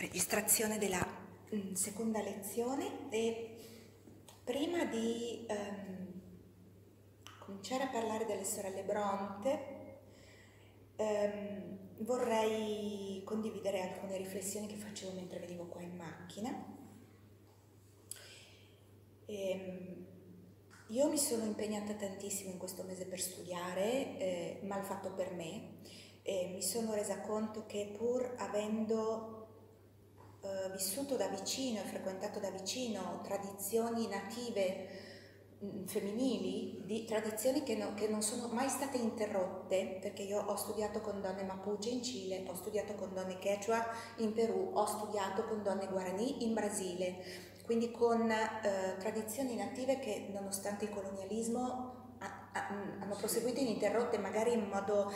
registrazione della seconda lezione e prima di cominciare a parlare delle sorelle Bronte vorrei condividere alcune riflessioni che facevo mentre venivo qua in macchina. Io mi sono impegnata tantissimo in questo mese per studiare, mal fatto per me, e mi sono resa conto che pur avendo vissuto da vicino e frequentato da vicino tradizioni native femminili, di tradizioni che non sono mai state interrotte, perché io ho studiato con donne Mapuche in Cile, ho studiato con donne Quechua in Perù, ho studiato con donne Guarani in Brasile, quindi con tradizioni native che nonostante il colonialismo hanno proseguito ininterrotte, magari in modo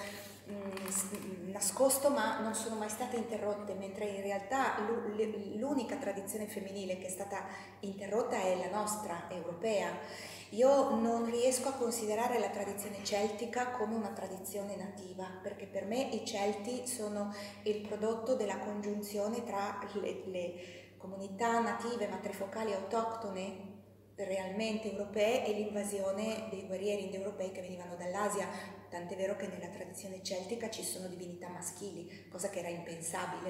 nascosto, ma non sono mai state interrotte, mentre in realtà l'unica tradizione femminile che è stata interrotta è la nostra, europea. Io non riesco a considerare la tradizione celtica come una tradizione nativa, perché per me i Celti sono il prodotto della congiunzione tra le comunità native matrifocali autoctone realmente europee e l'invasione dei guerrieri indoeuropei che venivano dall'Asia, tant'è vero che nella tradizione celtica ci sono divinità maschili, cosa che era impensabile,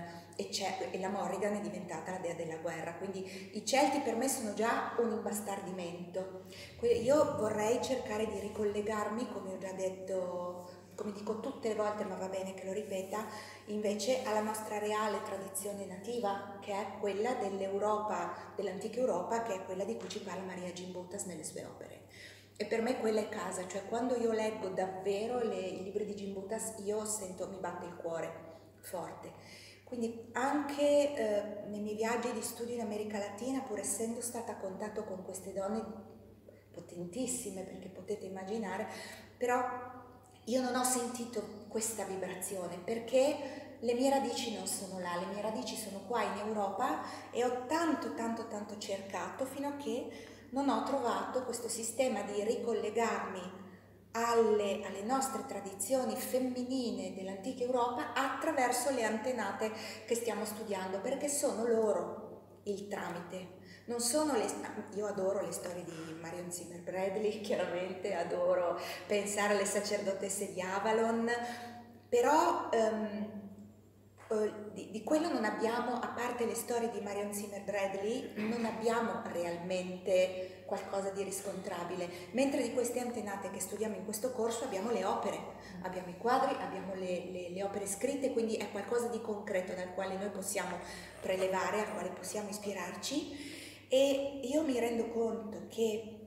e la Morrigan è diventata la dea della guerra, quindi i Celti per me sono già un imbastardimento. Io vorrei cercare di ricollegarmi, come ho già detto, come dico tutte le volte, ma va bene che lo ripeta, invece alla nostra reale tradizione nativa, che è quella dell'Europa, dell'antica Europa, che è quella di cui ci parla Maria Gimbutas nelle sue opere. E per me quella è casa, cioè quando io leggo davvero i libri di Gimbutas io sento, mi batte il cuore forte. Quindi anche nei miei viaggi di studio in America Latina, pur essendo stata a contatto con queste donne potentissime, perché potete immaginare, però io non ho sentito questa vibrazione, perché le mie radici non sono là, le mie radici sono qua in Europa e ho tanto cercato fino a che non ho trovato questo sistema di ricollegarmi alle nostre tradizioni femminili dell'antica Europa attraverso le antenate che stiamo studiando, perché sono loro il tramite. Non sono io adoro le storie di Marion Zimmer Bradley, chiaramente adoro pensare alle sacerdotesse di Avalon, però di quello non abbiamo, a parte le storie di Marion Zimmer Bradley, non abbiamo realmente qualcosa di riscontrabile, mentre di queste antenate che studiamo in questo corso abbiamo le opere, abbiamo i quadri, abbiamo le opere scritte, quindi è qualcosa di concreto dal quale noi possiamo prelevare, al quale possiamo ispirarci. E io mi rendo conto che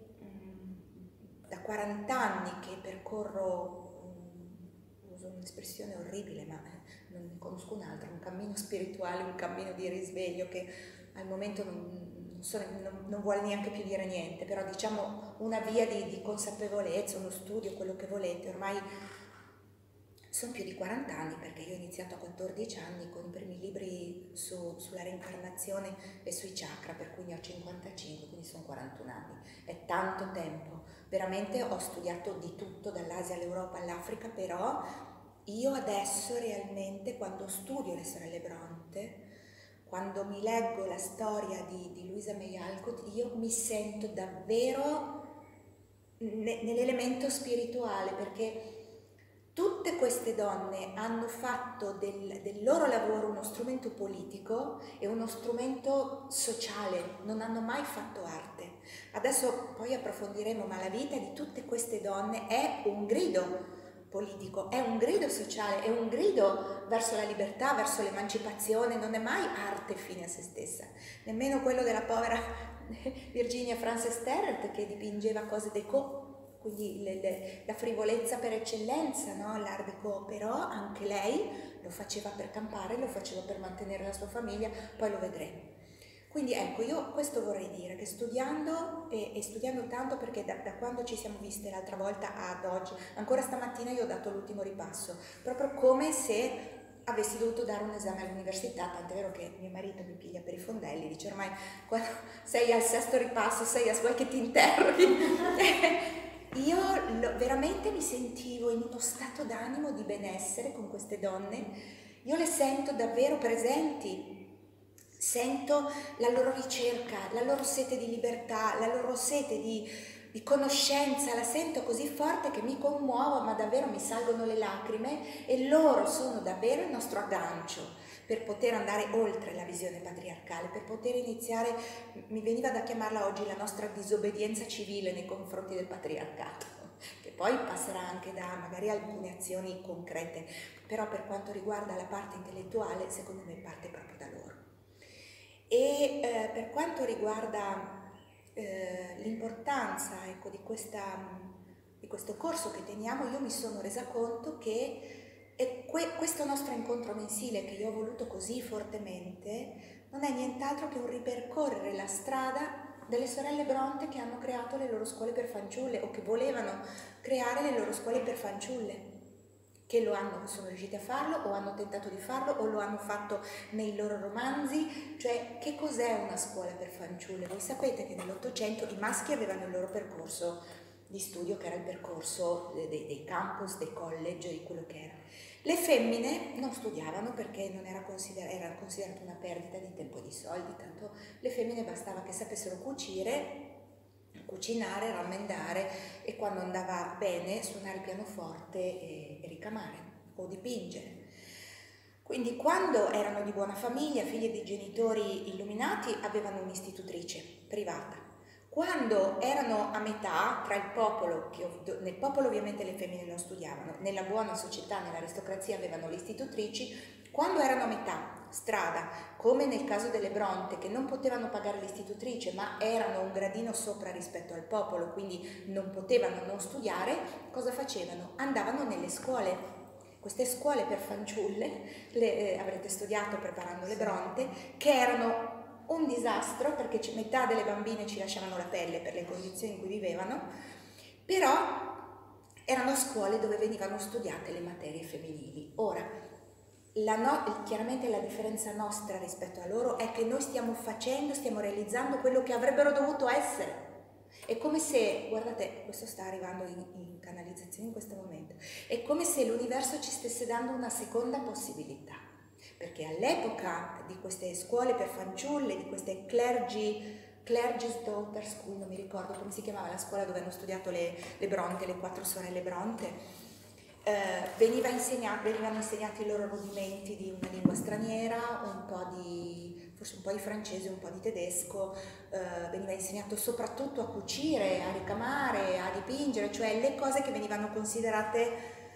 da 40 anni che percorro, uso un'espressione orribile, ma non ne conosco un'altra, un cammino spirituale, un cammino di risveglio che al momento non vuole neanche più dire niente, però diciamo una via di consapevolezza, uno studio, quello che volete. Ormai sono più di 40 anni, perché io ho iniziato a 14 anni con i primi libri sulla reincarnazione e sui chakra, per cui ne ho 55, quindi sono 41 anni. È tanto tempo. Veramente ho studiato di tutto, dall'Asia all'Europa all'Africa, però io adesso realmente, quando studio le sorelle Bronte, quando mi leggo la storia di Louisa May Alcott, io mi sento davvero nell'elemento spirituale, perché tutte queste donne hanno fatto del loro lavoro uno strumento politico e uno strumento sociale, non hanno mai fatto arte. Adesso poi approfondiremo, ma la vita di tutte queste donne è un grido politico, è un grido sociale, è un grido verso la libertà, verso l'emancipazione, non è mai arte fine a se stessa. Nemmeno quello della povera Virginia Frances Terrett, che dipingeva cose déco, quindi la frivolezza per eccellenza, no? L'art déco, però anche lei lo faceva per campare, lo faceva per mantenere la sua famiglia, poi lo vedremo. Quindi ecco, io questo vorrei dire, che studiando e studiando tanto, perché da quando ci siamo viste l'altra volta ad oggi, ancora stamattina io ho dato l'ultimo ripasso, proprio come se avessi dovuto dare un esame all'università, tant'è vero che mio marito mi piglia per i fondelli, dice ormai quando sei al sesto ripasso, vuoi che ti interroghi? Io veramente mi sentivo in uno stato d'animo di benessere con queste donne, io le sento davvero presenti sento la loro ricerca, la loro sete di libertà, la loro sete di conoscenza, la sento così forte che mi commuovo, ma davvero mi salgono le lacrime, e loro sono davvero il nostro aggancio per poter andare oltre la visione patriarcale, per poter iniziare, mi veniva da chiamarla oggi la nostra disobbedienza civile nei confronti del patriarcato, che poi passerà anche da magari alcune azioni concrete, però per quanto riguarda la parte intellettuale, secondo me parte proprio da loro. E per quanto riguarda l'importanza, ecco, di questo corso che teniamo, io mi sono resa conto che questo nostro incontro mensile, che io ho voluto così fortemente, non è nient'altro che un ripercorrere la strada delle sorelle Bronte che hanno creato le loro scuole per fanciulle, o che volevano creare le loro scuole per fanciulle, che sono riusciti a farlo, o hanno tentato di farlo, o lo hanno fatto nei loro romanzi. Cioè, che cos'è una scuola per fanciulle? Voi sapete che nell'Ottocento i maschi avevano il loro percorso di studio, che era il percorso dei campus, dei college, di quello che era. Le femmine non studiavano perché era considerata una perdita di tempo e di soldi, tanto le femmine bastava che sapessero cucinare, rammendare, e quando andava bene suonare il pianoforte e ricamare o dipingere. Quindi quando erano di buona famiglia, figlie di genitori illuminati, avevano un'istitutrice privata. Quando erano a metà tra il popolo, nel popolo ovviamente le femmine non studiavano, nella buona società, nell'aristocrazia avevano le istitutrici. Quando erano a metà strada, come nel caso delle Bronte, che non potevano pagare l'istitutrice ma erano un gradino sopra rispetto al popolo, quindi non potevano non studiare, cosa facevano? Andavano nelle scuole. Queste scuole per fanciulle, avrete studiato preparando le Bronte, che erano un disastro perché metà delle bambine ci lasciavano la pelle per le condizioni in cui vivevano, però erano scuole dove venivano studiate le materie femminili. Ora, chiaramente la differenza nostra rispetto a loro è che noi stiamo realizzando quello che avrebbero dovuto essere. È come se, guardate, questo sta arrivando in canalizzazione in questo momento, è come se l'universo ci stesse dando una seconda possibilità, perché all'epoca di queste scuole per fanciulle, di queste Clergy's Daughter School, non mi ricordo come si chiamava la scuola dove hanno studiato le Bronte, le 4 sorelle Bronte, venivano insegnati i loro rudimenti di una lingua straniera, forse un po' di francese, un po' di tedesco, veniva insegnato soprattutto a cucire, a ricamare, a dipingere, cioè le cose che venivano considerate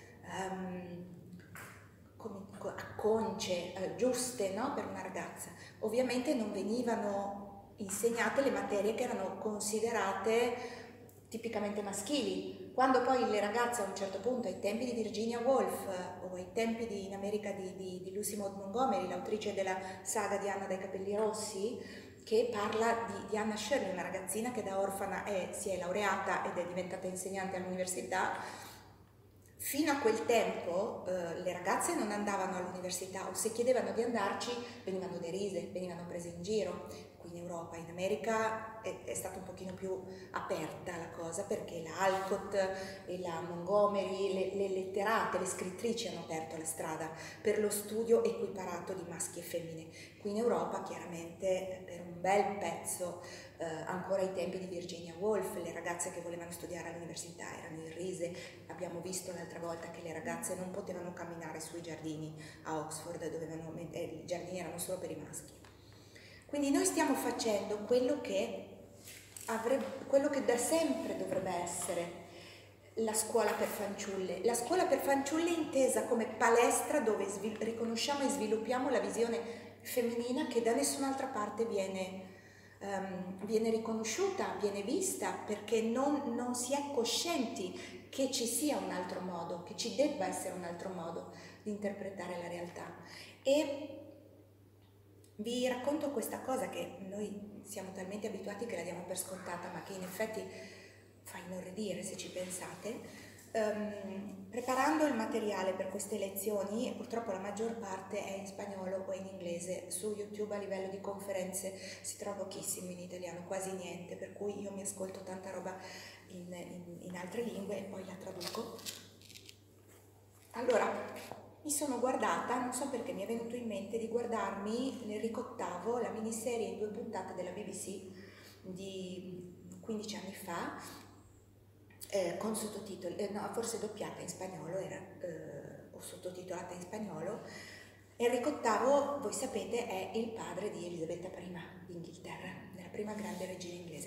come acconce, giuste, no? Per una ragazza. Ovviamente non venivano insegnate le materie che erano considerate tipicamente maschili. Quando poi le ragazze a un certo punto, ai tempi di Virginia Woolf o ai tempi in America di Lucy Maud Montgomery, l'autrice della saga di Anna dai capelli rossi, che parla di Anna Shirley, una ragazzina che da orfana si è laureata ed è diventata insegnante all'università. Fino a quel tempo le ragazze non andavano all'università, o se chiedevano di andarci venivano derise, venivano prese in giro. Qui in Europa, in America è stata un pochino più aperta la cosa, perché la Alcott e la Montgomery, le letterate, le scrittrici hanno aperto la strada per lo studio equiparato di maschi e femmine. Qui in Europa chiaramente per un bel pezzo, ancora ai tempi di Virginia Woolf, le ragazze che volevano studiare all'università erano irrise. Abbiamo visto l'altra volta che le ragazze non potevano camminare sui giardini a Oxford, i giardini erano solo per i maschi. Quindi noi stiamo facendo quello che da sempre dovrebbe essere la scuola per fanciulle. La scuola per fanciulle intesa come palestra dove riconosciamo e sviluppiamo la visione femminina che da nessun'altra parte viene riconosciuta, viene vista, perché non si è coscienti che ci sia un altro modo, che ci debba essere un altro modo di interpretare la realtà. E vi racconto questa cosa che noi siamo talmente abituati che la diamo per scontata, ma che in effetti fa inorridire se ci pensate. Preparando il materiale per queste lezioni, e purtroppo la maggior parte è in spagnolo o in inglese, su YouTube a livello di conferenze si trova pochissimo in italiano, quasi niente, per cui io mi ascolto tanta roba in altre lingue e poi la traduco. Allora, mi sono guardata, non so perché mi è venuto in mente di guardarmi l'Enrico VIII, la miniserie in 2 puntate della BBC di 15 anni fa, con sottotitoli, no, forse doppiata in spagnolo, o sottotitolata in spagnolo. Enrico VIII, voi sapete, è il padre di Elisabetta I d'Inghilterra, della prima grande regina inglese.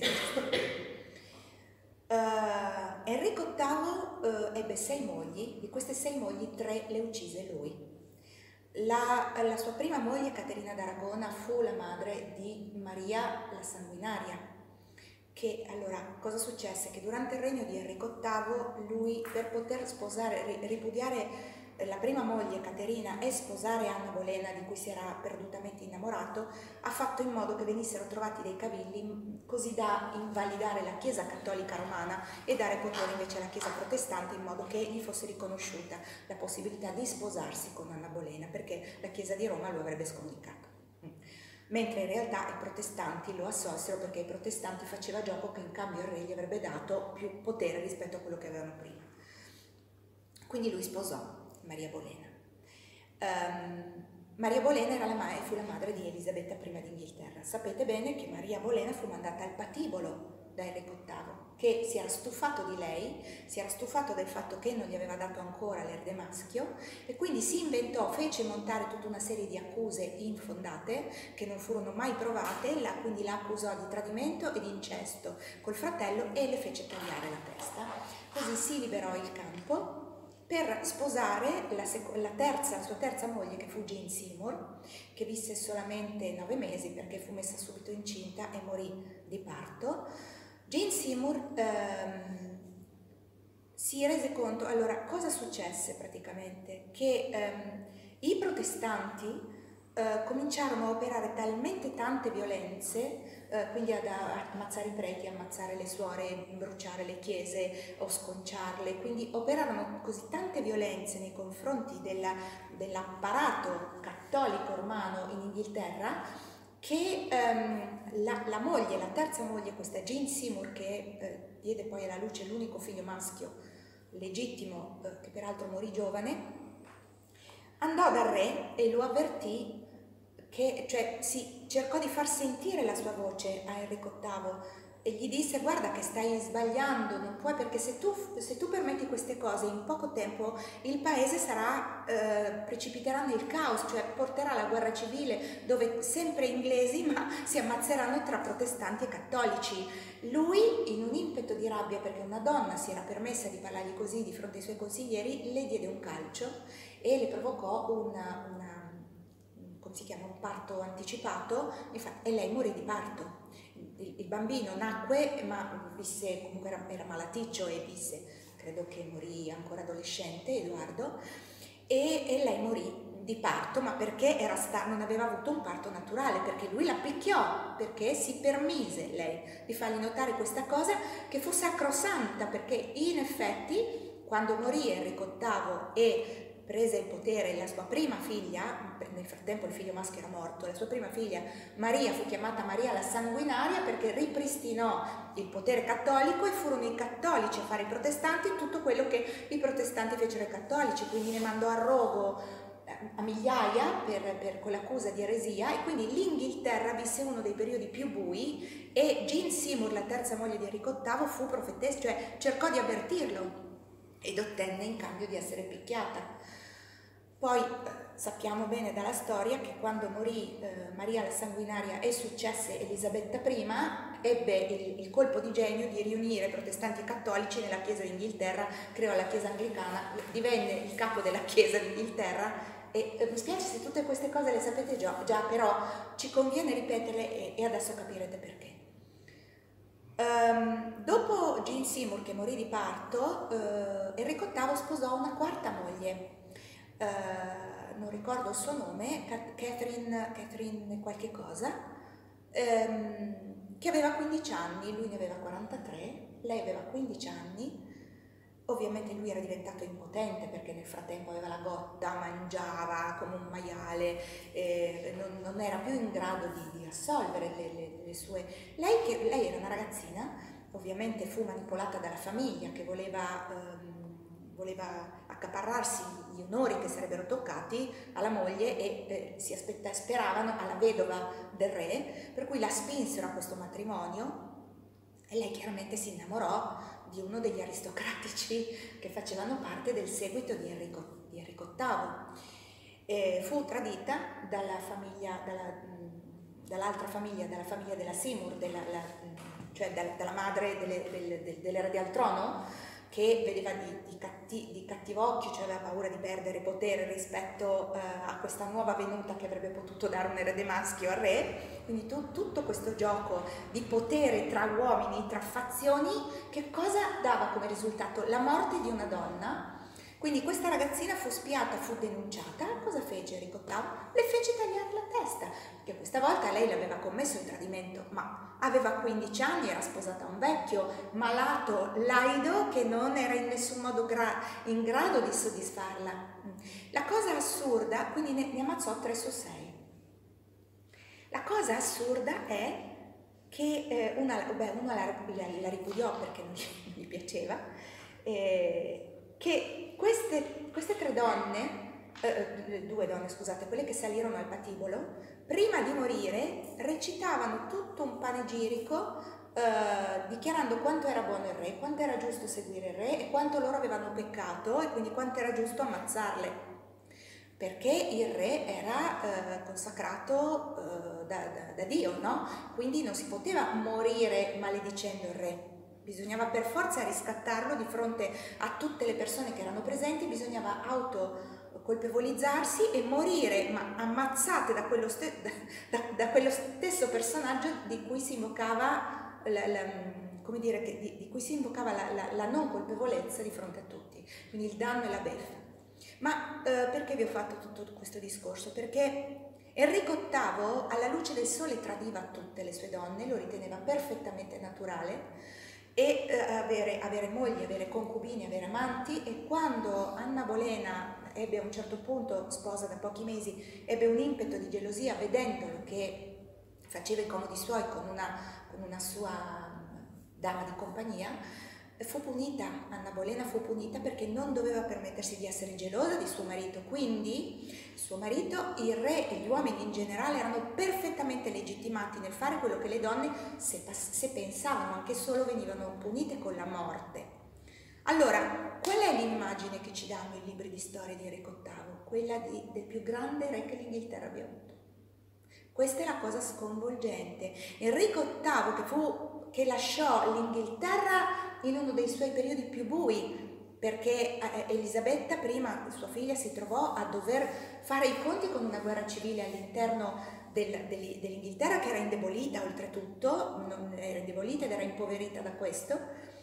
Enrico VIII ebbe 6 mogli, di queste 6 mogli 3 le uccise lui. La sua prima moglie, Caterina d'Aragona, fu la madre di Maria la Sanguinaria, che allora cosa successe? Che durante il regno di Enrico VIII lui, per poter sposare, ripudiare la prima moglie Caterina e sposare Anna Bolena, di cui si era perdutamente innamorato, ha fatto in modo che venissero trovati dei cavilli così da invalidare la Chiesa cattolica romana e dare potere invece alla Chiesa protestante, in modo che gli fosse riconosciuta la possibilità di sposarsi con Anna Bolena, perché la Chiesa di Roma lo avrebbe scomunicato. Mentre in realtà i protestanti lo assolsero, perché ai protestanti faceva gioco che in cambio il re gli avrebbe dato più potere rispetto a quello che avevano prima. Quindi lui sposò Maria Bolena. Maria Bolena fu la madre di Elisabetta I d'Inghilterra. Sapete bene che Maria Bolena fu mandata al patibolo da Enrico VIII, che si era stufato di lei, si era stufato del fatto che non gli aveva dato ancora l'erede maschio, e quindi fece montare tutta una serie di accuse infondate che non furono mai provate, quindi la accusò di tradimento e di incesto col fratello e le fece tagliare la testa. Così si liberò il campo per sposare la sua terza moglie, che fu Jane Seymour, che visse solamente 9 mesi perché fu messa subito incinta e morì di parto. Jane Seymour si rese conto, allora cosa successe praticamente? Che i protestanti cominciarono a operare talmente tante violenze, quindi ad ammazzare i preti, ammazzare le suore, bruciare le chiese o sconciarle, quindi operarono così tante violenze nei confronti dell'apparato cattolico romano in Inghilterra, che la terza moglie, questa Jane Seymour, che diede poi alla luce l'unico figlio maschio legittimo, che peraltro morì giovane, andò dal re e lo avvertì cercò di far sentire la sua voce a Enrico VIII e gli disse: guarda che stai sbagliando, non puoi, perché se tu permetti queste cose, in poco tempo il paese precipiterà nel caos, cioè porterà alla guerra civile, dove sempre inglesi ma si ammazzeranno tra protestanti e cattolici. Lui, in un impeto di rabbia perché una donna si era permessa di parlargli così di fronte ai suoi consiglieri, le diede un calcio e le provocò come si chiama, un parto anticipato, e lei morì di parto. Il bambino nacque, ma visse, comunque era malaticcio e visse, credo che morì ancora adolescente, Edoardo, e lei morì di parto, ma perché non aveva avuto un parto naturale, perché lui la picchiò, perché si permise lei di fargli notare questa cosa che fu sacrosanta, perché in effetti quando morì Enrico VIII e prese il potere la sua prima figlia, nel frattempo il figlio maschio era morto, la sua prima figlia Maria fu chiamata Maria la Sanguinaria perché ripristinò il potere cattolico e furono i cattolici a fare i protestanti tutto quello che i protestanti fecero ai cattolici, quindi ne mandò a rogo a migliaia con l'accusa di eresia, e quindi l'Inghilterra visse uno dei periodi più bui e Jane Seymour, la terza moglie di Enrico VIII, fu profetessa, cioè cercò di avvertirlo ed ottenne in cambio di essere picchiata. Poi sappiamo bene dalla storia che quando morì Maria la Sanguinaria e successe Elisabetta I, ebbe il colpo di genio di riunire protestanti e cattolici nella Chiesa d'Inghilterra, creò la Chiesa anglicana, divenne il capo della Chiesa d'Inghilterra. E mi spiace se tutte queste cose le sapete già, però ci conviene ripeterle e adesso capirete perché. Dopo Jane Seymour, che morì di parto, Enrico VIII sposò una quarta moglie, non ricordo il suo nome, Catherine qualche cosa, che aveva 15 anni, lui ne aveva 43, lei aveva 15 anni. Ovviamente lui era diventato impotente perché nel frattempo aveva la gotta, mangiava come un maiale, non era più in grado di assolvere le sue... Lei era una ragazzina, ovviamente fu manipolata dalla famiglia che voleva voleva accaparrarsi gli onori che sarebbero toccati alla moglie e speravano alla vedova del re, per cui la spinsero a questo matrimonio e lei chiaramente si innamorò di uno degli aristocratici che facevano parte del seguito di Enrico VIII. Fu tradita dalla famiglia, dall'altra famiglia, dalla famiglia della Seymour, cioè dalla madre dell'erede al trono, che vedeva di cattivo occhio, cioè aveva paura di perdere potere rispetto a questa nuova venuta che avrebbe potuto dare un erede maschio al re. Quindi tutto questo gioco di potere tra uomini, tra fazioni, che cosa dava come risultato? La morte di una donna. Quindi questa ragazzina fu spiata, fu denunciata. Cosa fece Enrico VIII? Le fece tagliare la testa, perché questa volta lei l'aveva commesso il tradimento, ma aveva 15 anni, era sposata a un vecchio, malato, laido, che non era in nessun modo in grado di soddisfarla. La cosa assurda, quindi ne ammazzò 3 su 6. La cosa assurda è che una la ripudiò perché non gli piaceva, che queste 3 donne, 2 donne scusate, quelle che salirono al patibolo, prima di morire recitavano tutto un panegirico dichiarando quanto era buono il re, quanto era giusto seguire il re e quanto loro avevano peccato e quindi quanto era giusto ammazzarle, perché il re era consacrato da Dio, no? Quindi non si poteva morire maledicendo il re. Bisognava per forza riscattarlo di fronte a tutte le persone che erano presenti, bisognava autocolpevolizzarsi e morire, ma ammazzate da quello stesso personaggio di cui si invocava di cui si invocava la non colpevolezza di fronte a tutti, quindi il danno e la beffa. Ma perché vi ho fatto tutto questo discorso? Perché Enrico VIII, alla luce del sole, tradiva tutte le sue donne, lo riteneva perfettamente naturale, e avere mogli, avere concubini, avere amanti, e quando Anna Bolena ebbe a un certo punto, sposa da pochi mesi, ebbe un impeto di gelosia vedendolo che faceva i comodi suoi con una sua dama di compagnia, fu punita. Anna Bolena fu punita perché non doveva permettersi di essere gelosa di suo marito, quindi suo marito, il re e gli uomini in generale erano perfettamente legittimati nel fare quello che le donne, se pensavano anche solo, venivano punite con la morte. Allora, qual è l'immagine che ci danno i libri di storia di Enrico VIII? Quella del più grande re che l'Inghilterra abbia avuto. Questa è la cosa sconvolgente. Enrico VIII che lasciò l'Inghilterra in uno dei suoi periodi più bui, perché Elisabetta prima, sua figlia, si trovò a dover fare i conti con una guerra civile all'interno dell'Inghilterra, che era indebolita oltretutto, non era indebolita ed era impoverita da questo.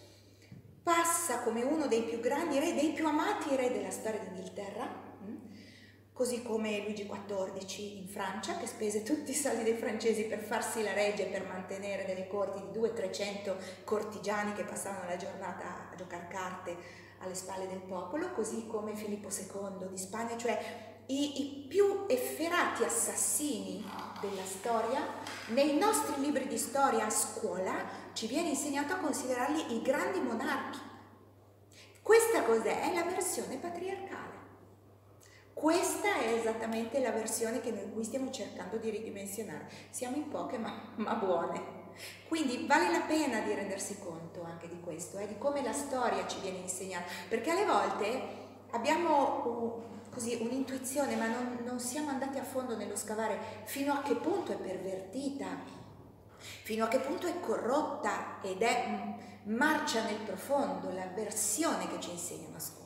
Passa come uno dei più grandi re, dei più amati re della storia d'Inghilterra, così come Luigi XIV in Francia, che spese tutti i soldi dei francesi per farsi la regia e per mantenere nelle corti di 200-300 cortigiani che passavano la giornata a giocare carte alle spalle del popolo, così come Filippo II di Spagna, cioè i più efferati assassini della storia. Nei nostri libri di storia a scuola ci viene insegnato a considerarli i grandi monarchi. Questa cos'è? È la versione patriarcale. Questa è esattamente la versione che noi qui stiamo cercando di ridimensionare. Siamo in poche ma buone. Quindi vale la pena di rendersi conto anche di questo, di come la storia ci viene insegnata, perché alle volte abbiamo un'intuizione, ma non siamo andati a fondo nello scavare fino a che punto è pervertita, fino a che punto è corrotta ed marcia nel profondo la versione che ci insegnano a scuola.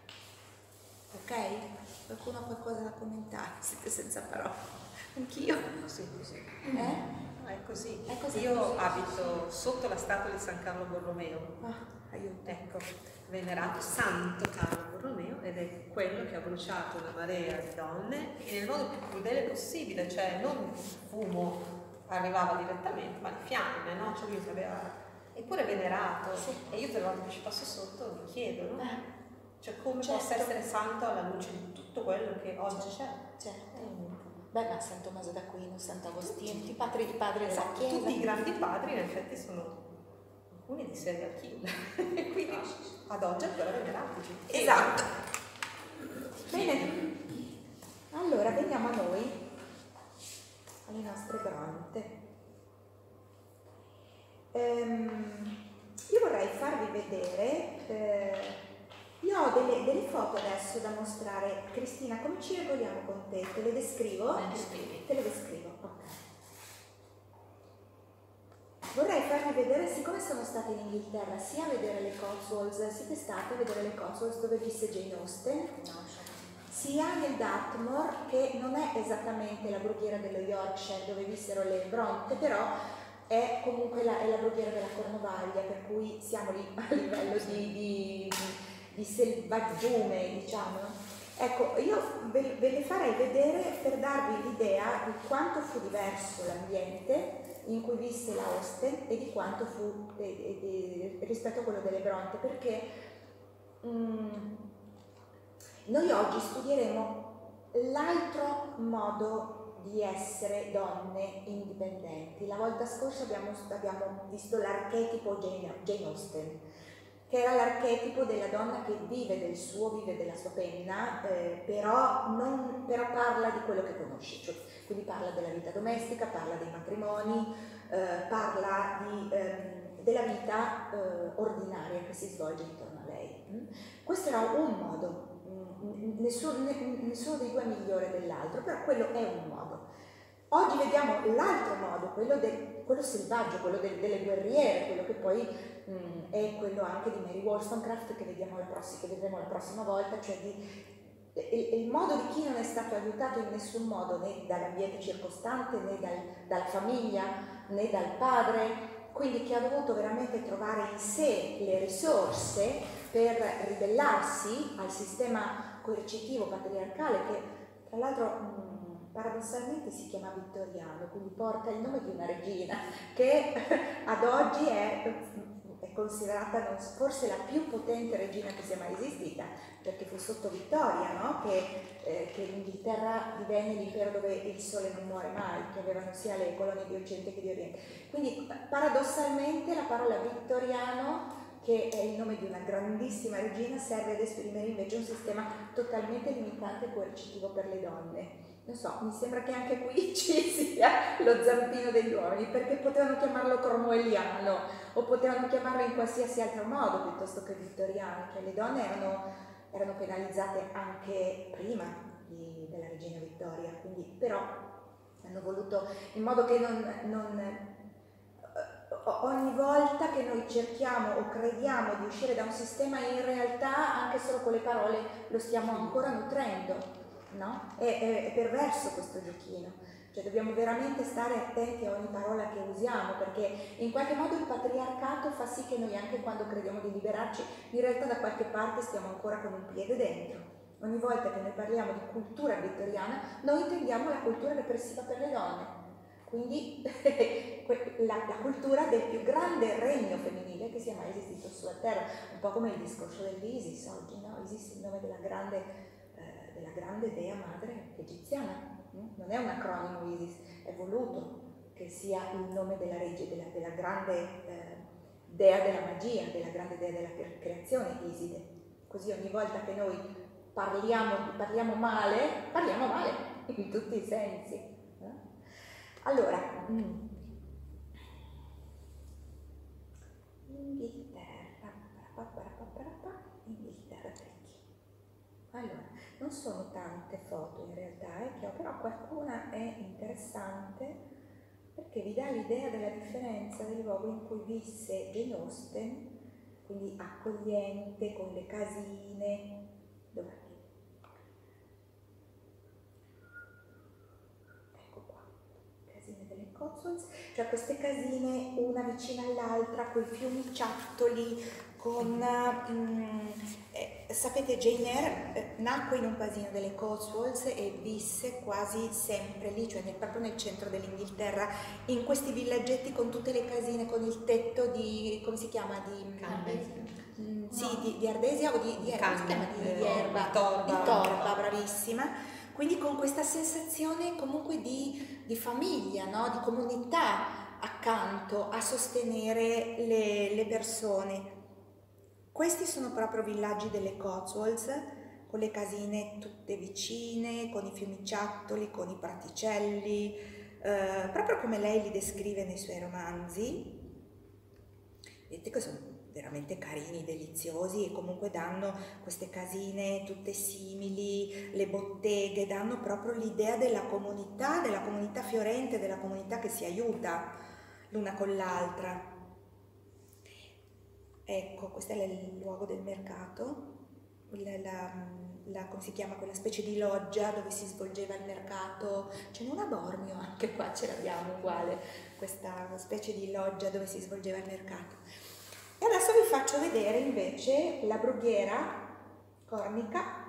Ok? Qualcuno ha qualcosa da commentare? Siete senza parole. Anch'io. Sì, così. È così. È così. Io abito sotto la statua di San Carlo Borromeo. Aiuto. Ecco, venerato Santo Carlo Borromeo, ed è quello che ha bruciato una marea di donne e nel modo più crudele possibile, cioè non il fumo arrivava direttamente, ma le fiamme, no? Cioè lui aveva... Eppure venerato. Sì. E io per le volte che ci passo sotto mi chiedo, no? Cioè come possa essere santo alla luce di tutto quello che oggi c'è. Certo. Beh, ma San Tommaso d'Aquino, Sant'Agostino, tutti i padri della Chiesa. Tutti i grandi padri in effetti sono alcuni di serial killer, quindi ad oggi ancora venerabili. Esatto. Bene, allora veniamo a noi, alle nostre bronte. Io vorrei farvi vedere, io ho delle foto adesso da mostrare. Cristina, come ci regoliamo con te? Te le descrivo? Te le descrivo, ok. Vorrei farvi vedere, siccome sono stata in Inghilterra sia a vedere le Cotswolds, siete state a vedere le Cotswolds dove visse Jane Austen? Sia nel Dartmoor, che non è esattamente la brughiera dello Yorkshire dove vissero le Bronte, però è comunque la brughiera della Cornovaglia, per cui siamo lì a livello di selvaggiume, diciamo. Ecco, io ve le farei vedere per darvi l'idea di quanto fu diverso l'ambiente in cui visse la Austen e di quanto fu rispetto a quello delle Bronte, perché noi oggi studieremo l'altro modo di essere donne indipendenti. La volta scorsa abbiamo visto l'archetipo Jane Austen, che era l'archetipo della donna che vive della sua penna, però parla di quello che conosce, cioè, quindi parla della vita domestica, parla dei matrimoni, parla della vita ordinaria che si svolge intorno a lei. Questo era un modo, nessuno dei due è migliore dell'altro, però quello è un modo. Oggi vediamo l'altro modo, quello selvaggio, quello delle guerriere, quello che poi è quello anche di Mary Wollstonecraft che vedremo la prossima volta, cioè il modo di chi non è stato aiutato in nessun modo, né dall'ambiente circostante, né dalla famiglia, né dal padre, quindi che ha dovuto veramente trovare in sé le risorse per ribellarsi al sistema coercitivo patriarcale che tra l'altro paradossalmente si chiama vittoriano, quindi porta il nome di una regina che ad oggi è considerata forse la più potente regina che sia mai esistita, perché fu sotto Vittoria, no? che l'Inghilterra divenne l'impero dove il sole non muore mai, che avevano sia le colonie di Occidente che di Oriente. Quindi paradossalmente la parola vittoriano, che è il nome di una grandissima regina, serve ad esprimere invece un sistema totalmente limitante e coercitivo per le donne. Non so, mi sembra che anche qui ci sia lo zampino degli uomini, perché potevano chiamarlo cromwelliano o potevano chiamarlo in qualsiasi altro modo piuttosto che vittoriano, cioè le donne erano penalizzate anche prima della regina Vittoria, quindi però hanno voluto, in modo che ogni volta che noi cerchiamo o crediamo di uscire da un sistema, in realtà anche solo con le parole lo stiamo ancora nutrendo. No? È perverso questo giochino, cioè dobbiamo veramente stare attenti a ogni parola che usiamo, perché in qualche modo il patriarcato fa sì che noi anche quando crediamo di liberarci in realtà da qualche parte stiamo ancora con un piede dentro. Ogni volta che noi parliamo di cultura vittoriana noi intendiamo la cultura repressiva per le donne, quindi la cultura del più grande regno femminile che sia mai esistito sulla terra, un po' come il discorso dell'Isis oggi, no? Isis, il nome della grande dea madre egiziana, non è un acronimo Isis, è voluto che sia il nome della della grande dea della magia, della grande dea della creazione, Iside. Così ogni volta che noi parliamo male in tutti i sensi. Allora, Inghilterra per chi? Allora, non sono tante foto in realtà che ho, però qualcuna è interessante perché vi dà l'idea della differenza del luogo in cui visse Jane Austen, quindi accogliente, con le casine. Dov'è? Ecco qua, casine delle Cotswolds, cioè queste casine una vicina all'altra, con i fiumiciattoli, sapete, Jane Eyre nacque in un paesino delle Cotswolds e visse quasi sempre lì, cioè proprio nel centro dell'Inghilterra, in questi villaggetti con tutte le casine, con il tetto di, come si chiama? Di ardesia o di erba, di torba, bravissima. Quindi con questa sensazione comunque di famiglia, no? Di comunità accanto a sostenere le persone. Questi sono proprio villaggi delle Cotswolds, con le casine tutte vicine, con i fiumiciattoli, con i praticelli, proprio come lei li descrive nei suoi romanzi. Vedete che sono veramente carini, deliziosi, e comunque danno queste casine tutte simili, le botteghe, danno proprio l'idea della comunità fiorente, della comunità che si aiuta l'una con l'altra. Ecco, questo è il luogo del mercato, come si chiama, quella specie di loggia dove si svolgeva il mercato. Ce n'è una a Bormio, anche qua ce l'abbiamo uguale, questa specie di loggia dove si svolgeva il mercato. E adesso vi faccio vedere invece la brughiera cornica,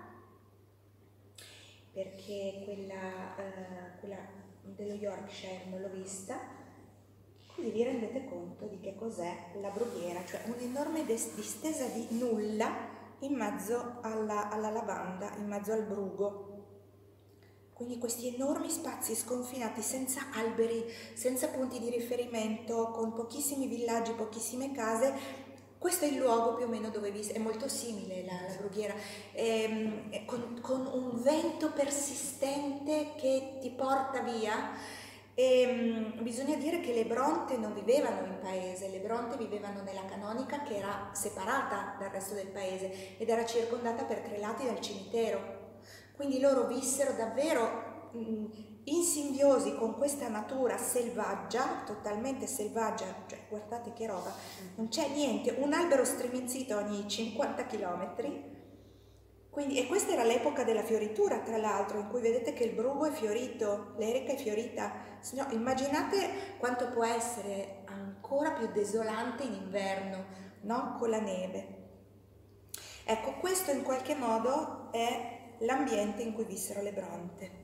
perché quella dello Yorkshire non l'ho vista, così vi rendete conto di che cos'è la brughiera, cioè un'enorme distesa di nulla in mezzo alla lavanda, in mezzo al brugo. Quindi questi enormi spazi sconfinati, senza alberi, senza punti di riferimento, con pochissimi villaggi, pochissime case. Questo è il luogo più o meno dove è molto simile la brughiera, con un vento persistente che ti porta via. Bisogna dire che le Bronte non vivevano in paese, le Bronte vivevano nella Canonica, che era separata dal resto del paese ed era circondata per 3 lati dal cimitero. Quindi loro vissero davvero in simbiosi con questa natura selvaggia, totalmente selvaggia, cioè guardate che roba, non c'è niente, un albero striminzito ogni 50 chilometri. Quindi, e questa era l'epoca della fioritura, tra l'altro, in cui vedete che il brugo è fiorito, l'erica è fiorita. No, immaginate quanto può essere ancora più desolante in inverno, no? Con la neve. Ecco, questo in qualche modo è l'ambiente in cui vissero le Bronte.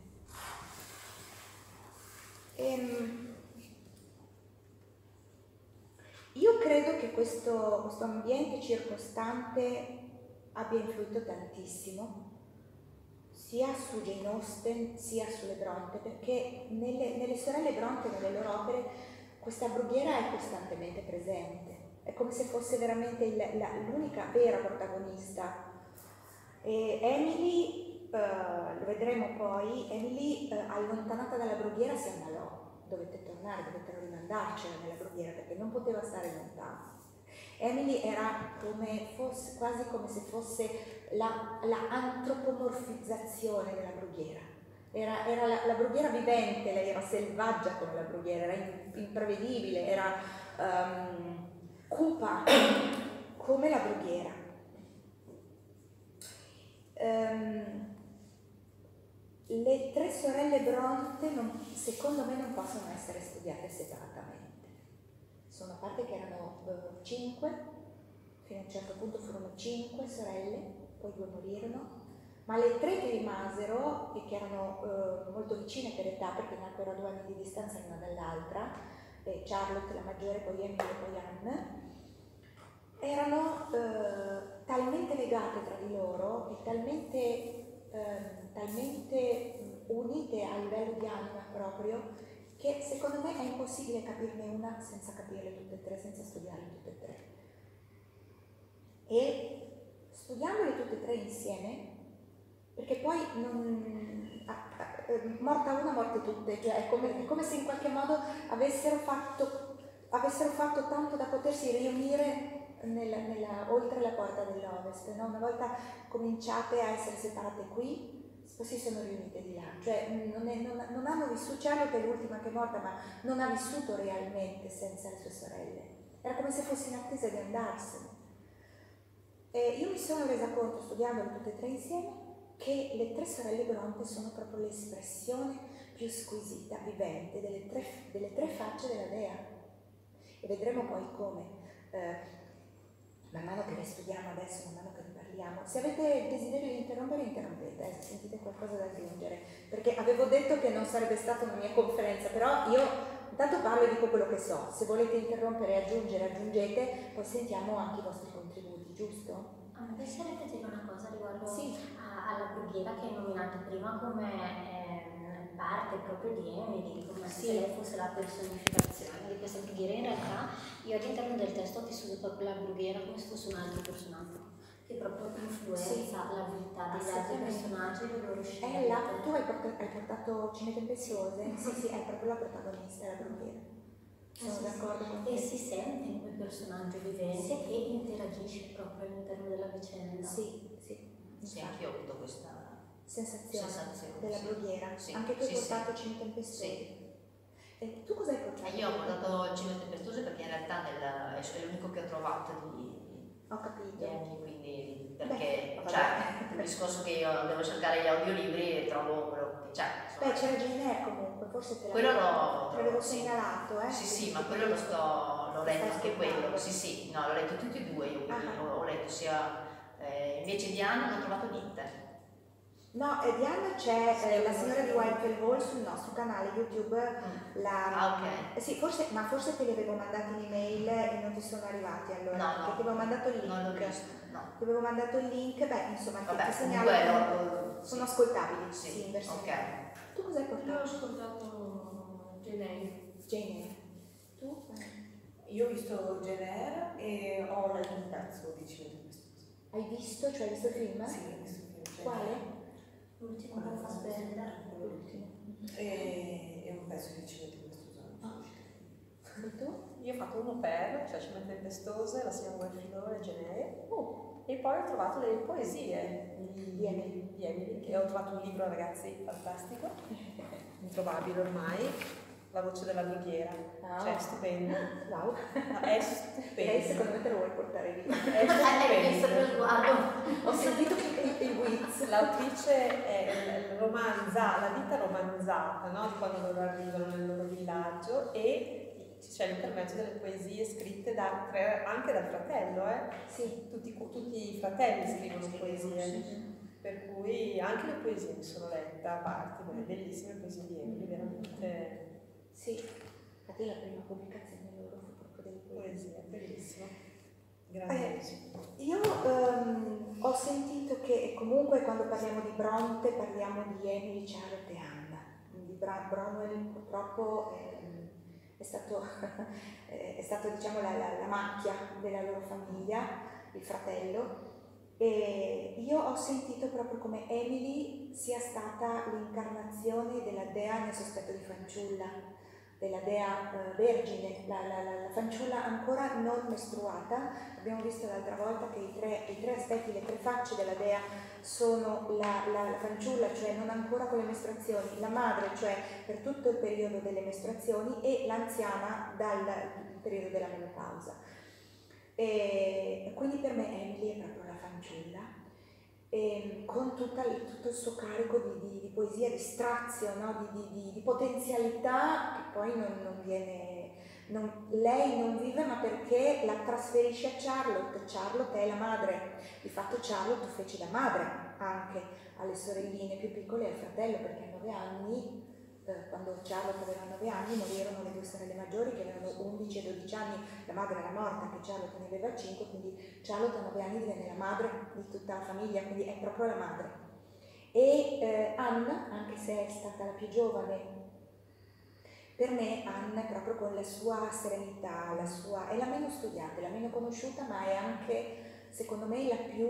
Io credo che questo ambiente circostante abbia influito tantissimo, sia su Jane Austen sia sulle Bronte, perché nelle sorelle Bronte, nelle loro opere, questa brughiera è costantemente presente. È come se fosse veramente l'unica vera protagonista. E Emily, lo vedremo poi, Emily allontanata dalla brughiera si ammalò, dovettero rimandarcela nella brughiera perché non poteva stare lontano. Emily era quasi come se fosse la antropomorfizzazione della brughiera. Era la brughiera vivente, lei era selvaggia come la brughiera, era imprevedibile, era cupa come la brughiera. Le 3 sorelle Bronte secondo me non possono essere studiate separatamente. Sono a parte che erano 5, fino a un certo punto furono 5 sorelle, poi 2 morirono, ma le 3 che rimasero e che erano molto vicine per età, perché nacquero a 2 anni di distanza l'una dall'altra, Charlotte la maggiore, poi Emily e poi Anne, erano talmente legate tra di loro e talmente unite a livello di anima proprio, che secondo me è impossibile capirne una senza capirle tutte e 3, senza studiarle tutte e 3. E studiandole tutte e 3 insieme, perché poi morta una, morte tutte, cioè è come se in qualche modo avessero fatto tanto da potersi riunire oltre la porta dell'Ovest, no? Una volta cominciate a essere separate qui, poi si sono riunite di là, cioè non hanno vissuto. Charlotte è l'ultima che è morta, ma non ha vissuto realmente senza le sue sorelle, era come se fosse in attesa di andarsene. E io mi sono resa conto, studiandole tutte e 3 insieme, che le 3 sorelle Bronte sono proprio l'espressione più squisita, vivente, delle tre facce della dea. E vedremo poi come, man mano che le studiamo adesso, man mano che ne parliamo. Se avete il desiderio di interrompere, interrompete, se sentite qualcosa da aggiungere, perché avevo detto che non sarebbe stata una mia conferenza, però io intanto parlo e dico quello che so. Se volete interrompere e aggiungere, aggiungete, poi sentiamo anche i vostri contributi, giusto? A me piacerebbe dire una cosa riguardo sì. alla brughiera che hai nominato prima come parte proprio di Emily, come Sì. se lei fosse la personificazione di questa brughiera. In realtà io all'interno del testo ho vissuto proprio la brughiera come se fosse un altro personaggio, che proprio influenza la vita degli altri personaggi e le loro scelte. Tu hai portato Cime Tempestuose? Sì, è proprio la protagonista, è la brughiera. Sono d'accordo con te. E si sente in quel personaggio vivente che interagisce proprio all'interno della vicenda. Sì. Sì, anche io ho avuto questa sensazione della brughiera. Sì. Anche tu hai portato Cime Sì. Tempestuose. E tu cosa hai portato? Io ho portato Cime Tempestose perché in realtà è l'unico che ho trovato di Ho capito. Emily, quindi perché il discorso che io devo cercare gli audiolibri e trovo quello che c'è. Beh, c'era Jane Eyre comunque, forse te Quello l'avevo segnalato, Sì, ma quello l'ho letto anche quello. Sì, no, l'ho letto tutti e due io, quindi ho letto sia invece di Anne non ho trovato niente. No, di Anna c'è La signora di Whitehall Hall sul nostro canale YouTube. Ok. Sì, forse te li avevo mandati in email e non ti sono arrivati allora. No. Perché ti avevo mandato il link. Non l'ho visto, no. Ti avevo mandato il link, insomma, Vabbè, ti segnalo. comunque Sono ascoltabili, sì, in versione. ok. Tu cosa hai portato? Io ho ascoltato Jane Eyre. Jane Eyre. Tu? Io ho visto Jane Eyre e ho letto un pezzo di Cime Tempestose. Hai visto? Cioè hai visto il film? Sì, ho visto il film. Quale? L'ultimo con Fassbender. L'ultimo. E un pezzo di Cime Tempestose. E tu? Io ho fatto uno cioè Cime Tempestose, La signora Guerfilore e Jane Eyre. Oh. E poi ho trovato le poesie di Emily. e ho trovato un libro, ragazzi, fantastico, introvabile ormai, La voce della brughiera. Cioè, è stupendo. Wow. Ma è stupendo. Lei secondo me te lo vuoi portare via. È Hai visto stupendo. lo sguardo? Ho sentito il Wiz. L'autrice è la vita romanzata, no? Di quando loro arrivano nel loro villaggio e c'è l'intermezzo delle poesie scritte anche dal fratello, Sì. Tutti i fratelli scrivono poesie, per cui anche le poesie mi sono lette a parte, quelle bellissime poesie di Emily, veramente Sì, infatti la prima pubblicazione loro fu proprio delle poesie. poesie, bellissimo, grandissimo. Io ho sentito che comunque quando parliamo di Bronte parliamo di Emily, Charlotte e Anna. Di Bronwell purtroppo è stato diciamo la macchia della loro famiglia, il fratello, e io ho sentito proprio come Emily sia stata l'incarnazione della dea nel sospetto di fanciulla, della dea vergine, la fanciulla ancora non mestruata. Abbiamo visto l'altra volta che i tre aspetti, le tre facce della dea sono la fanciulla, cioè non ancora con le mestruazioni, la madre, cioè per tutto il periodo delle mestruazioni, e l'anziana dal periodo della menopausa. E quindi per me Emily è proprio la fanciulla, con tutto il suo carico di poesia, di strazio, no? di potenzialità che poi non viene, lei non vive, ma perché la trasferisce a Charlotte. Charlotte è la madre, di fatto Charlotte fece da madre anche alle sorelline più piccole e al fratello, perché a 9 anni, quando Charlotte aveva 9 anni, morirono le due sorelle maggiori che avevano 11 e 12 anni, la madre era morta, che Charlotte ne aveva 5, quindi Charlotte a 9 anni divenne la madre di tutta la famiglia, quindi è proprio la madre. E Anne, anche se è stata la più giovane, per me Anne proprio con la sua serenità, è la meno studiata, la meno conosciuta, ma è anche secondo me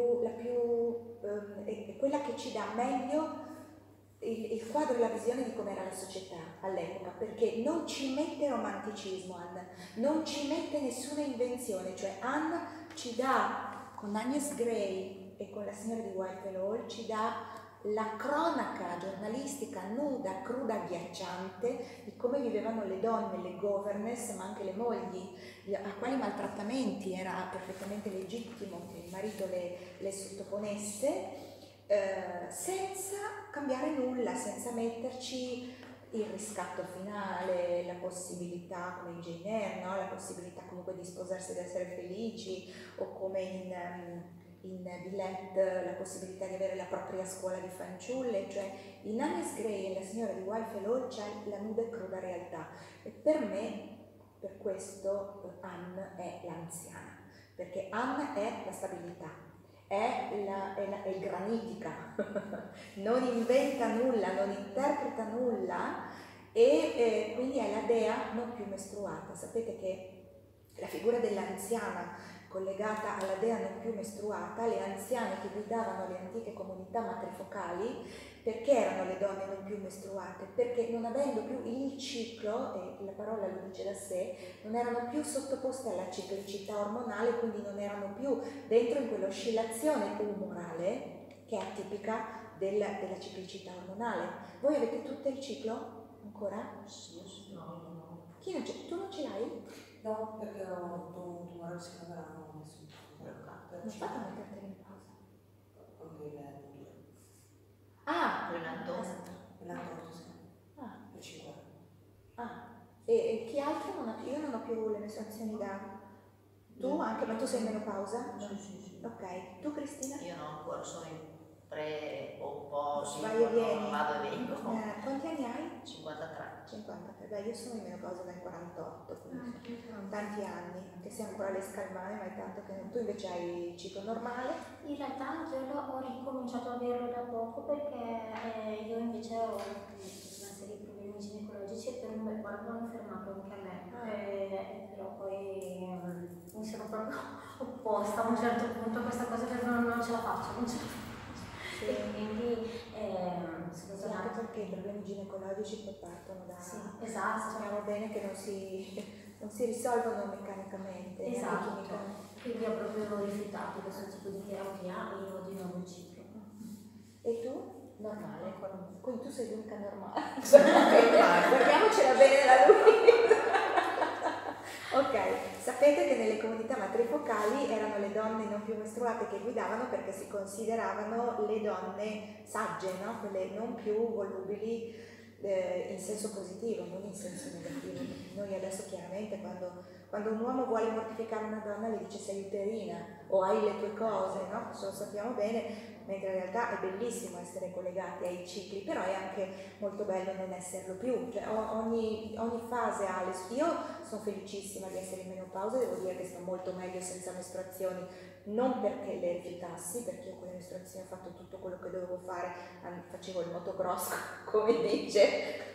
è quella che ci dà meglio il quadro e la visione di com'era la società all'epoca, perché non ci mette romanticismo Anne, non ci mette nessuna invenzione, cioè Anne ci dà, con Agnes Grey e con La signora di Whitehall Hall, ci dà la cronaca giornalistica nuda, cruda, agghiacciante di come vivevano le donne, le governess, ma anche le mogli, a quali maltrattamenti era perfettamente legittimo che il marito le sottoponesse, senza cambiare nulla, senza metterci il riscatto finale, la possibilità come in Jane Eyre, no? La possibilità comunque di sposarsi ed essere felici, o come in Villette la possibilità di avere la propria scuola di fanciulle, cioè in Agnes Grey e La signora di Whitehall Hall c'è la nuda e cruda realtà, e per me, per questo Anne è l'anziana, perché Anne è la stabilità, è il granitica, non inventa nulla, non interpreta nulla e quindi è la dea non più mestruata. Sapete che la figura dell'anziana collegata alla dea non più mestruata, le anziane che guidavano le antiche comunità matrifocali, perché erano le donne non più mestruate? Perché non avendo più il ciclo, e la parola lo dice da sé, non erano più sottoposte alla ciclicità ormonale, quindi non erano più dentro in quell'oscillazione umorale che è atipica della ciclicità ormonale. Voi avete tutto il ciclo ancora? Sì, no. Chi non c'è? Tu non ce l'hai? No, perché ho avuto un tumore al seno grano, ho messo Non fate a mettertene in pausa. Anche il 2. Ah! Renato. L'altro sì. Ah. Il 5. Ah. E chi altro non ha più? Io non ho più le mestruazioni da... Tu anche, ma tu sei in menopausa? Sì. Ok. Tu Cristina? Io no, ancora sono in pre-opposi, Vai e vieni. vado e vengo. Quanti anni hai? 53. 53. Beh, io sono in menopausa dal 48, quindi tanti anni, anche se ancora le scalmane, ma è tanto che tu invece hai il ciclo normale. In realtà io ho ricominciato a averlo da poco perché io invece ho una serie di problemi ginecologici e per un bel po' l'hanno fermato anche a me. Però poi mi sono proprio opposta a un certo punto a questa cosa che non ce la faccio, non ce la faccio. Sì. E quindi Sì, anche perché i problemi ginecologici poi partono da... sì, esatto. Sappiamo bene che non si risolvono meccanicamente, neanche Esatto, chimicamente. quindi ho proprio rifiutato questo tipo di terapia e io ho di nuovo il ciclo. E tu? Normale. Quindi tu sei l'unica normale. Guardiamocela bene la luce. Ok, sapete che nelle comunità matrifocali erano le donne non più mestruate che guidavano perché si consideravano le donne sagge, no? Quelle non più volubili in senso positivo, non in senso negativo. Noi adesso chiaramente quando un uomo vuole mortificare una donna le dice sei uterina o hai le tue cose, no? Questo lo sappiamo bene, mentre in realtà è bellissimo essere collegati ai cicli, però è anche molto bello non esserlo più, cioè ogni fase ha le sue. Io sono felicissima di essere in menopausa, devo dire che sto molto meglio senza mestruazioni, non perché le rifiutassi, perché io con le mestruazioni ho fatto tutto quello che dovevo fare, facevo il motocross come dice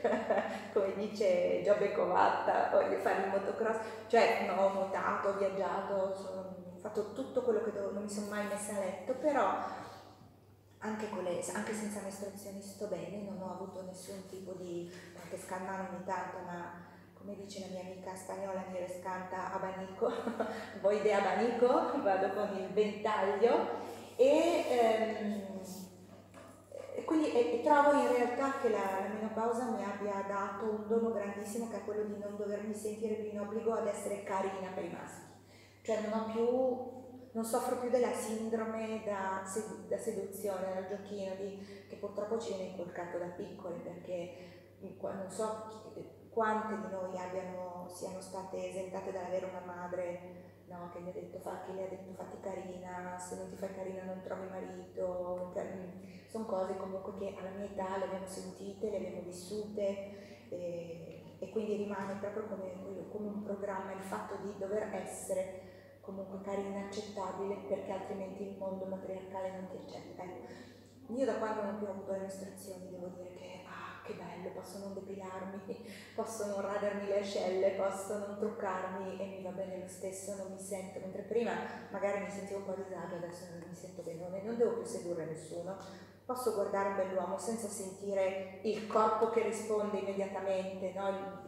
Giobbe Covatta, voglio fare il motocross, cioè no, ho nuotato, ho viaggiato, ho fatto tutto quello che dovevo, non mi sono mai messa a letto, però anche senza mestruazioni sto bene, non ho avuto nessun tipo di qualche scalmano ogni tanto, ma come dice la mia amica spagnola Nieves canta abanico, voy de abanico, vado con il ventaglio e quindi trovo in realtà che la menopausa mi abbia dato un dono grandissimo, che è quello di non dovermi sentire più in obbligo ad essere carina per i maschi, cioè non soffro più della sindrome da seduzione, dal giochino che purtroppo ci viene inculcato da piccole, perché non so quante di noi siano state esentate dall'avere una madre, no, che gli ha detto fatti carina, se non ti fai carina non trovi marito. Sono cose comunque che alla mia età le abbiamo sentite, le abbiamo vissute e quindi rimane proprio come un programma il fatto di dover essere comunque carina, accettabile, perché altrimenti il mondo matriarcale non ti accetta. Io da quando non più ho avuto le mestruazioni devo dire che bello, posso non depilarmi, posso non radermi le ascelle, posso non truccarmi e mi va bene lo stesso, non mi sento, mentre prima magari mi sentivo un po' a disagio, adesso non mi sento bene, non devo più sedurre nessuno, posso guardare un bell'uomo senza sentire il corpo che risponde immediatamente, no?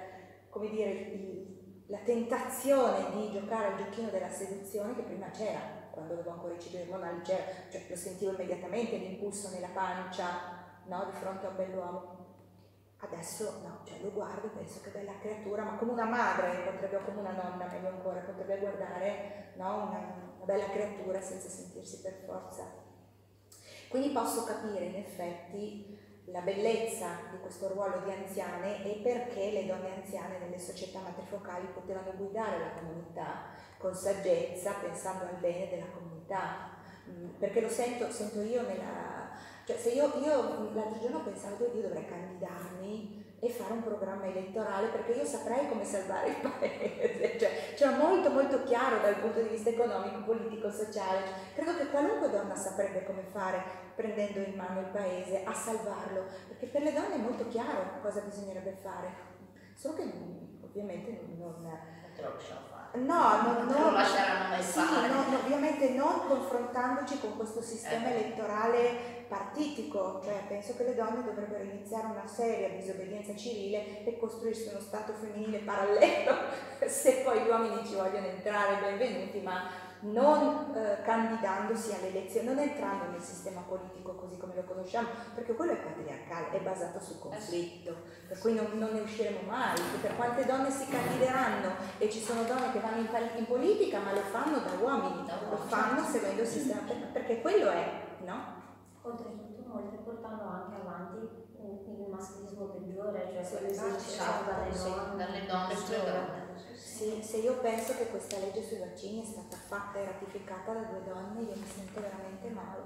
La tentazione di giocare al giochino della seduzione che prima c'era, quando avevo ancora i cicli ormonali c'era, cioè lo sentivo immediatamente l'impulso nella pancia, no? Di fronte a un bell'uomo. Adesso no, cioè lo guardo e penso che bella creatura, ma come una madre, come una nonna meglio ancora, potrebbe guardare, no? una bella creatura senza sentirsi per forza. Quindi posso capire in effetti la bellezza di questo ruolo di anziane e perché le donne anziane nelle società matrifocali potevano guidare la comunità con saggezza, pensando al bene della comunità. Perché lo sento io cioè se io l'altro giorno pensavo che io dovrei candidarmi e fare un programma elettorale, perché io saprei come salvare il paese, cioè molto molto chiaro dal punto di vista economico, politico, sociale. Credo che qualunque donna saprebbe come fare, prendendo in mano il paese, a salvarlo, perché per le donne è molto chiaro cosa bisognerebbe fare, solo che ovviamente non te lo lasciamo fare. non te lo lasceranno mai fare. ovviamente non confrontandoci con questo sistema elettorale partitico, cioè penso che le donne dovrebbero iniziare una seria disobbedienza civile e costruirsi uno stato femminile parallelo, se poi gli uomini ci vogliono entrare, benvenuti, ma non candidandosi alle elezioni, non entrando nel sistema politico così come lo conosciamo, perché quello è patriarcale, è basato sul conflitto, per cui non ne usciremo mai, per quante donne si candideranno, e ci sono donne che vanno in politica ma lo fanno da uomini, lo fanno seguendo il sistema, perché quello è, no? Oltretutto molte portano anche avanti il maschilismo peggiore, cioè quello esatto, dalle donne sulle donne. Sì, se io penso che questa legge sui vaccini è stata fatta e ratificata da 2 donne, io mi sento veramente male,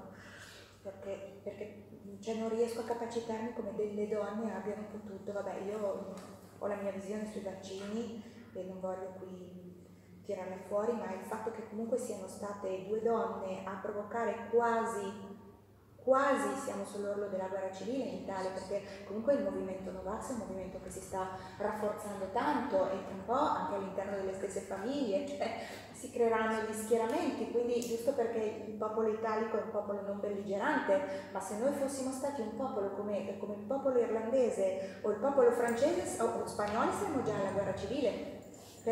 perché cioè non riesco a capacitarmi come delle donne abbiano potuto, vabbè, io ho la mia visione sui vaccini e non voglio qui tirarla fuori, ma il fatto che comunque siano state 2 donne a provocare quasi siamo sull'orlo della guerra civile in Italia, perché comunque il movimento Novax è un movimento che si sta rafforzando tanto e tra un po' anche all'interno delle stesse famiglie, cioè si creeranno gli schieramenti, quindi giusto perché il popolo italico è un popolo non belligerante, ma se noi fossimo stati un popolo come il popolo irlandese o il popolo francese o spagnolo, saremmo già alla guerra civile,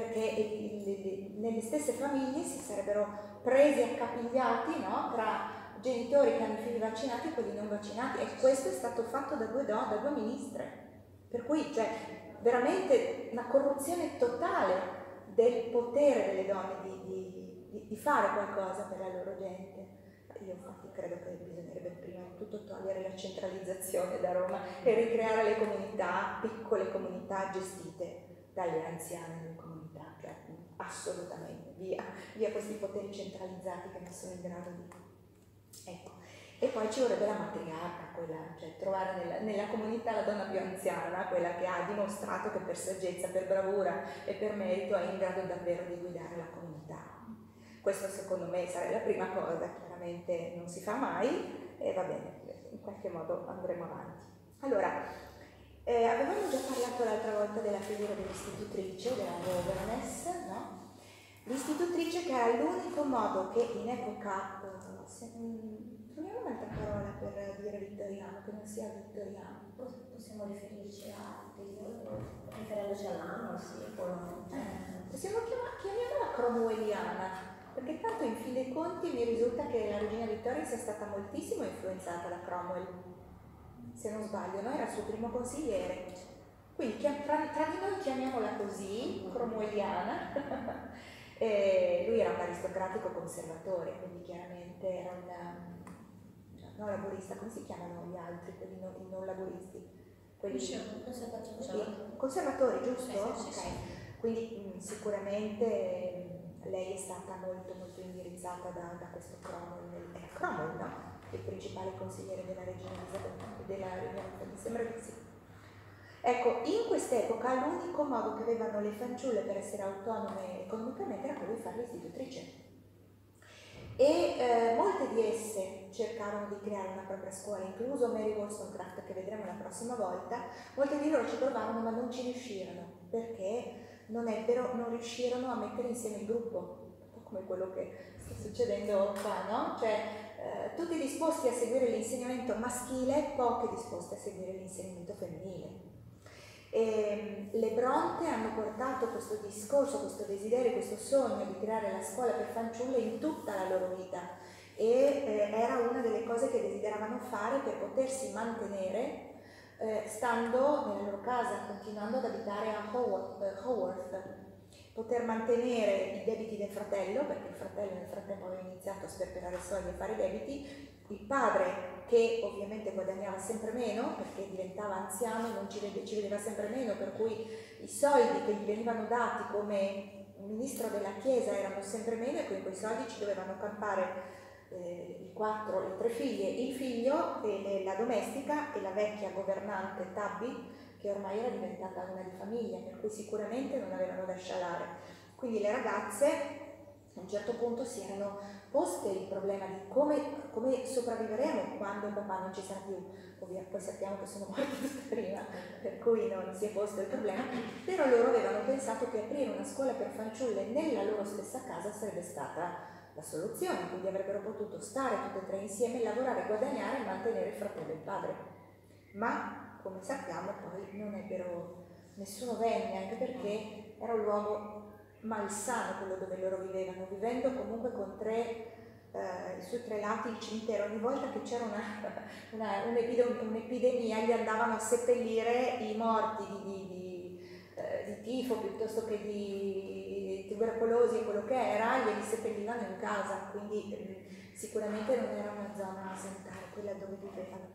perché nelle stesse famiglie si sarebbero presi accapigliati, no? Tra genitori che hanno i figli vaccinati e quelli non vaccinati, e questo è stato fatto da 2 ministre, per cui cioè veramente una corruzione totale del potere delle donne di fare qualcosa per la loro gente. Io infatti credo che bisognerebbe prima di tutto togliere la centralizzazione da Roma e ricreare le comunità, piccole comunità gestite dalle anziane delle comunità, cioè assolutamente via questi poteri centralizzati che non sono in grado di... Ecco, e poi ci vorrebbe la matriarca, cioè trovare nella comunità la donna più anziana, quella che ha dimostrato che per saggezza, per bravura e per merito è in grado davvero di guidare la comunità. Questo secondo me sarà la prima cosa, chiaramente non si fa mai e va bene, in qualche modo andremo avanti. Allora, avevamo già parlato l'altra volta della figura dell'istitutrice, della governess, no? L'istitutrice che era l'unico modo che in epoca, troviamo un'altra parola per dire vittoriano, che non sia vittoriano. Possiamo riferirci riferendoci all'anno, al secolo. Possiamo chiamiamola cromwelliana, perché tanto in fin dei conti mi risulta che la regina Vittoria sia stata moltissimo influenzata da Cromwell, se non sbaglio, no? Era il suo primo consigliere. Quindi tra di noi chiamiamola così, cromwelliana. Lui era un aristocratico conservatore, quindi chiaramente era non laburista, come si chiamano gli altri, quelli non laburisti? Quelli conservatori, giusto? Sì. Ok, quindi sicuramente lei è stata molto molto indirizzata da questo Cromwell, no? Il principale consigliere della regina Elisabetta, mi sembra che sì. Ecco, in quest'epoca l'unico modo che avevano le fanciulle per essere autonome economicamente era quello di fare l'istitutrice. E molte di esse cercarono di creare una propria scuola, incluso Mary Wollstonecraft, che vedremo la prossima volta. Molte di loro ci provarono ma non ci riuscirono, perché non riuscirono a mettere insieme il gruppo, un po' come quello che sta succedendo qua, no? Cioè, tutti disposti a seguire l'insegnamento maschile, pochi disposti a seguire l'insegnamento femminile. E le Bronte hanno portato questo discorso, questo desiderio, questo sogno di creare la scuola per fanciulle in tutta la loro vita, e era una delle cose che desideravano fare per potersi mantenere stando nella loro casa, continuando ad abitare a Haworth, poter mantenere i debiti del fratello, perché il fratello nel frattempo aveva iniziato a sperperare soldi e fare debiti, il padre che ovviamente guadagnava sempre meno perché diventava anziano, non ci vedeva sempre meno, per cui i soldi che gli venivano dati come ministro della chiesa erano sempre meno, e con quei soldi ci dovevano campare le 3 figlie, il figlio e la domestica, e la vecchia governante Tabby che ormai era diventata una di famiglia, per cui sicuramente non avevano da scialare. Quindi le ragazze a un certo punto si erano poste il problema di come sopravviveremo quando papà non ci sarà più. Ovviamente poi sappiamo che sono morti tutti prima, per cui non si è posto il problema, però loro avevano pensato che aprire una scuola per fanciulle nella loro stessa casa sarebbe stata la soluzione, quindi avrebbero potuto stare tutte e tre insieme, lavorare, guadagnare e mantenere il fratello e il padre. Ma, come sappiamo, poi non ebbero, nessuno venne, anche perché era un luogo malsano quello dove loro vivevano, vivendo comunque con sui tre lati il cimitero. Ogni volta che c'era un'epidemia gli andavano a seppellire i morti di tifo piuttosto che di tubercolosi e quello che era, glieli seppellivano in casa, quindi sicuramente non era una zona sanitaria quella dove vivevano.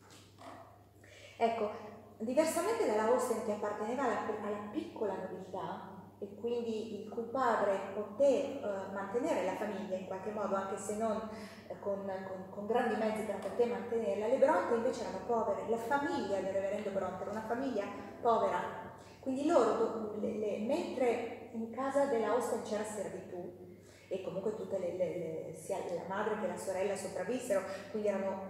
Ecco, diversamente dalla Austen, che apparteneva alla piccola nobiltà e quindi il cui padre poté mantenere la famiglia in qualche modo, anche se non con grandi mezzi, per poter mantenerla, le Bronte invece erano povere. La famiglia del reverendo Bronte era una famiglia povera, quindi loro, mentre in casa della Austen c'era servitù, e comunque tutte sia la madre che la sorella sopravvissero, quindi erano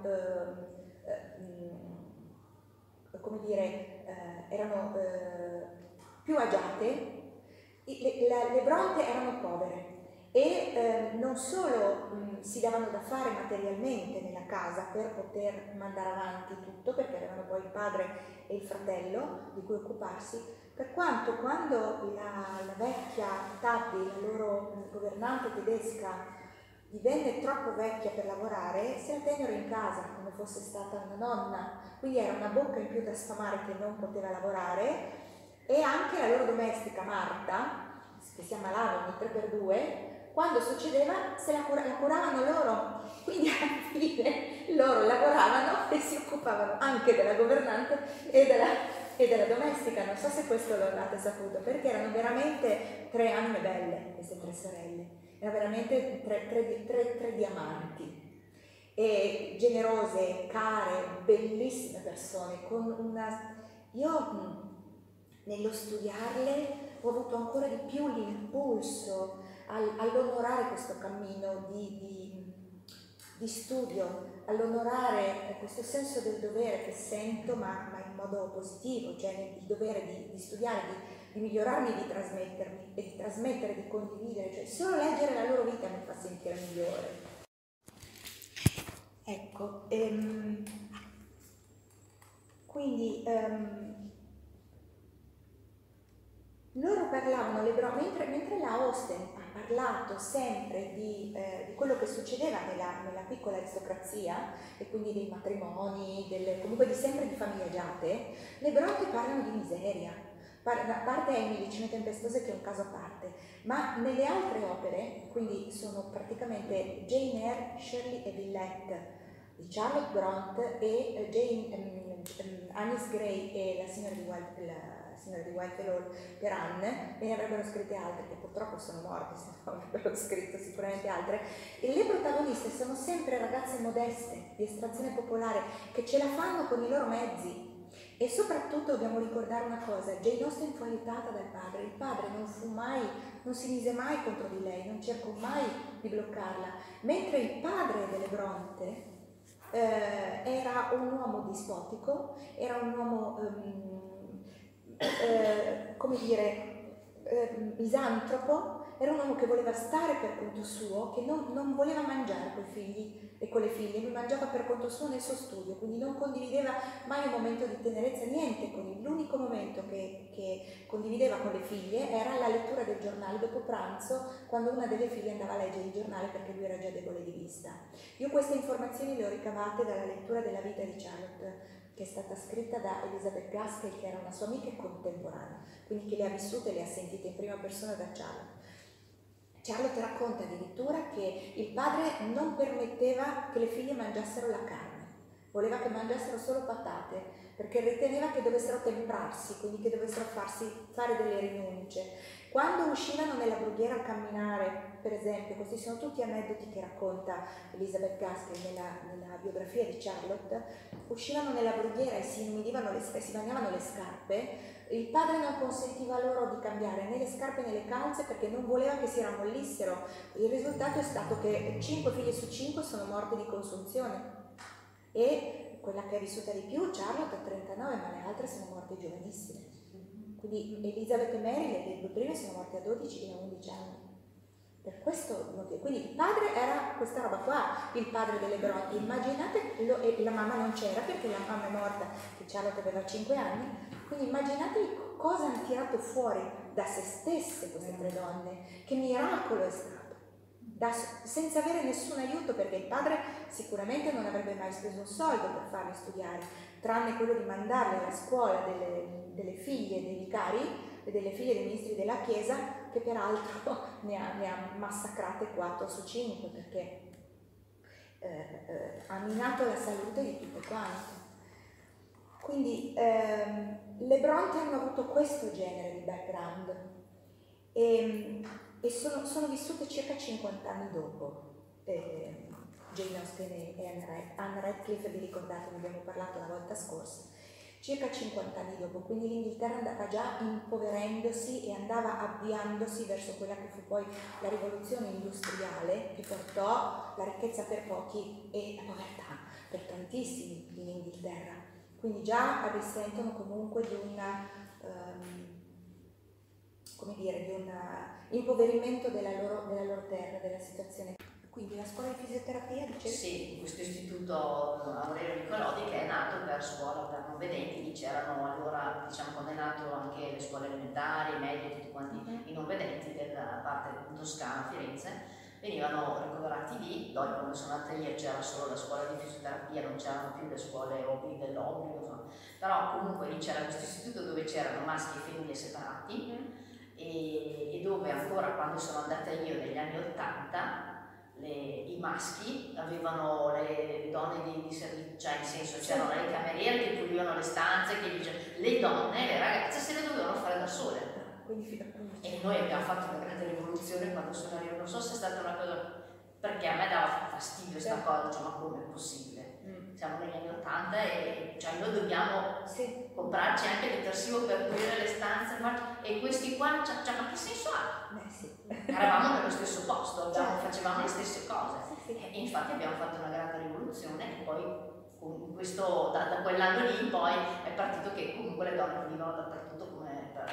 come dire, erano più agiate. Le Bronte erano povere e non solo si davano da fare materialmente nella casa per poter mandare avanti tutto, perché avevano poi il padre e il fratello di cui occuparsi, per quanto quando la vecchia Tabby, la loro governante tedesca, divenne troppo vecchia per lavorare, se la tennero in casa come fosse stata una nonna, quindi era una bocca in più da sfamare che non poteva lavorare. E anche la loro domestica Marta, che si ammalava ogni 3x2, quando succedeva la curavano loro, quindi alla fine loro lavoravano e si occupavano anche della governante e della domestica. Non so se questo lo avete saputo, perché erano veramente tre anime belle, queste tre sorelle, erano veramente tre diamanti, e generose, care, bellissime persone, con una... Io nello studiarle ho avuto ancora di più l'impulso all'onorare questo cammino di studio, all'onorare questo senso del dovere che sento, ma in modo positivo, cioè il dovere di studiare, di migliorarmi, di trasmettermi e di trasmettere, di condividere, cioè solo leggere la loro vita mi fa sentire migliore. Ecco, quindi loro parlavano, mentre la Austen ha parlato sempre di quello che succedeva nella piccola aristocrazia, e quindi dei matrimoni, comunque sempre di famiglie agiate, le Bronte parlano di miseria. A parte Emily, Cime Tempestose, che è un caso a parte, ma nelle altre opere, quindi sono praticamente Jane Eyre, Shirley e Villette di Charlotte Bronte e Annis Grey e la signora di Whitehall Hall per Anne, e ne avrebbero scritte altre che purtroppo sono morte, se no avrebbero scritto sicuramente altre. E le protagoniste sono sempre ragazze modeste, di estrazione popolare, che ce la fanno con i loro mezzi. E soprattutto dobbiamo ricordare una cosa: Jane Austen fu aiutata dal padre, il padre non si mise mai contro di lei, non cercò mai di bloccarla, mentre il padre delle Bronte era un uomo dispotico, era un uomo come dire, misantropo, era un uomo che voleva stare per conto suo, che non voleva mangiare coi figli e con le figlie, lui mangiava per conto suo nel suo studio, quindi non condivideva mai un momento di tenerezza, niente con lui. L'unico momento che condivideva con le figlie era la lettura del giornale dopo pranzo, quando una delle figlie andava a leggere il giornale perché lui era già debole di vista. Io queste informazioni le ho ricavate dalla lettura della vita di Charlotte, che è stata scritta da Elizabeth Gaskell, che era una sua amica e contemporanea, quindi che le ha vissute e le ha sentite in prima persona da Charlotte. Charlotte racconta addirittura che il padre non permetteva che le figlie mangiassero la carne, voleva che mangiassero solo patate, perché riteneva che dovessero temprarsi, quindi che dovessero fare delle rinunce. Quando uscivano nella brughiera a camminare, per esempio, questi sono tutti aneddoti che racconta Elizabeth Gaskell nella biografia di Charlotte, uscivano nella brughiera e si bagnavano le scarpe, il padre non consentiva loro di cambiare né le scarpe né le calze perché non voleva che si rammollissero. Il risultato è stato che 5 figlie su 5 sono morte di consunzione e quella che è vissuta di più, Charlotte, a 39, ma le altre sono morte giovanissime. Quindi Elizabeth e Mary, le due prime, sono morte a 12 e a 11 anni. Per questo motivo. Quindi il padre era questa roba qua, il padre delle Bronte. Immaginate, e la mamma non c'era perché la mamma è morta, che Charlotte aveva 5 anni. Quindi immaginatevi cosa hanno tirato fuori da se stesse queste tre donne. Che miracolo è stato. Senza avere nessun aiuto, perché il padre sicuramente non avrebbe mai speso un soldo per farle studiare, tranne quello di mandarle alla scuola delle figlie dei vicari e delle figlie dei ministri della Chiesa, che peraltro ne ha massacrate 4 su 5 perché ha minato la salute di tutte quante. Quindi le Bronte hanno avuto questo genere di background e sono vissute circa 50 anni dopo Jane Austen e Anne Radcliffe, vi ricordate, ne abbiamo parlato la volta scorsa, circa 50 anni dopo, quindi l'Inghilterra andava già impoverendosi e andava avviandosi verso quella che fu poi la rivoluzione industriale che portò la ricchezza per pochi e la povertà per tantissimi in Inghilterra, quindi già risentono comunque di un impoverimento della loro terra, della situazione. Quindi la scuola di fisioterapia, dicevi? Sì, questo istituto Aurelio Nicolodi che è nato per scuola per non vedenti, lì c'erano allora, diciamo, quando è nato anche le scuole elementari, medie, tutti quanti i non vedenti della parte toscana, Firenze, venivano ricoverati lì. Poi quando sono andata io c'era solo la scuola di fisioterapia, non c'erano più le scuole dell'obbligo, insomma. Però comunque lì c'era questo istituto dove c'erano maschi e femmine separati e dove ancora quando sono andata io negli anni 80 i maschi avevano le donne di servizio, cioè nel senso c'erano le cameriere che pulivano le stanze, le donne, le ragazze se le dovevano fare da sole. E noi abbiamo fatto una grande rivoluzione quando sono arrivata, non so se è stata una cosa, perché a me dava fastidio questa cosa, cioè ma come è possibile? Siamo negli anni 80 e cioè noi dobbiamo comprarci anche il detersivo per pulire le stanze, e questi qua, cioè, ma che senso ha? Eravamo nello stesso posto, facevamo le stesse cose e infatti abbiamo fatto una grande rivoluzione e poi con questo, da quell'anno lì in poi è partito che comunque le donne pulivano dappertutto come per...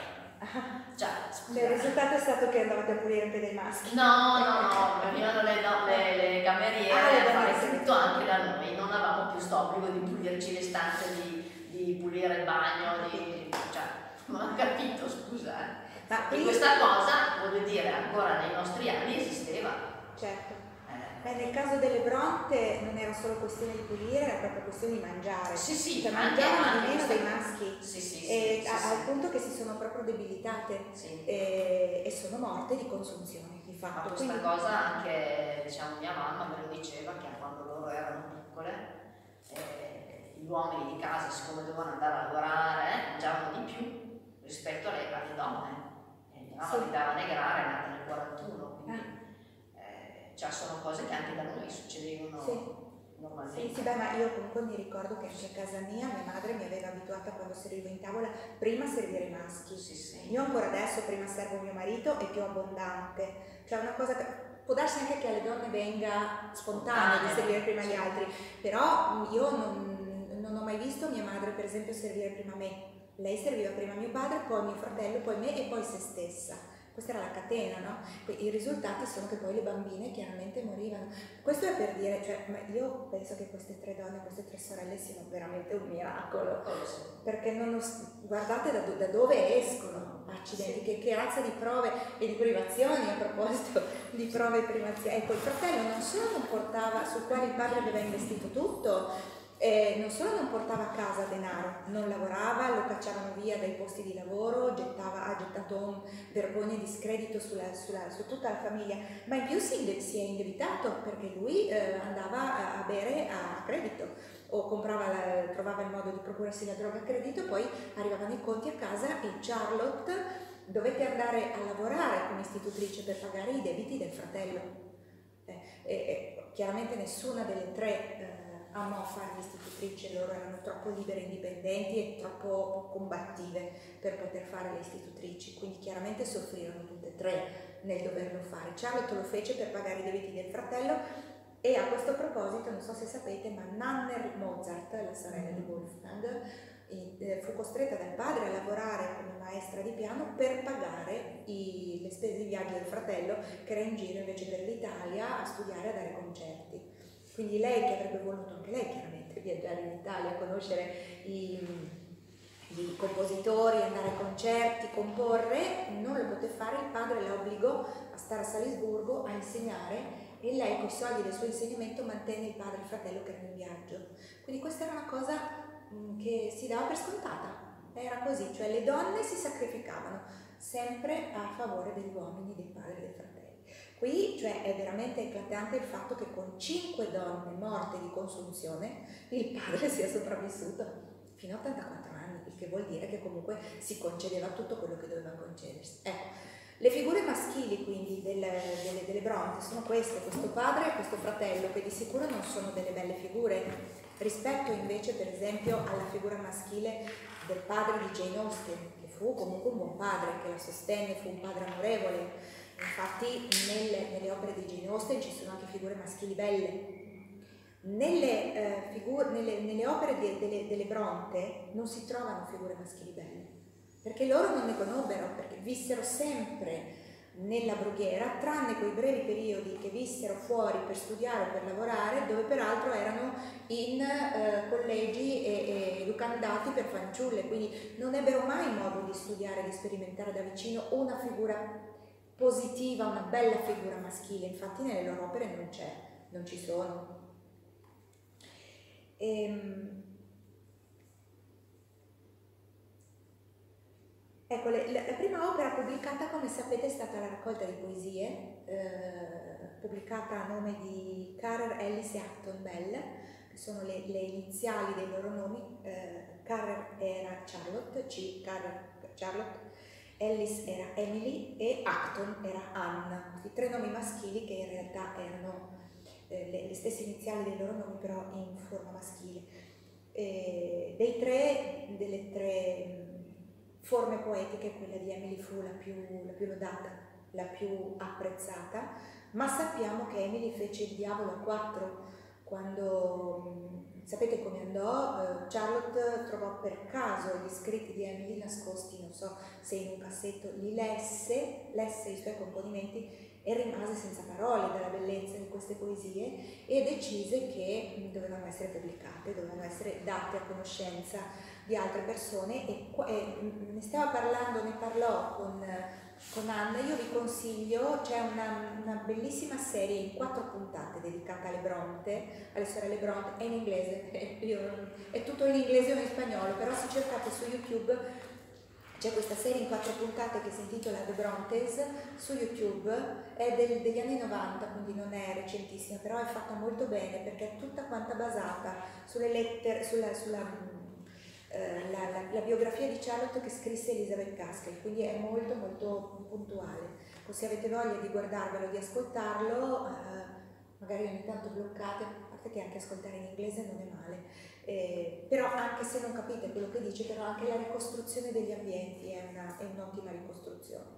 il risultato è stato che andavate a pulire anche dei maschi? No, venivano le cameriere a fare tutto anche da noi, non avevamo più st'obbligo di pulirci le stanze, di pulire il bagno, non ho capito, scusa. Ma questa cosa, voglio dire, ancora nei nostri anni esisteva. Certo. Nel caso delle Bronte non era solo questione di pulire, era proprio questione di mangiare. Sì, cioè mangiavano di meno dei maschi. Sì, al punto che si sono proprio debilitate e sono morte di consunzione, di fatto. Ma questa cosa anche, diciamo, mia mamma me lo diceva che quando loro erano piccole gli uomini di casa, siccome dovevano andare a lavorare, mangiavano di più rispetto alle donne. Mia mamma mi dava negrare, è nata nel 41, quindi sono cose che anche da noi succedevano normalmente. Sì, ma io comunque mi ricordo che anche a casa mia madre mi aveva abituata quando servivo in tavola prima a servire i maschi. Io ancora adesso prima servo mio marito, è più abbondante. Cioè una cosa può darsi anche che alle donne venga spontaneo di servire prima gli altri, però io non ho mai visto mia madre per esempio servire prima me. Lei serviva prima mio padre, poi mio fratello, poi me e poi se stessa. Questa era la catena, no? I risultati sono che poi le bambine chiaramente morivano. Questo è per dire, io penso che queste tre donne, queste tre sorelle siano veramente un miracolo. Perché guardate da dove escono, accidenti, che razza di prove e di privazioni, a proposito di prove e privazioni. Ecco, il fratello non solo non portava, sul quale il padre aveva investito tutto, Non solo non portava a casa denaro, non lavorava, lo cacciavano via dai posti di lavoro, ha gettato vergogna e discredito su tutta la famiglia, ma in più si è indebitato perché lui andava a bere a credito o trovava il modo di procurarsi la droga a credito, poi arrivavano i conti a casa e Charlotte dovette andare a lavorare come istitutrice per pagare i debiti del fratello. Chiaramente nessuna delle tre amò fare l'istitutrice, loro erano troppo libere e indipendenti e troppo combattive per poter fare le istitutrici, quindi chiaramente soffrirono tutte e tre nel doverlo fare. Charlotte lo fece per pagare i debiti del fratello e a questo proposito, non so se sapete, ma Nanner Mozart, la sorella di Wolfgang, fu costretta dal padre a lavorare come maestra di piano per pagare le spese di viaggio del fratello, che era in giro invece per l'Italia a studiare e a dare concerti. Quindi lei, che avrebbe voluto anche lei chiaramente viaggiare in Italia, conoscere i compositori, andare ai concerti, comporre, non lo poté fare, il padre la obbligò a stare a Salisburgo a insegnare e lei con i soldi del suo insegnamento mantenne il padre e il fratello che erano in viaggio. Quindi questa era una cosa che si dava per scontata, era così, cioè le donne si sacrificavano sempre a favore degli uomini, del padre e del fratello. Qui cioè, è veramente eclatante il fatto che con 5 donne morte di consunzione il padre sia sopravvissuto fino a 84 anni, il che vuol dire che comunque si concedeva tutto quello che doveva concedersi. Ecco, le figure maschili quindi delle Bronte sono queste, questo padre e questo fratello, che di sicuro non sono delle belle figure, rispetto invece per esempio alla figura maschile del padre di Jane Austen, che fu comunque un buon padre, che la sostenne, fu un padre amorevole. Infatti nelle opere di Jane Austen ci sono anche figure maschili belle. Nelle opere delle Bronte non si trovano figure maschili belle, perché loro non ne conobbero, perché vissero sempre nella brughiera, tranne quei brevi periodi che vissero fuori per studiare o per lavorare, dove peraltro erano in collegi e educandati per fanciulle, quindi non ebbero mai modo di studiare, di sperimentare da vicino una figura positiva, una bella figura maschile. Infatti nelle loro opere non ci sono. Ecco, la prima opera pubblicata, come sapete, è stata la raccolta di poesie, pubblicata a nome di Carrer, Ellis e Acton Bell, che sono le iniziali dei loro nomi. Carrer era Charlotte, Charlotte, Ellis era Emily e Acton era Anne, questi 3 nomi maschili che in realtà erano le stesse iniziali dei loro nomi, però in forma maschile. Delle tre forme poetiche, quella di Emily fu la più lodata, la più apprezzata, ma sappiamo che Emily fece il diavolo a 4 quando, sapete come andò? Charlotte trovò per caso gli scritti di Emily nascosti, non so se in un cassetto, li lesse i suoi componimenti e rimase senza parole dalla bellezza di queste poesie e decise che dovevano essere pubblicate, dovevano essere date a conoscenza di altre persone e ne parlò con Anna. Io vi consiglio, c'è una bellissima serie in 4 puntate dedicata alle Bronte, alle sorelle Bronte, è in inglese, è tutto in inglese o in spagnolo, però se cercate su YouTube c'è questa serie in 4 puntate che si intitola The Brontes su YouTube, è degli anni 90, quindi non è recentissima, però è fatta molto bene perché è tutta quanta basata sulle lettere, la biografia di Charlotte che scrisse Elizabeth Gaskell, quindi è molto molto puntuale. Se avete voglia di guardarvelo, di ascoltarlo, magari ogni tanto bloccate, a parte che anche ascoltare in inglese non è male. Però anche se non capite quello che dice, però anche la ricostruzione degli ambienti è un'ottima ricostruzione.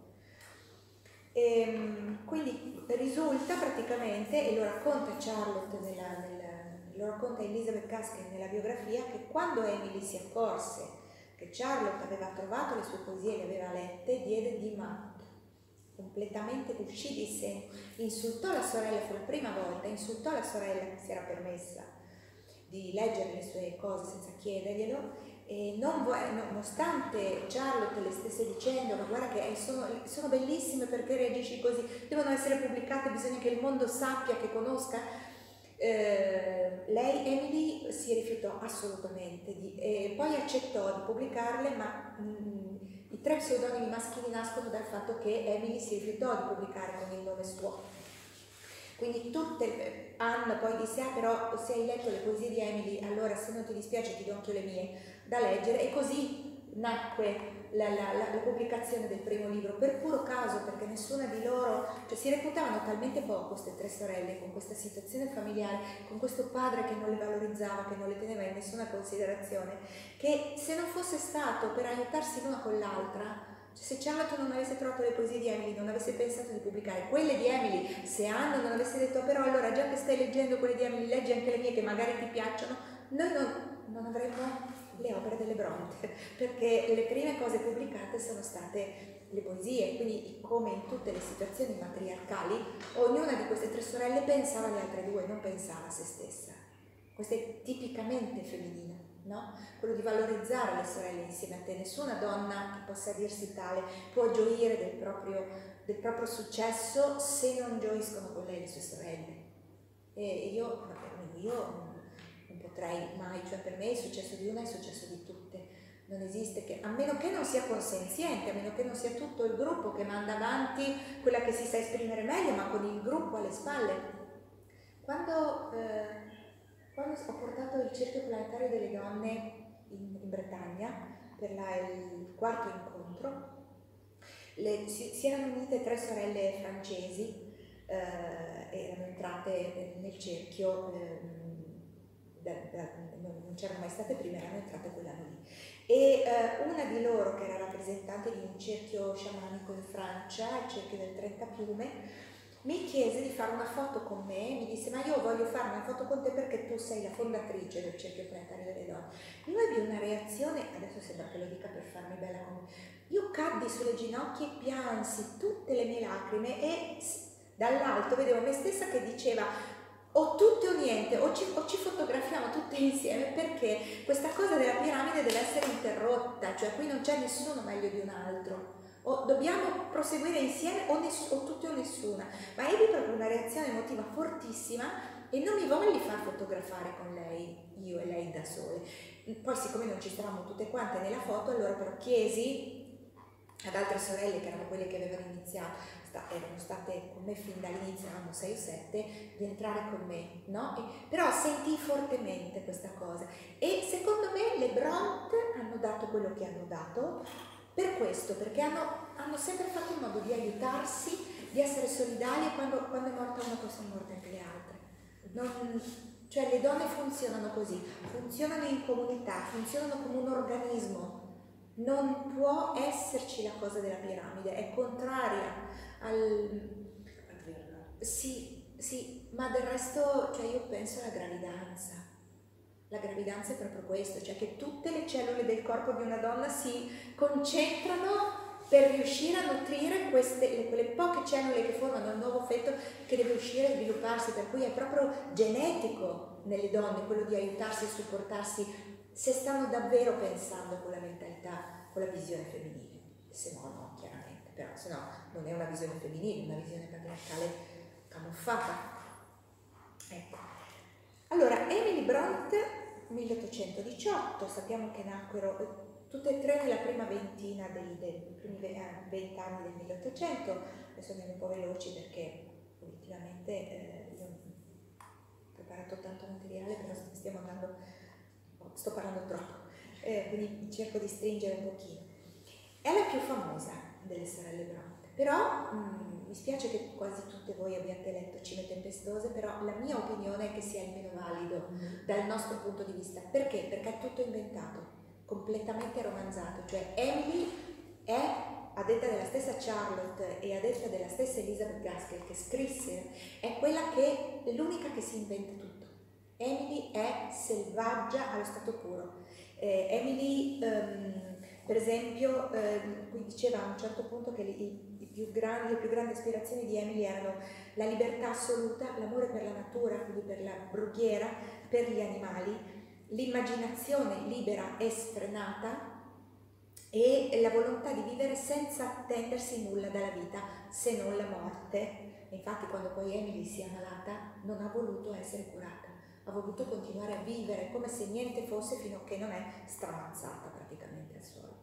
Quindi risulta praticamente, e lo racconta Charlotte lo racconta Elizabeth Gaskell nella biografia, che quando Emily si accorse che Charlotte aveva trovato le sue poesie e le aveva lette, diede di matto, completamente uscì di sé, insultò la sorella, fu la prima volta, insultò la sorella che si era permessa di leggere le sue cose senza chiederglielo, e nonostante Charlotte le stesse dicendo ma guarda che sono bellissime, perché reagisci così, devono essere pubblicate, bisogna che il mondo sappia, che conosca, Lei, Emily, si rifiutò assolutamente, poi accettò di pubblicarle, ma i 3 pseudonimi maschili nascono dal fatto che Emily si rifiutò di pubblicare con il nome suo. Quindi Anne poi disse, però se hai letto le poesie di Emily, allora se non ti dispiace ti do anche le mie da leggere, e così nacque la pubblicazione del primo libro, per puro caso, perché nessuna di loro, cioè si reputavano talmente poco queste 3 sorelle, con questa situazione familiare, con questo padre che non le valorizzava, che non le teneva in nessuna considerazione, che se non fosse stato per aiutarsi l'una con l'altra, cioè se Charlotte non avesse trovato le poesie di Emily, non avesse pensato di pubblicare quelle di Emily, se Anne non avesse detto però allora già che stai leggendo quelle di Emily, leggi anche le mie che magari ti piacciono, noi non avremmo le opere delle Bronte, perché le prime cose pubblicate sono state le poesie, quindi come in tutte le situazioni matriarcali, ognuna di queste 3 sorelle pensava alle altre 2, non pensava a se stessa. Questo è tipicamente femminile, no? Quello di valorizzare le sorelle insieme a te. Nessuna donna che possa dirsi tale può gioire del proprio successo se non gioiscono con lei le sue sorelle. E io non potrei mai, cioè per me il successo di una è il successo di tutte, non esiste che, a meno che non sia consenziente, a meno che non sia tutto il gruppo che manda avanti quella che si sa esprimere meglio, ma con il gruppo alle spalle. Quando ho portato il cerchio planetario delle donne in Bretagna per il 4º incontro, si erano unite 3 sorelle francesi, erano entrate nel cerchio, non c'erano mai state prima, erano entrate quell'anno lì, e una di loro, che era rappresentante di un cerchio sciamanico in Francia, il cerchio del 30 piume, mi chiese di fare una foto con me, mi disse ma io voglio fare una foto con te perché tu sei la fondatrice del cerchio planetario delle donne. Io ebbi una reazione, adesso sembra che lo dica per farmi bella con me, io caddi sulle ginocchia e piansi tutte le mie lacrime, e dall'alto vedevo me stessa che diceva o tutte o niente, o ci fotografiamo tutte insieme, perché questa cosa della piramide deve essere interrotta, cioè qui non c'è nessuno meglio di un altro, o dobbiamo proseguire insieme o tutte o nessuna. Ma ebbi proprio una reazione emotiva fortissima e non mi volli far fotografare con lei, io e lei da sole. Poi siccome non ci stavamo tutte quante nella foto, allora però chiesi ad altre sorelle, che erano quelle che avevano iniziato, erano state con me fin dall'inizio, erano 6 o 7, di entrare con me, no? Però sentii fortemente questa cosa, e secondo me le Bronte hanno dato quello che hanno dato per questo, perché hanno sempre fatto in modo di aiutarsi, di essere solidali, e quando è morta una poi sono morte anche le altre. Cioè le donne funzionano così, funzionano in comunità, funzionano come un organismo. Non può esserci la cosa della piramide, è contraria al patriarcato. Sì, ma del resto, cioè io penso alla gravidanza. La gravidanza è proprio questo, cioè che tutte le cellule del corpo di una donna si concentrano per riuscire a nutrire quelle poche cellule che formano il nuovo feto che deve uscire e svilupparsi, per cui è proprio genetico nelle donne quello di aiutarsi e supportarsi, se stanno davvero pensando con la mentalità, con la visione femminile. Se no, chiaramente, però se no non è una visione femminile, è una visione patriarcale camuffata. Ecco. Allora, Emily Bronte, 1818, sappiamo che nacquero tutte e 3 nella prima ventina dei primi 20 anni del 1800, adesso andiamo un po' veloci perché obiettivamente io ho preparato tanto materiale, però sto parlando troppo, quindi cerco di stringere un pochino. È la più famosa delle sorelle Bronte, però mi spiace che quasi tutte voi abbiate letto Cime tempestose, però la mia opinione è che sia il meno valido dal nostro punto di vista. Perché? Perché è tutto inventato, completamente romanzato, cioè Emily è, a detta della stessa Charlotte e a detta della stessa Elizabeth Gaskell che scrisse, è l'unica che si inventa tutto. Emily è selvaggia allo stato puro. Emily, per esempio, qui diceva a un certo punto che le più grandi aspirazioni di Emily erano la libertà assoluta, l'amore per la natura, quindi per la brughiera, per gli animali, l'immaginazione libera e sfrenata e la volontà di vivere senza attendersi nulla dalla vita se non la morte. Infatti quando poi Emily si è ammalata non ha voluto essere curata, ha voluto continuare a vivere come se niente fosse fino a che non è stramazzata praticamente al suolo.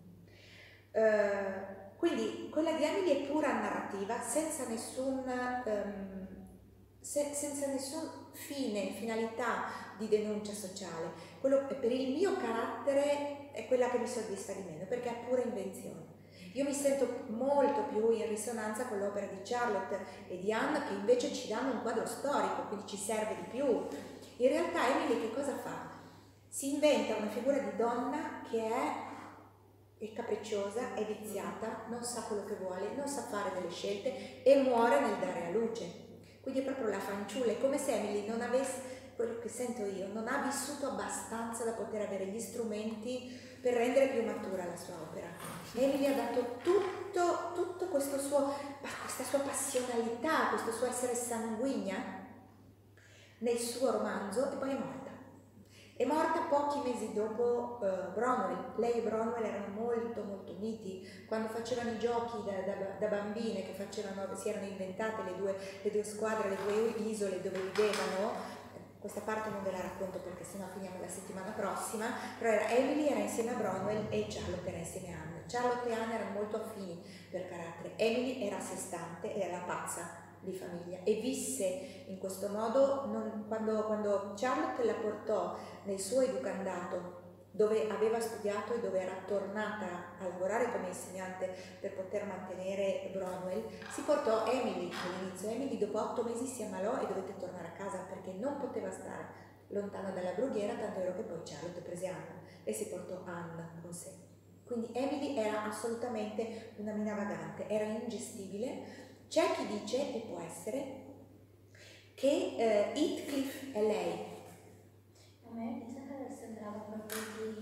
Quindi quella di Emily è pura narrativa, senza nessun finalità di denuncia sociale. Quello per il mio carattere è quella che mi soddisfa di meno, perché è pura invenzione. Io mi sento molto più in risonanza con l'opera di Charlotte e di Anne, che invece ci danno un quadro storico, quindi ci serve di più. In realtà Emily che cosa fa? Si inventa una figura di donna che è capricciosa, è viziata, non sa quello che vuole, non sa fare delle scelte e muore nel dare a luce. Quindi è proprio la fanciulla, è come se Emily non avesse, quello che sento io, non ha vissuto abbastanza da poter avere gli strumenti per rendere più matura la sua opera. Emily ha dato tutto questa sua passionalità, questo suo essere sanguigna nel suo romanzo, e poi è morta. È morta pochi mesi dopo Bronwell. Lei e Bronwell erano molto molto uniti. Quando facevano i giochi da bambine, che si erano inventate le due squadre, le due isole dove vivevano. Questa parte non ve la racconto perché sennò finiamo la settimana prossima, però Emily era insieme a Bronwell e Charlotte era insieme a Anne. Charlotte e Anne erano molto affini per carattere. Emily era a sé stante, era la pazza di famiglia e visse in questo modo. Quando Charlotte la portò nel suo educandato, dove aveva studiato e dove era tornata a lavorare come insegnante per poter mantenere Bronwell, si portò Emily all'inizio. Emily dopo 8 mesi si ammalò e dovette tornare a casa perché non poteva stare lontana dalla brughiera, tanto è vero che poi Charlotte prese Anne e si portò Anne con sé. Quindi Emily era assolutamente una mina vagante, era ingestibile. C'è chi dice, e può essere, che Heathcliff è lei. A me sembrava proprio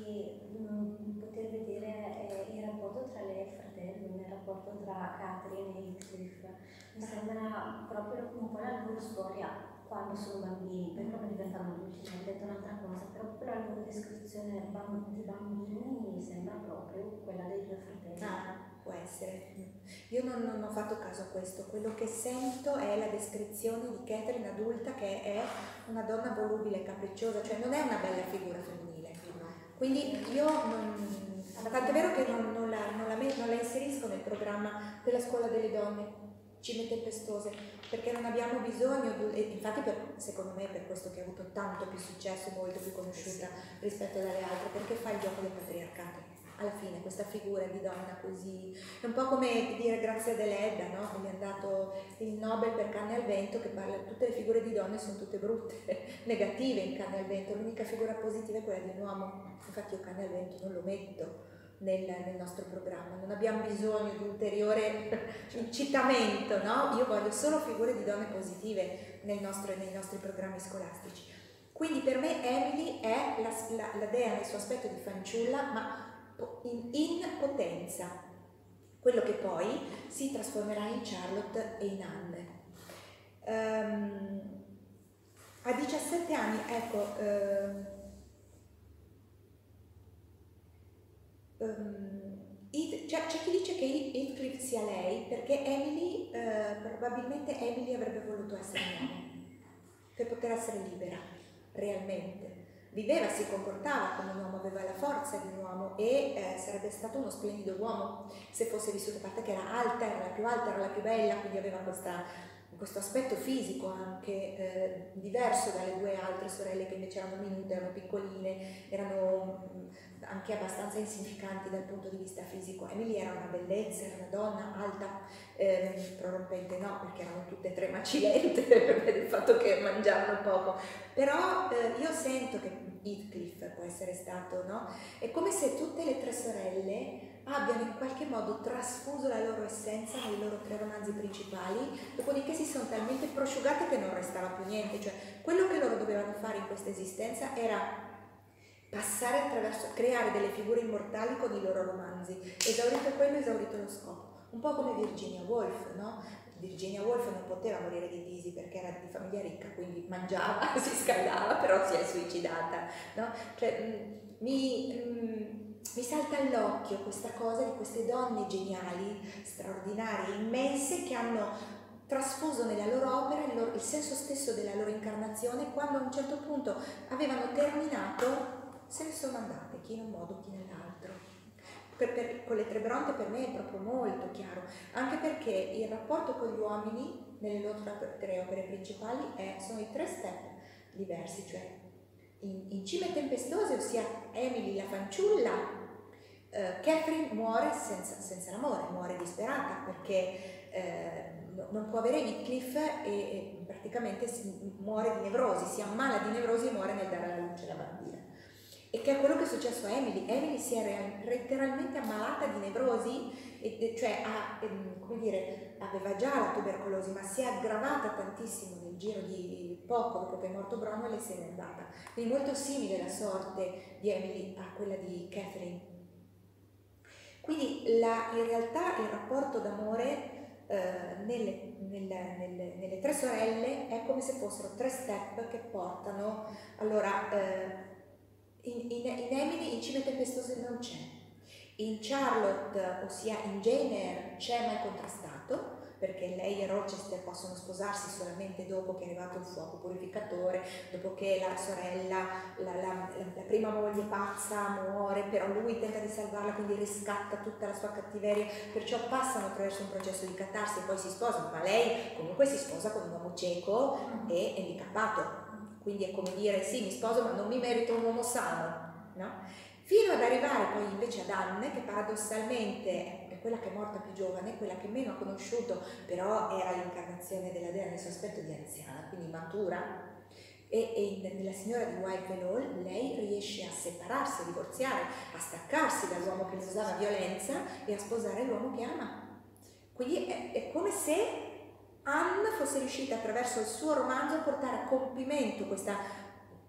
di poter vedere il rapporto tra lei e il fratello, il rapporto tra Catherine e Heathcliff. Mi sembra proprio un po' la loro storia quando sono bambini, poi proprio diventano adulti, mi ha detto un'altra cosa, però per la loro descrizione di bambini mi sembra proprio quella dei due fratelli. Può essere. Io non ho fatto caso a questo. Quello che sento è la descrizione di Catherine adulta, che è una donna volubile, capricciosa, cioè non è una bella figura femminile. Quindi io tant'è vero che non la inserisco nel programma della scuola delle donne cime tempestose, perché non abbiamo bisogno e infatti secondo me è per questo che ha avuto tanto più successo e molto più conosciuta rispetto alle altre, perché fa il gioco del patriarcato. Alla fine questa figura di donna così, è un po' come dire Grazia Deledda, no? Che gli hanno dato il Nobel per Canne al vento, che parla, tutte le figure di donne sono tutte brutte, negative in Canne al vento, l'unica figura positiva è quella di un uomo. Infatti io Canne al vento non lo metto nel nostro programma, non abbiamo bisogno di ulteriore incitamento, no? Io voglio solo figure di donne positive nei nostri programmi scolastici. Quindi per me Emily è la dea nel suo aspetto di fanciulla, ma in potenza, quello che poi si trasformerà in Charlotte e in Anne. A 17 anni, ecco, c'è chi dice che Heathcliff sia lei, perché Emily, probabilmente Emily avrebbe voluto essere un uomo per poter essere libera, realmente. Viveva, si comportava come un uomo, aveva la forza di un uomo e sarebbe stato uno splendido uomo se fosse vissuto, a parte che era alta, era la più alta, era la più bella, quindi aveva questo aspetto fisico anche diverso dalle due altre sorelle che invece erano minute, erano piccoline, erano anche abbastanza insignificanti dal punto di vista fisico. Emily era una bellezza, era una donna alta, prorompente no, perché erano tutte e tre macilente per il fatto che mangiavano poco, però io sento che Heathcliff può essere stato, no? È come se tutte le tre sorelle abbiano in qualche modo trasfuso la loro essenza nei loro 3 romanzi principali, dopodiché si sono talmente prosciugate che non restava più niente, cioè quello che loro dovevano fare in questa esistenza era passare attraverso, creare delle figure immortali con i loro romanzi. Esaurito quello, esaurito lo scopo. Un po' come Virginia Woolf, no? Virginia Woolf non poteva morire di tisi perché era di famiglia ricca, quindi mangiava, si scaldava, però si è suicidata, no? Cioè, mi salta all'occhio questa cosa di queste donne geniali, straordinarie, immense, che hanno trasfuso nella loro opera il senso stesso della loro incarnazione. Quando a un certo punto avevano terminato, se ne sono andate, chi in un modo, chi nell'altro. Con le tre Bronte per me è proprio molto chiaro, anche perché il rapporto con gli uomini nelle loro tre opere principali sono i tre step diversi, cioè in Cime tempestose, ossia Emily la fanciulla, Catherine muore senza l'amore, muore disperata perché non può avere Heathcliff e praticamente muore di nevrosi, si ammala di nevrosi e muore nel dare alla luce la bambina. E che è quello che è successo a Emily. Emily si è letteralmente ammalata di nevrosi, cioè come dire, aveva già la tubercolosi, ma si è aggravata tantissimo nel giro di poco dopo che è morto Bromwell e se n'è andata. Quindi molto simile la sorte di Emily a quella di Catherine. Quindi in realtà il rapporto d'amore nelle tre sorelle è come se fossero tre step che portano. Allora, in Emily, in Cime tempestose non c'è, in Charlotte, ossia in Jane Eyre, c'è ma è contrastato, perché lei e Rochester possono sposarsi solamente dopo che è arrivato il fuoco purificatore, dopo che la sorella, la prima moglie pazza muore, però lui tenta di salvarla, quindi riscatta tutta la sua cattiveria, perciò passano attraverso un processo di catarsi e poi si sposano, ma lei comunque si sposa con un uomo cieco e handicappato. Quindi è come dire, sì, mi sposo ma non mi merito un uomo sano, no? Fino ad arrivare poi invece ad Anne, che paradossalmente è quella che è morta più giovane, quella che meno ha conosciuto, però era l'incarnazione della dea nel suo aspetto di anziana, quindi matura, e nella signora di Wildfell Hall lei riesce a separarsi, a divorziare, a staccarsi dall'uomo che le usava violenza e a sposare l'uomo che ama. Quindi è come se Anne fosse riuscita attraverso il suo romanzo a portare a compimento questa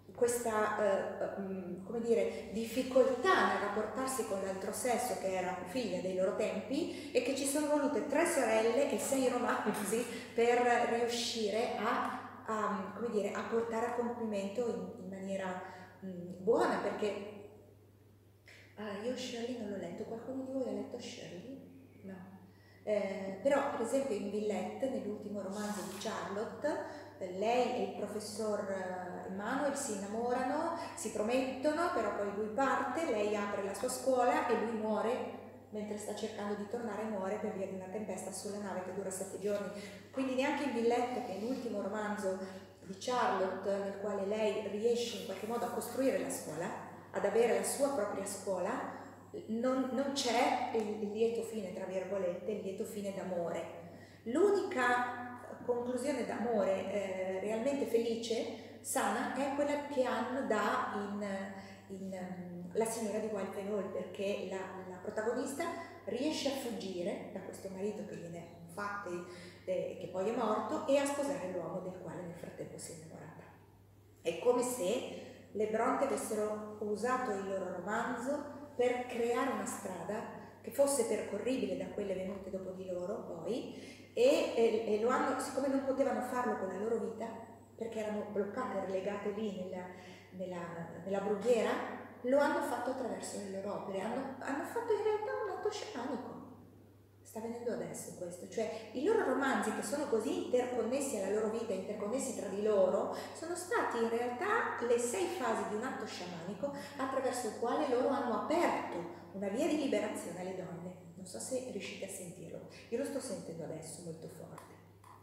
come dire, difficoltà nel rapportarsi con l'altro sesso, che era figlia dei loro tempi, e che ci sono volute 3 sorelle e 6 romanzi per riuscire come dire, a portare a compimento in maniera buona, perché io Shirley non l'ho letto. Qualcuno di voi ha letto Shirley? No. Però per esempio in Villette, nell'ultimo romanzo di Charlotte, lei e il professor Emmanuel si innamorano, si promettono, però poi lui parte, lei apre la sua scuola e lui muore mentre sta cercando di tornare, muore per via di una tempesta sulla nave che dura 7 giorni. Quindi neanche in Villette, che è l'ultimo romanzo di Charlotte, nel quale lei riesce in qualche modo a costruire la scuola, ad avere la sua propria scuola, non c'è il lieto fine, tra virgolette, il lieto fine d'amore. L'unica conclusione d'amore realmente felice, sana, è quella che Anne dà in La signora di Wildfell Hall, perché la protagonista riesce a fuggire da questo marito che gliene ha fatti, che poi è morto, e a sposare l'uomo del quale nel frattempo si è innamorata. È come se le Bronte avessero usato il loro romanzo per creare una strada che fosse percorribile da quelle venute dopo di loro poi, e lo hanno, siccome non potevano farlo con la loro vita perché erano bloccate, relegate lì nella brughiera, lo hanno fatto attraverso le loro opere, hanno fatto in realtà un atto sciamanico. Sta venendo adesso questo, cioè i loro romanzi, che sono così interconnessi alla loro vita, interconnessi tra di loro, sono stati in realtà le 6 fasi di un atto sciamanico attraverso il quale loro hanno aperto una via di liberazione alle donne. Non so se riuscite a sentirlo, io lo sto sentendo adesso molto forte.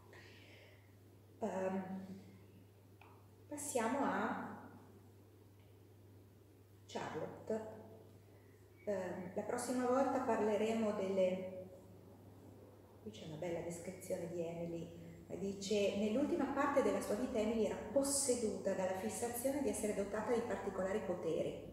Passiamo a Charlotte. La prossima volta parleremo delle... Qui c'è una bella descrizione di Emily. Dice: nell'ultima parte della sua vita Emily era posseduta dalla fissazione di essere dotata di particolari poteri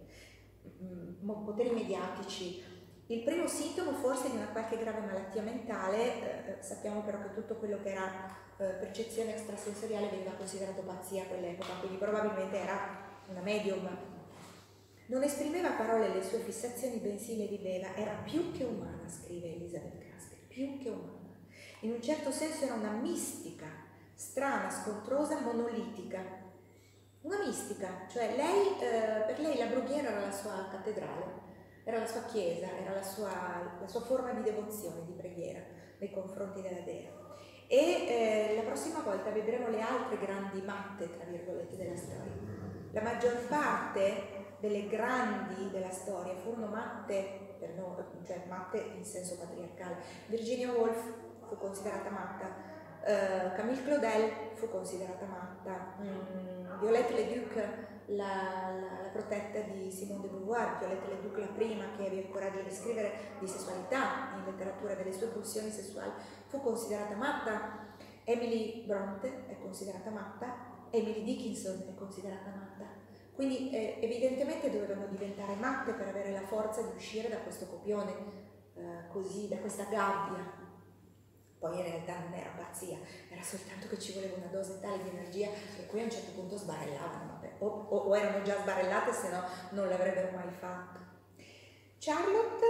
mediatici. Il primo sintomo forse di una qualche grave malattia mentale, sappiamo però che tutto quello che era percezione extrasensoriale veniva considerato pazzia a quell'epoca, quindi probabilmente era una medium. Non esprimeva a parole le sue fissazioni, bensì le viveva. Era più che umana, scrive Elizabeth Gaskell, più che umana. In un certo senso era una mistica, strana, scontrosa, monolitica. Una mistica, cioè lei, per lei la brughiera era la sua cattedrale. era la sua chiesa, era la sua forma di devozione, di preghiera nei confronti della dea. E la prossima volta vedremo le altre grandi matte, tra virgolette, della storia. La maggior parte delle grandi della storia furono matte, cioè matte in senso patriarcale. Virginia Woolf fu considerata matta, Camille Claudel fu considerata matta, Violette Leduc, la protetta di Simone de Beauvoir, Violette Leduc la prima che ebbe il coraggio di scrivere di sessualità in letteratura, delle sue pulsioni sessuali, fu considerata matta. Emily Bronte è considerata matta, Emily Dickinson è considerata matta. Quindi evidentemente dovevano diventare matte per avere la forza di uscire da questo copione, così, da questa gabbia. Poi in realtà non era pazzia, era soltanto che ci voleva una dose tale di energia per cui a un certo punto sbarellavano, o erano già sbarellate, se no non l'avrebbero mai fatto. Charlotte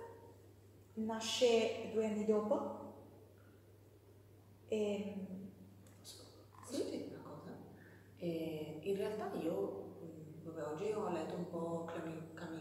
nasce 2 anni dopo. Posso dire una cosa? In realtà io, oggi ho letto un po' Camille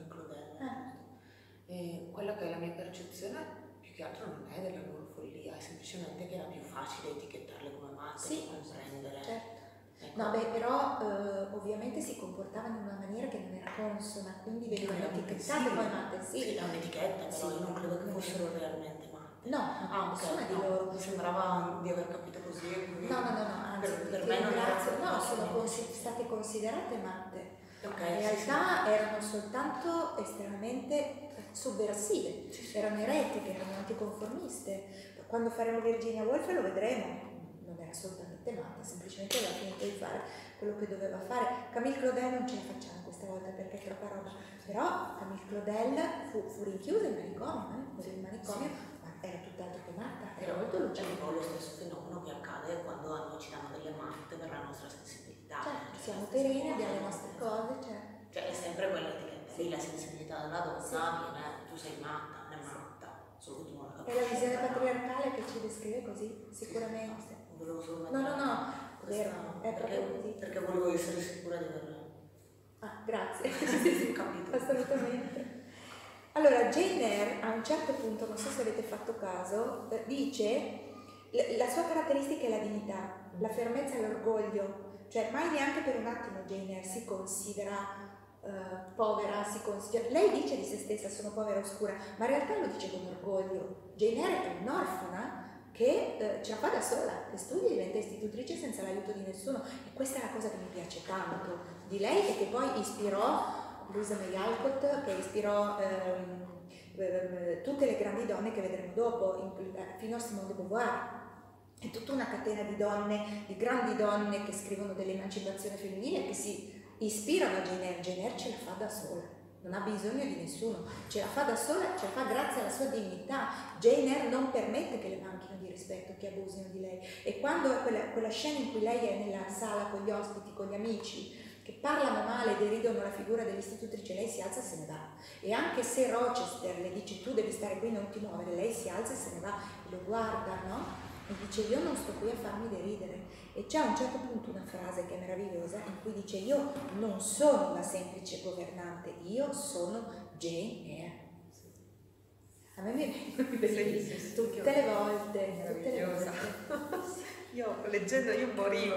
Claudel, quella che è la mia percezione più che altro non è della loro follia, è semplicemente che era più facile etichettarle come matte, Sì, comprendere. certo. Ecco. No, però ovviamente si comportavano in una maniera che non era consona, quindi venivano etichettate come matte, sì. Sì, è un'etichetta, però Sì, io non credo che non fossero realmente matte. No, Ok, nessuna di no, loro. mi sembrava di aver capito così. Quindi No, anzi, per me non era no, sono state considerate matte. Okay, In realtà erano soltanto estremamente sovversive, erano eretiche, erano anticonformiste. Quando faremo Virginia Woolf lo vedremo, non era assolutamente matta, semplicemente aveva finito di fare quello che doveva fare. Camille Claudel non ce la facciamo questa volta perché è troppa roba, però Camille Claudel fu rinchiusa in manicomio, morì in manicomio, ma era tutt'altro che matta, era molto C'è lucida. un po' lo stesso fenomeno che accade quando a noi ci danno delle matte per la nostra sensibilità. Certo, siamo terreni, abbiamo le nostre cose, Cioè è sempre quella etichetta, sì, la sensibilità della donna viene, tu sei matta, non è matta, solo che tu non la È la visione patriarcale che ci descrive così, sicuramente. Volevo solo No, vero, è proprio così. Perché volevo essere sicura di averla. Ah, grazie. Ho capito. Assolutamente. Allora, Jane Eyre a un certo punto, non so se avete fatto caso, dice la sua caratteristica è la dignità, la fermezza e l'orgoglio, cioè mai neanche per un attimo Jane Eyre si considera povera, lei dice di se stessa sono povera e oscura, ma in realtà lo dice con orgoglio. Jane Eyre è un'orfana che ce la fa da sola, che studia e diventa istitutrice senza l'aiuto di nessuno, e questa è la cosa che mi piace tanto di lei e che poi ispirò Louisa May Alcott, che ispirò tutte le grandi donne che vedremo dopo, fino a Simone de Beauvoir. È tutta una catena di donne, di grandi donne che scrivono dell'emancipazione femminile e che si ispirano a Jane Eyre. Jane Eyre ce la fa da sola, non ha bisogno di nessuno, ce la fa da sola, ce la fa grazie alla sua dignità. Jane Eyre non permette che le manchino di rispetto, che abusino di lei. E quando quella scena in cui lei è nella sala con gli ospiti, con gli amici, che parlano male, deridono la figura dell'istitutrice, lei si alza e se ne va. E anche se Rochester le dice tu devi stare qui, non ti muovere, lei si alza e se ne va e lo guarda, no? E dice io non sto qui a farmi deridere. E c'è a un certo punto una frase che è meravigliosa in cui dice io non sono una semplice governante, io sono Jane Eyre. A me mi vengono tutte le volte. Io leggendo, io morivo,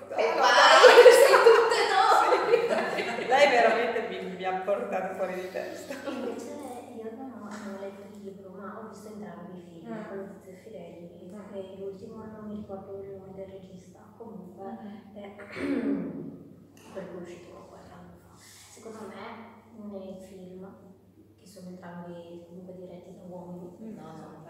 sei tutte noi! Lei veramente mi ha portato fuori di testa. Invece io non ho letto il libro, ma ho visto entrambi i film con Tizio Firelli, e l'ultimo non mi ricordo il nome del regista, comunque per cui è uscito qualche anno fa. Secondo me nei film, che sono entrambi comunque diretti da uomini, non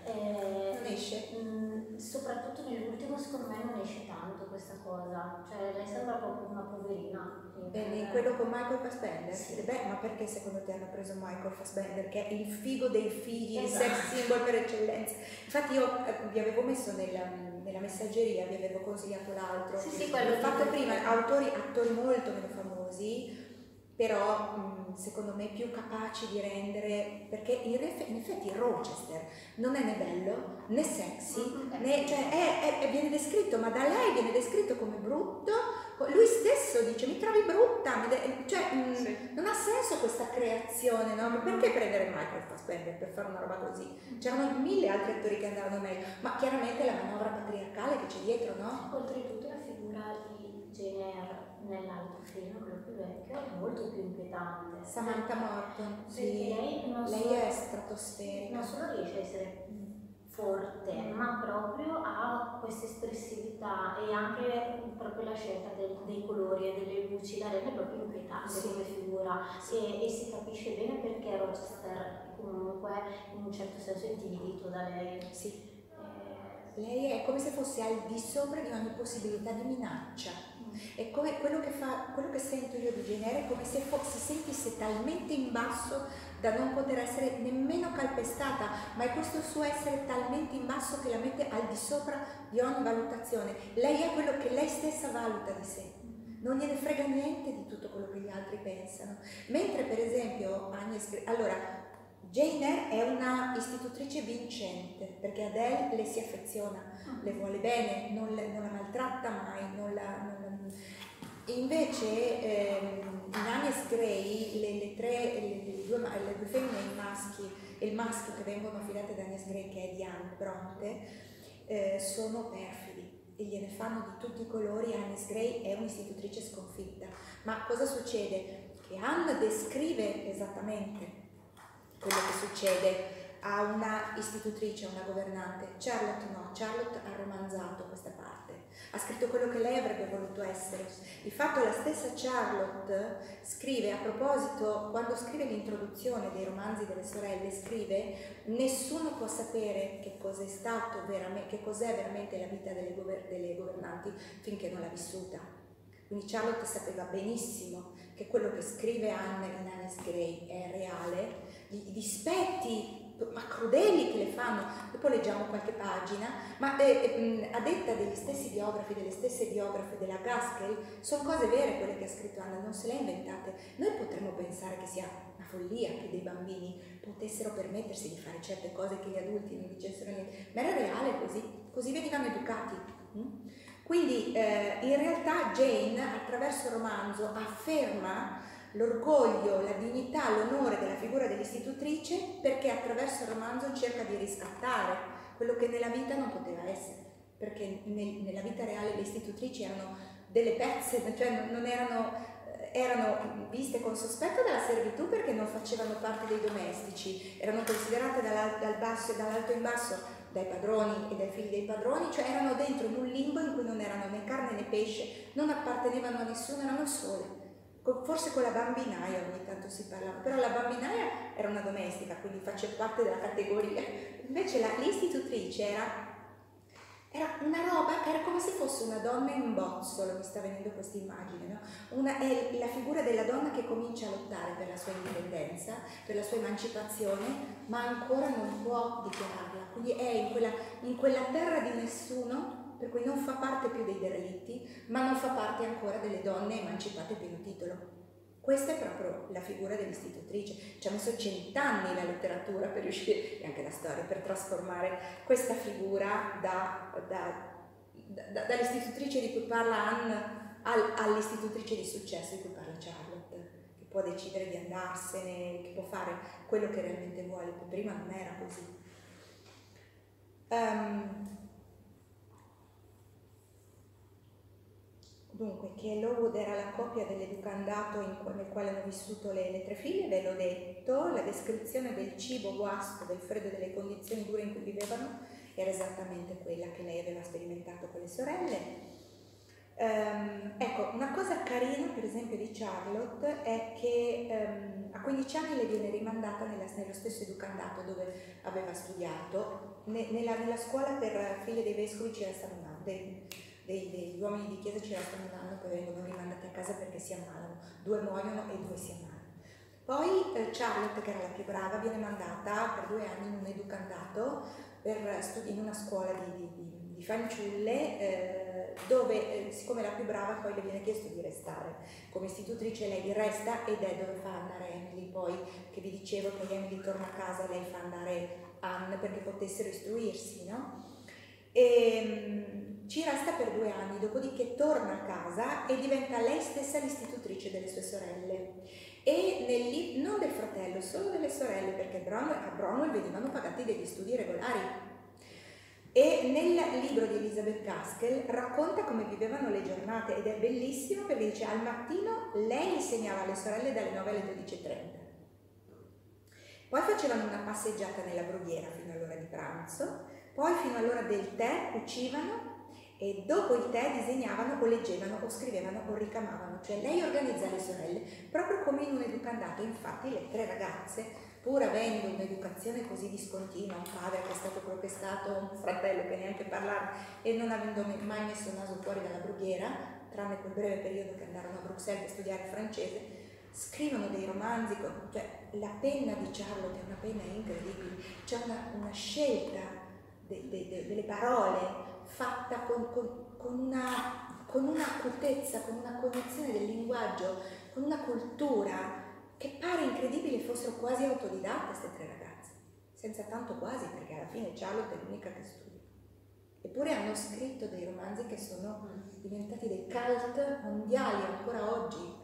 esce. Soprattutto nell'ultimo secondo me non esce tanto questa cosa, cioè lei sembra proprio una poverina. Bene, quello con Michael Fassbender? Sì. Beh, ma perché secondo te hanno preso Michael Fassbender, che è il figo dei fighi, Esatto. il sex symbol per eccellenza? Infatti io vi avevo messo nella messaggeria, vi avevo consigliato l'altro. Sì, quello L'ho fatto prima, attori molto meno famosi, però secondo me più capaci di rendere, perché in effetti Rochester non è né bello né sexy, né, cioè viene descritto, ma da lei viene descritto come brutto, lui stesso dice mi trovi brutta, cioè Sì. non ha senso questa creazione, no? Ma perché prendere Michael Fassbender per fare una roba così? C'erano 1000 altri attori che andavano meglio, ma chiaramente la manovra patriarcale che c'è dietro, no? Oltretutto la figura di Jane Eyre nell'altro film, quello più vecchio, è molto più inquietante. Samantha Morton, sì, Perché lei è stratosferica. non solo riesce a essere forte, ma proprio ha questa espressività e anche proprio la scelta dei colori e delle luci, la rende proprio inquietante Sì. come figura e si capisce bene perché Rochester comunque in un certo senso è intimidito da lei. Sì. Lei è come se fosse al di sopra di ogni possibilità di minaccia. È come quello che sento io di genere è come se si sentisse talmente in basso da non poter essere nemmeno calpestata, ma è questo suo essere talmente in basso che la mette al di sopra di ogni valutazione. Lei è quello che lei stessa valuta di sé, non gliene frega niente di tutto quello che gli altri pensano. Mentre per esempio Jane Eyre è una istitutrice vincente, perché Adele le si affeziona, le vuole bene, non la maltratta mai, Invece in Agnes Grey le due femmine e il maschio che vengono affidate da Agnes Grey, che è Diane Bronte, sono perfidi e gliene fanno di tutti i colori. Agnes Grey è un'istitutrice sconfitta, ma cosa succede? Che Anne descrive esattamente quello che succede a una istitutrice, a una governante. Charlotte no, Charlotte ha romanzato questa parte, ha scritto quello che lei avrebbe voluto essere. Di fatto la stessa Charlotte scrive, a proposito, quando scrive l'introduzione dei romanzi delle sorelle, scrive: nessuno può sapere che cos'è che cos'è veramente la vita delle governanti finché non l'ha vissuta. Quindi Charlotte sapeva benissimo che quello che scrive Anne in Agnes Grey è reale, i dispetti ma crudeli che le fanno. Dopo leggiamo qualche pagina, ma a detta degli stessi biografi, delle stesse biografe della Gaskell, sono cose vere quelle che ha scritto Anne, non se le ha inventate. Noi potremmo pensare che sia una follia che dei bambini potessero permettersi di fare certe cose che gli adulti non dicessero niente, ma era reale così venivano educati. Quindi in realtà Jane, attraverso il romanzo, afferma l'orgoglio, la dignità, l'onore della figura dell'istitutrice, perché attraverso il romanzo cerca di riscattare quello che nella vita non poteva essere, perché nella vita reale le istitutrici erano delle pezze, cioè non erano viste con sospetto dalla servitù perché non facevano parte dei domestici, erano considerate dal basso e dall'alto in basso dai padroni e dai figli dei padroni, cioè erano dentro in un limbo in cui non erano né carne né pesce, non appartenevano a nessuno, erano sole. Forse con la bambinaia ogni tanto si parlava, però la bambinaia era una domestica, quindi faceva parte della categoria. Invece l'istitutrice era una roba che era come se fosse una donna in bozzolo, mi sta venendo questa immagine, no? È la figura della donna che comincia a lottare per la sua indipendenza, per la sua emancipazione, ma ancora non può dichiararla, quindi è in quella terra di nessuno, per cui non fa parte più dei derelitti, ma non fa parte ancora delle donne emancipate a pieno titolo. Questa è proprio la figura dell'istitutrice. Ci ha messo 100 anni la letteratura per riuscire, e anche la storia, per trasformare questa figura dall'istitutrice di cui parla Anne all'istitutrice di successo di cui parla Charlotte, che può decidere di andarsene, che può fare quello che realmente vuole. Prima non era così. Dunque, che Lowood era la coppia dell'educandato nel quale hanno vissuto le tre figlie, ve l'ho detto. La descrizione del cibo guasto, del freddo e delle condizioni dure in cui vivevano era esattamente quella che lei aveva sperimentato con le sorelle. Ecco, una cosa carina per esempio di Charlotte è che a 15 anni le viene rimandata nello stesso educandato dove aveva studiato. Nella scuola per figlie dei vescovi ci restano un anno, degli uomini di chiesa ci restano un anno, poi vengono rimandati a casa perché si ammalano, 2 muoiono e 2 si ammalano. Poi Charlotte, che era la più brava, viene mandata per 2 anni in un educandato in una scuola di fanciulle, dove siccome la più brava poi le viene chiesto di restare come istitutrice, lei resta ed è dove fa andare Emily. Poi, che vi dicevo, che Emily torna a casa, lei fa andare Anne perché potessero istruirsi, no? E ci resta per 2 anni, dopodiché torna a casa e diventa lei stessa l'istitutrice delle sue sorelle. E non del fratello, solo delle sorelle, perché a Bronwell venivano pagati degli studi regolari. E nel libro di Elizabeth Gaskell racconta come vivevano le giornate ed è bellissimo perché dice al mattino lei insegnava alle sorelle dalle 9 alle 12:30. Poi facevano una passeggiata nella brughiera fino all'ora di pranzo, poi fino all'ora del tè cucivano e dopo il tè disegnavano o leggevano o scrivevano o ricamavano, cioè lei organizza le sorelle proprio come in un educandato. Infatti le 3 ragazze, pur avendo un'educazione così discontinua, un padre che è stato protestato, un fratello che neanche parlava e non avendo mai messo il naso fuori dalla brughiera, tranne quel breve periodo che andarono a Bruxelles a studiare francese, scrivono dei romanzi, cioè la penna di Charlotte è una penna incredibile, c'è una scelta delle parole fatta con una acutezza, con una cognizione del linguaggio, con una cultura che pare incredibile fossero quasi autodidatte queste 3 ragazze, senza tanto quasi, perché alla fine Charlotte è l'unica che studia. Eppure hanno scritto dei romanzi che sono diventati dei cult mondiali ancora oggi.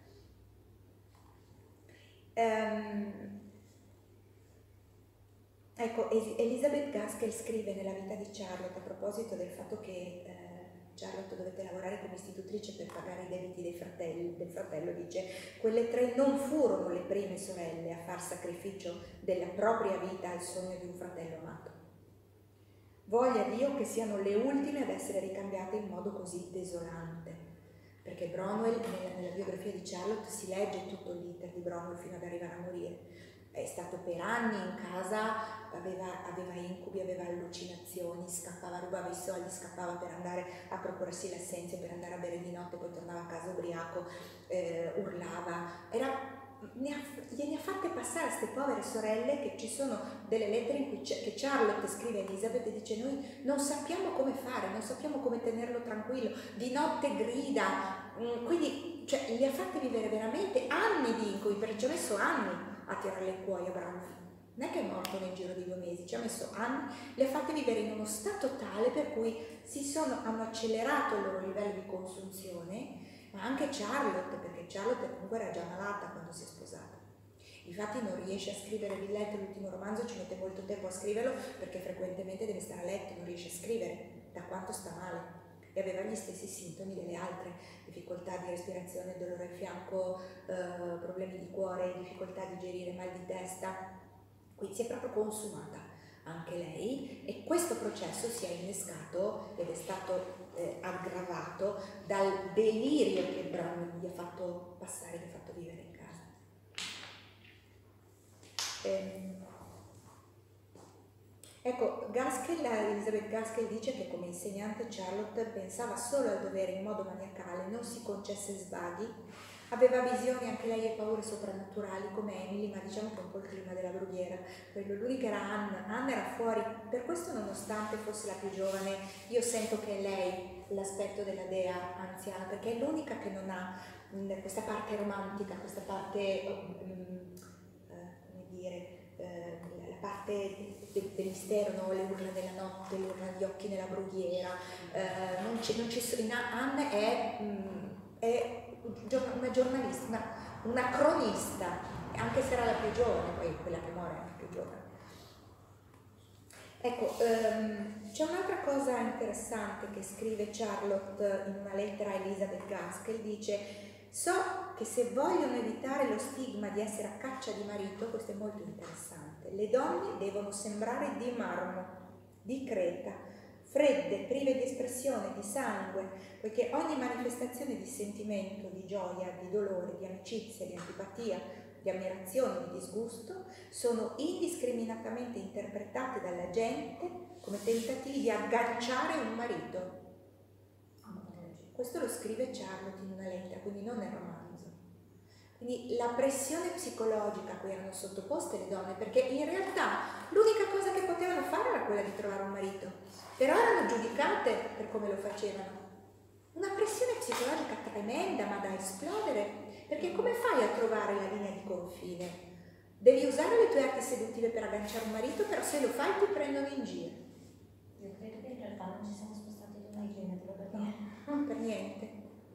Ecco, Elizabeth Gaskell scrive nella vita di Charlotte a proposito del fatto che Charlotte dovette lavorare come istitutrice per pagare i debiti del fratello, dice: quelle 3 non furono le prime sorelle a far sacrificio della propria vita al sogno di un fratello amato. Voglia Dio che siano le ultime ad essere ricambiate in modo così desolante. Perché Bronwell, nella biografia di Charlotte, si legge tutto l'iter di Bronwell fino ad arrivare a morire. È stato per anni in casa, aveva incubi, aveva allucinazioni, scappava, rubava i soldi, scappava per andare a procurarsi l'assenza, per andare a bere di notte, poi tornava a casa ubriaco, urlava. Gliene ha fatte passare a queste povere sorelle, che ci sono delle lettere in cui che Charlotte scrive a Elizabeth e dice: noi non sappiamo come fare, non sappiamo come tenerlo tranquillo, di notte grida, quindi cioè, li ha fatte vivere veramente anni di incubi, perché ci ha messo anni a tirare le cuoia a Bronwell. Non è che è morto nel giro di 2 mesi, ci ha messo anni, le ha fatte vivere in uno stato tale per cui hanno accelerato il loro livello di consunzione, ma anche Charlotte, perché Charlotte comunque era già malata quando si è sposata. Infatti non riesce a scrivere, vi letto l'ultimo romanzo, ci mette molto tempo a scriverlo perché frequentemente deve stare a letto, non riesce a scrivere da quanto sta male. E aveva gli stessi sintomi delle altre, difficoltà di respirazione, dolore al fianco, problemi di cuore, difficoltà a digerire, mal di testa. Quindi si è proprio consumata anche lei e questo processo si è innescato ed è stato aggravato dal delirio che Bronwell gli ha fatto passare, gli ha fatto vivere in casa. Ecco, Elizabeth Gaskell dice che come insegnante Charlotte pensava solo al dovere in modo maniacale, non si concesse svaghi, aveva visioni anche lei e paure soprannaturali come Emily, ma diciamo che un po' il clima della brughiera. L'unica era Anna era fuori, per questo nonostante fosse la più giovane, io sento che è lei l'aspetto della dea anziana, perché è l'unica che non ha questa parte romantica, questa parte, come dire, la parte del mistero, no? Le urla della notte, le urla di occhi nella brughiera, Anna è una giornalista, una cronista, anche se era la più giovane, poi quella che muore è la più giovane. Ecco, c'è un'altra cosa interessante che scrive Charlotte in una lettera a Elizabeth Gaskell, dice: so che se vogliono evitare lo stigma di essere a caccia di marito, questo è molto interessante, le donne devono sembrare di marmo, di creta, fredde, prive di espressione, di sangue, poiché ogni manifestazione di sentimento, di gioia, di dolore, di amicizia, di antipatia, di ammirazione, di disgusto, sono indiscriminatamente interpretate dalla gente come tentativi di agganciare un marito. Questo lo scrive Charlotte in una lettera, quindi non nel romanzo. Quindi la pressione psicologica a cui erano sottoposte le donne, perché in realtà l'unica cosa che potevano fare era quella di trovare un marito, però erano giudicate per come lo facevano. Una pressione psicologica tremenda, ma da esplodere, perché come fai a trovare la linea di confine? Devi usare le tue arti seduttive per agganciare un marito, però se lo fai ti prendono in giro. Io credo che in realtà non ci siamo spostati da una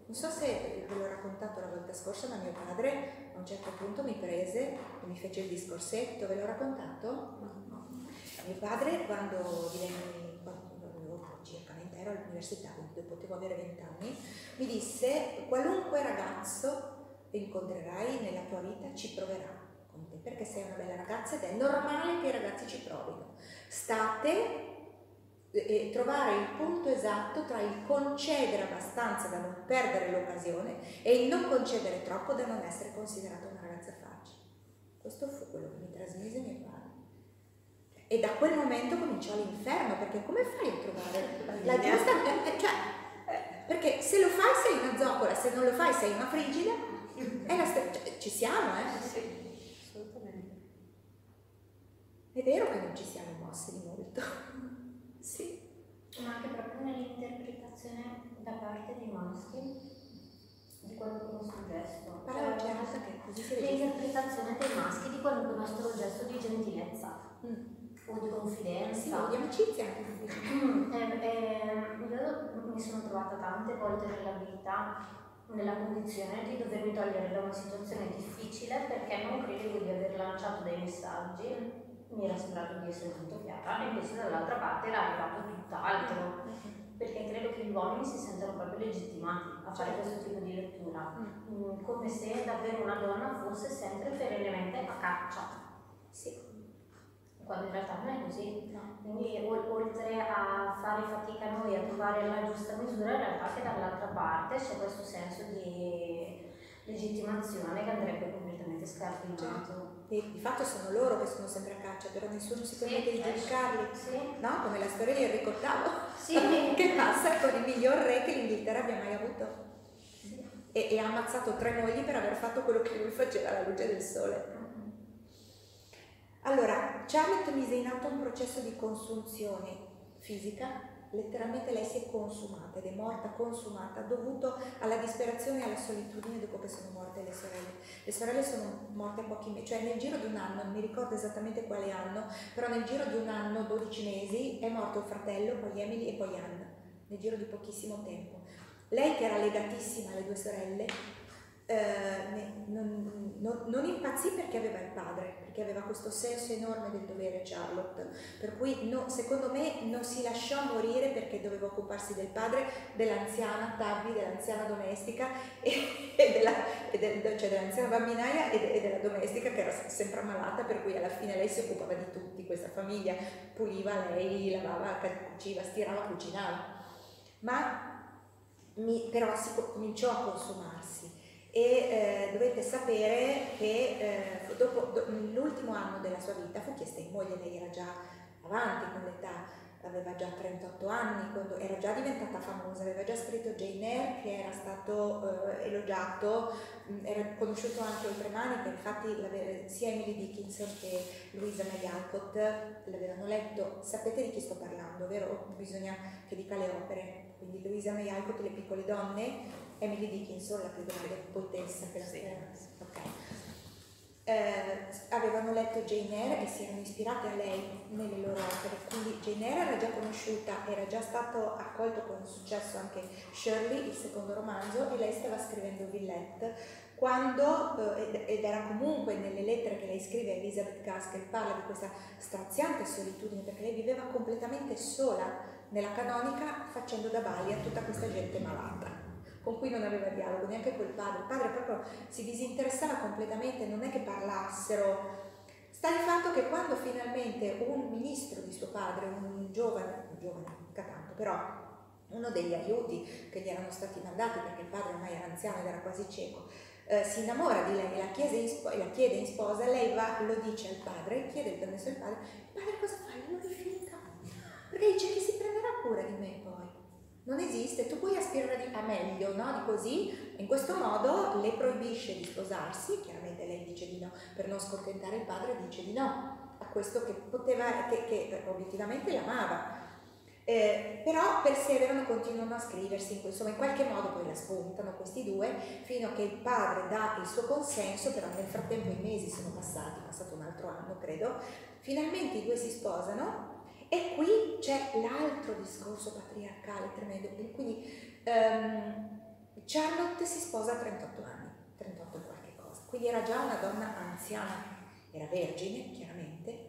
Non so se ve l'ho raccontato la volta scorsa, ma mio padre a un certo punto mi prese e mi fece il discorsetto. Ve l'ho raccontato? No. Mio padre, quando avevo circa 20, ero all'università, quindi potevo avere 20 anni, mi disse: qualunque ragazzo incontrerai nella tua vita ci proverà con te, perché sei una bella ragazza ed è normale che i ragazzi ci provino. State e trovare il punto esatto tra il concedere abbastanza da non perdere l'occasione e il non concedere troppo da non essere considerata una ragazza facile. Questo fu quello che mi trasmise mio padre. E da quel momento cominciò l'inferno, perché come fai a trovare la giusta... perché se lo fai sei una zoccola, se non lo fai sei una frigida, ci siamo, Sì, assolutamente. È vero che non ci siamo mossi di molto. Sì. Ma anche proprio nell'interpretazione da parte dei maschi di qualunque nostro gesto. Parla più alta che così si registra. L'interpretazione dei maschi di qualunque nostro gesto di gentilezza o di confidenza. Sì, o di amicizia anche. Io mi sono trovata tante volte nella vita nella condizione di dovermi togliere da una situazione difficile perché non credevo di aver lanciato dei messaggi. Mi era sembrato di essere molto chiara e invece dall'altra parte era arrivato tutt'altro, perché credo che gli uomini si sentano proprio legittimati a fare questo tipo di lettura, come se davvero una donna fosse sempre perennemente a caccia, sì, quando in realtà non è così. no. Quindi oltre a fare fatica noi a trovare la giusta misura, in realtà che dall'altra parte c'è questo senso di legittimazione che andrebbe completamente scardinato. E di fatto sono loro che sono sempre a caccia, però nessuno si permette di giudicarli. Sì. No, come la storia di Enrico VIII, Sì. che passa con il miglior re che l'Inghilterra abbia mai avuto. Sì. E ha ammazzato 3 mogli per aver fatto quello che lui faceva alla luce del sole. Allora, Charlotte mise in atto un processo di consunzione fisica, letteralmente lei si è consumata ed è morta consumata, dovuto alla disperazione e alla solitudine dopo che sono morte le sorelle. Le sorelle sono morte a pochi mesi, cioè nel giro di un anno, non mi ricordo esattamente quale anno, però nel giro di un anno, 12 mesi, è morto il fratello, poi Emily e poi Anna, nel giro di pochissimo tempo. Lei, che era legatissima alle 2 sorelle, non impazzì perché aveva il padre, perché aveva questo senso enorme del dovere, Charlotte, per cui secondo me non si lasciò morire perché doveva occuparsi del padre, dell'anziana Tabby, dell'anziana domestica cioè dell'anziana bambinaia e della domestica che era sempre ammalata, per cui alla fine lei si occupava di tutti, questa famiglia, puliva lei, lavava, cuciva, stirava, cucinava, però si cominciò a consumarsi. E dovete sapere che dopo l'ultimo anno della sua vita fu chiesta in moglie. Lei era già avanti con l'età, aveva già 38 anni, quando era già diventata famosa, aveva già scritto Jane Eyre, che era stato elogiato, era conosciuto anche oltremare, infatti sia Emily Dickinson che Louisa May Alcott l'avevano letto. Sapete di chi sto parlando, vero? Bisogna che dica le opere. Quindi Louisa May Alcott, Le piccole donne, Emily Dickinson, la più grande poetessa che la avevano letto Jane Eyre e si erano ispirate a lei nelle loro opere. Quindi Jane Eyre era già conosciuta, era già stato accolto con successo anche Shirley, il secondo romanzo, e lei stava scrivendo Villette quando, ed era comunque nelle lettere che lei scrive a Elizabeth Gaskell, parla di questa straziante solitudine, perché lei viveva completamente sola nella canonica facendo da balia a tutta questa gente malata con cui non aveva dialogo neanche col padre. Il padre proprio si disinteressava completamente, non è che parlassero. Sta il fatto che quando finalmente un ministro di suo padre, un giovane, mica tanto, però uno degli aiuti che gli erano stati mandati, perché il padre ormai era anziano ed era quasi cieco, si innamora di lei, la chiede in sposa, lei va, lo dice al padre, chiede il permesso al padre, il padre cosa fa? Lo rifiuta, perché dice che si prenderà cura di me poi. Non esiste, tu puoi aspirare a meglio, no? Di così, in questo modo le proibisce di sposarsi, chiaramente lei dice di no, per non scontentare il padre dice di no a questo che poteva, che obiettivamente l'amava. Però perseverano, continuano a scriversi, insomma in qualche modo poi la spuntano questi due, fino a che il padre dà il suo consenso, però nel frattempo i mesi sono passati, è passato un altro anno credo, finalmente i due si sposano. E qui c'è l'altro discorso patriarcale tremendo, quindi Charlotte si sposa a 38 anni, 38 e qualche cosa, quindi era già una donna anziana, era vergine chiaramente,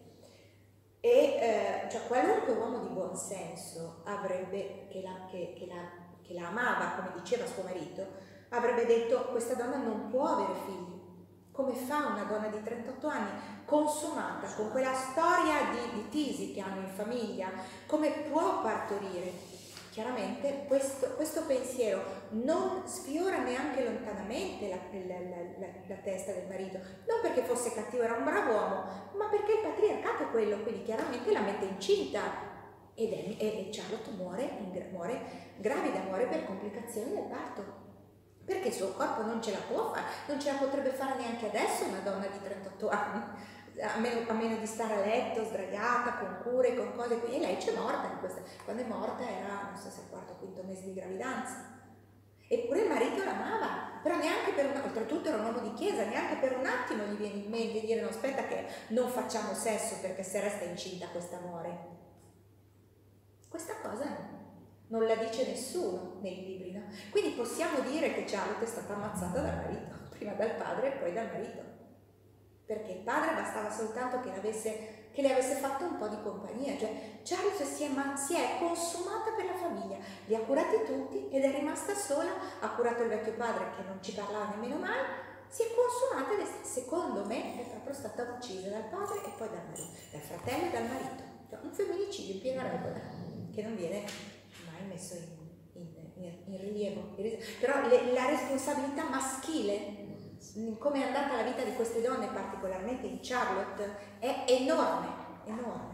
e cioè qualunque uomo di buon senso avrebbe, che la amava, come diceva suo marito, avrebbe detto: questa donna non può avere figli. Come fa una donna di 38 anni, consumata, con quella storia di litigi che hanno in famiglia, come può partorire? Chiaramente questo pensiero non sfiora neanche lontanamente la testa del marito, non perché fosse cattivo, era un bravo uomo, ma perché il patriarcato è quello, quindi chiaramente la mette incinta e Charlotte muore gravida, muore per complicazioni del parto. Perché il suo corpo non ce la può fare, non ce la potrebbe fare neanche adesso una donna di 38 anni, a meno di stare a letto, sdraiata, con cure, con cose, e lei c'è morta in questa. Quando è morta era, non so se il quarto o quinto mese di gravidanza. Eppure il marito l'amava, però neanche per oltretutto era un uomo di chiesa, neanche per un attimo gli viene in mente di dire: no, aspetta che non facciamo sesso perché se resta incinta questa muore. Questa cosa non la dice nessuno nei libri, no? Quindi possiamo dire che Charlotte è stata ammazzata dal marito, prima dal padre e poi dal marito, perché il padre bastava soltanto che le avesse fatto un po' di compagnia. Cioè Charlotte si è consumata per la famiglia, li ha curati tutti ed è rimasta sola, ha curato il vecchio padre che non ci parlava nemmeno mai, si è consumata ed secondo me è proprio stata uccisa dal padre e poi dal marito, dal fratello e dal marito. Cioè, un femminicidio in piena regola che non viene mai messo in rilievo. Però la responsabilità maschile, come è andata la vita di queste donne, particolarmente in Charlotte, è enorme, enorme.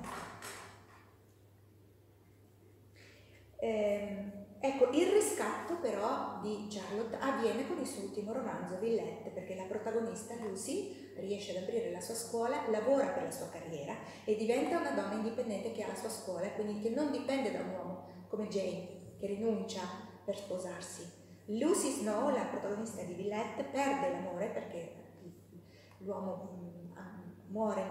Ecco, il riscatto però di Charlotte avviene con il suo ultimo romanzo, Villette, perché la protagonista, Lucy, riesce ad aprire la sua scuola, lavora per la sua carriera e diventa una donna indipendente che ha la sua scuola, quindi che non dipende da un uomo, come Jane, che rinuncia per sposarsi. Lucy Snow, la protagonista di Villette, perde l'amore perché l'uomo muore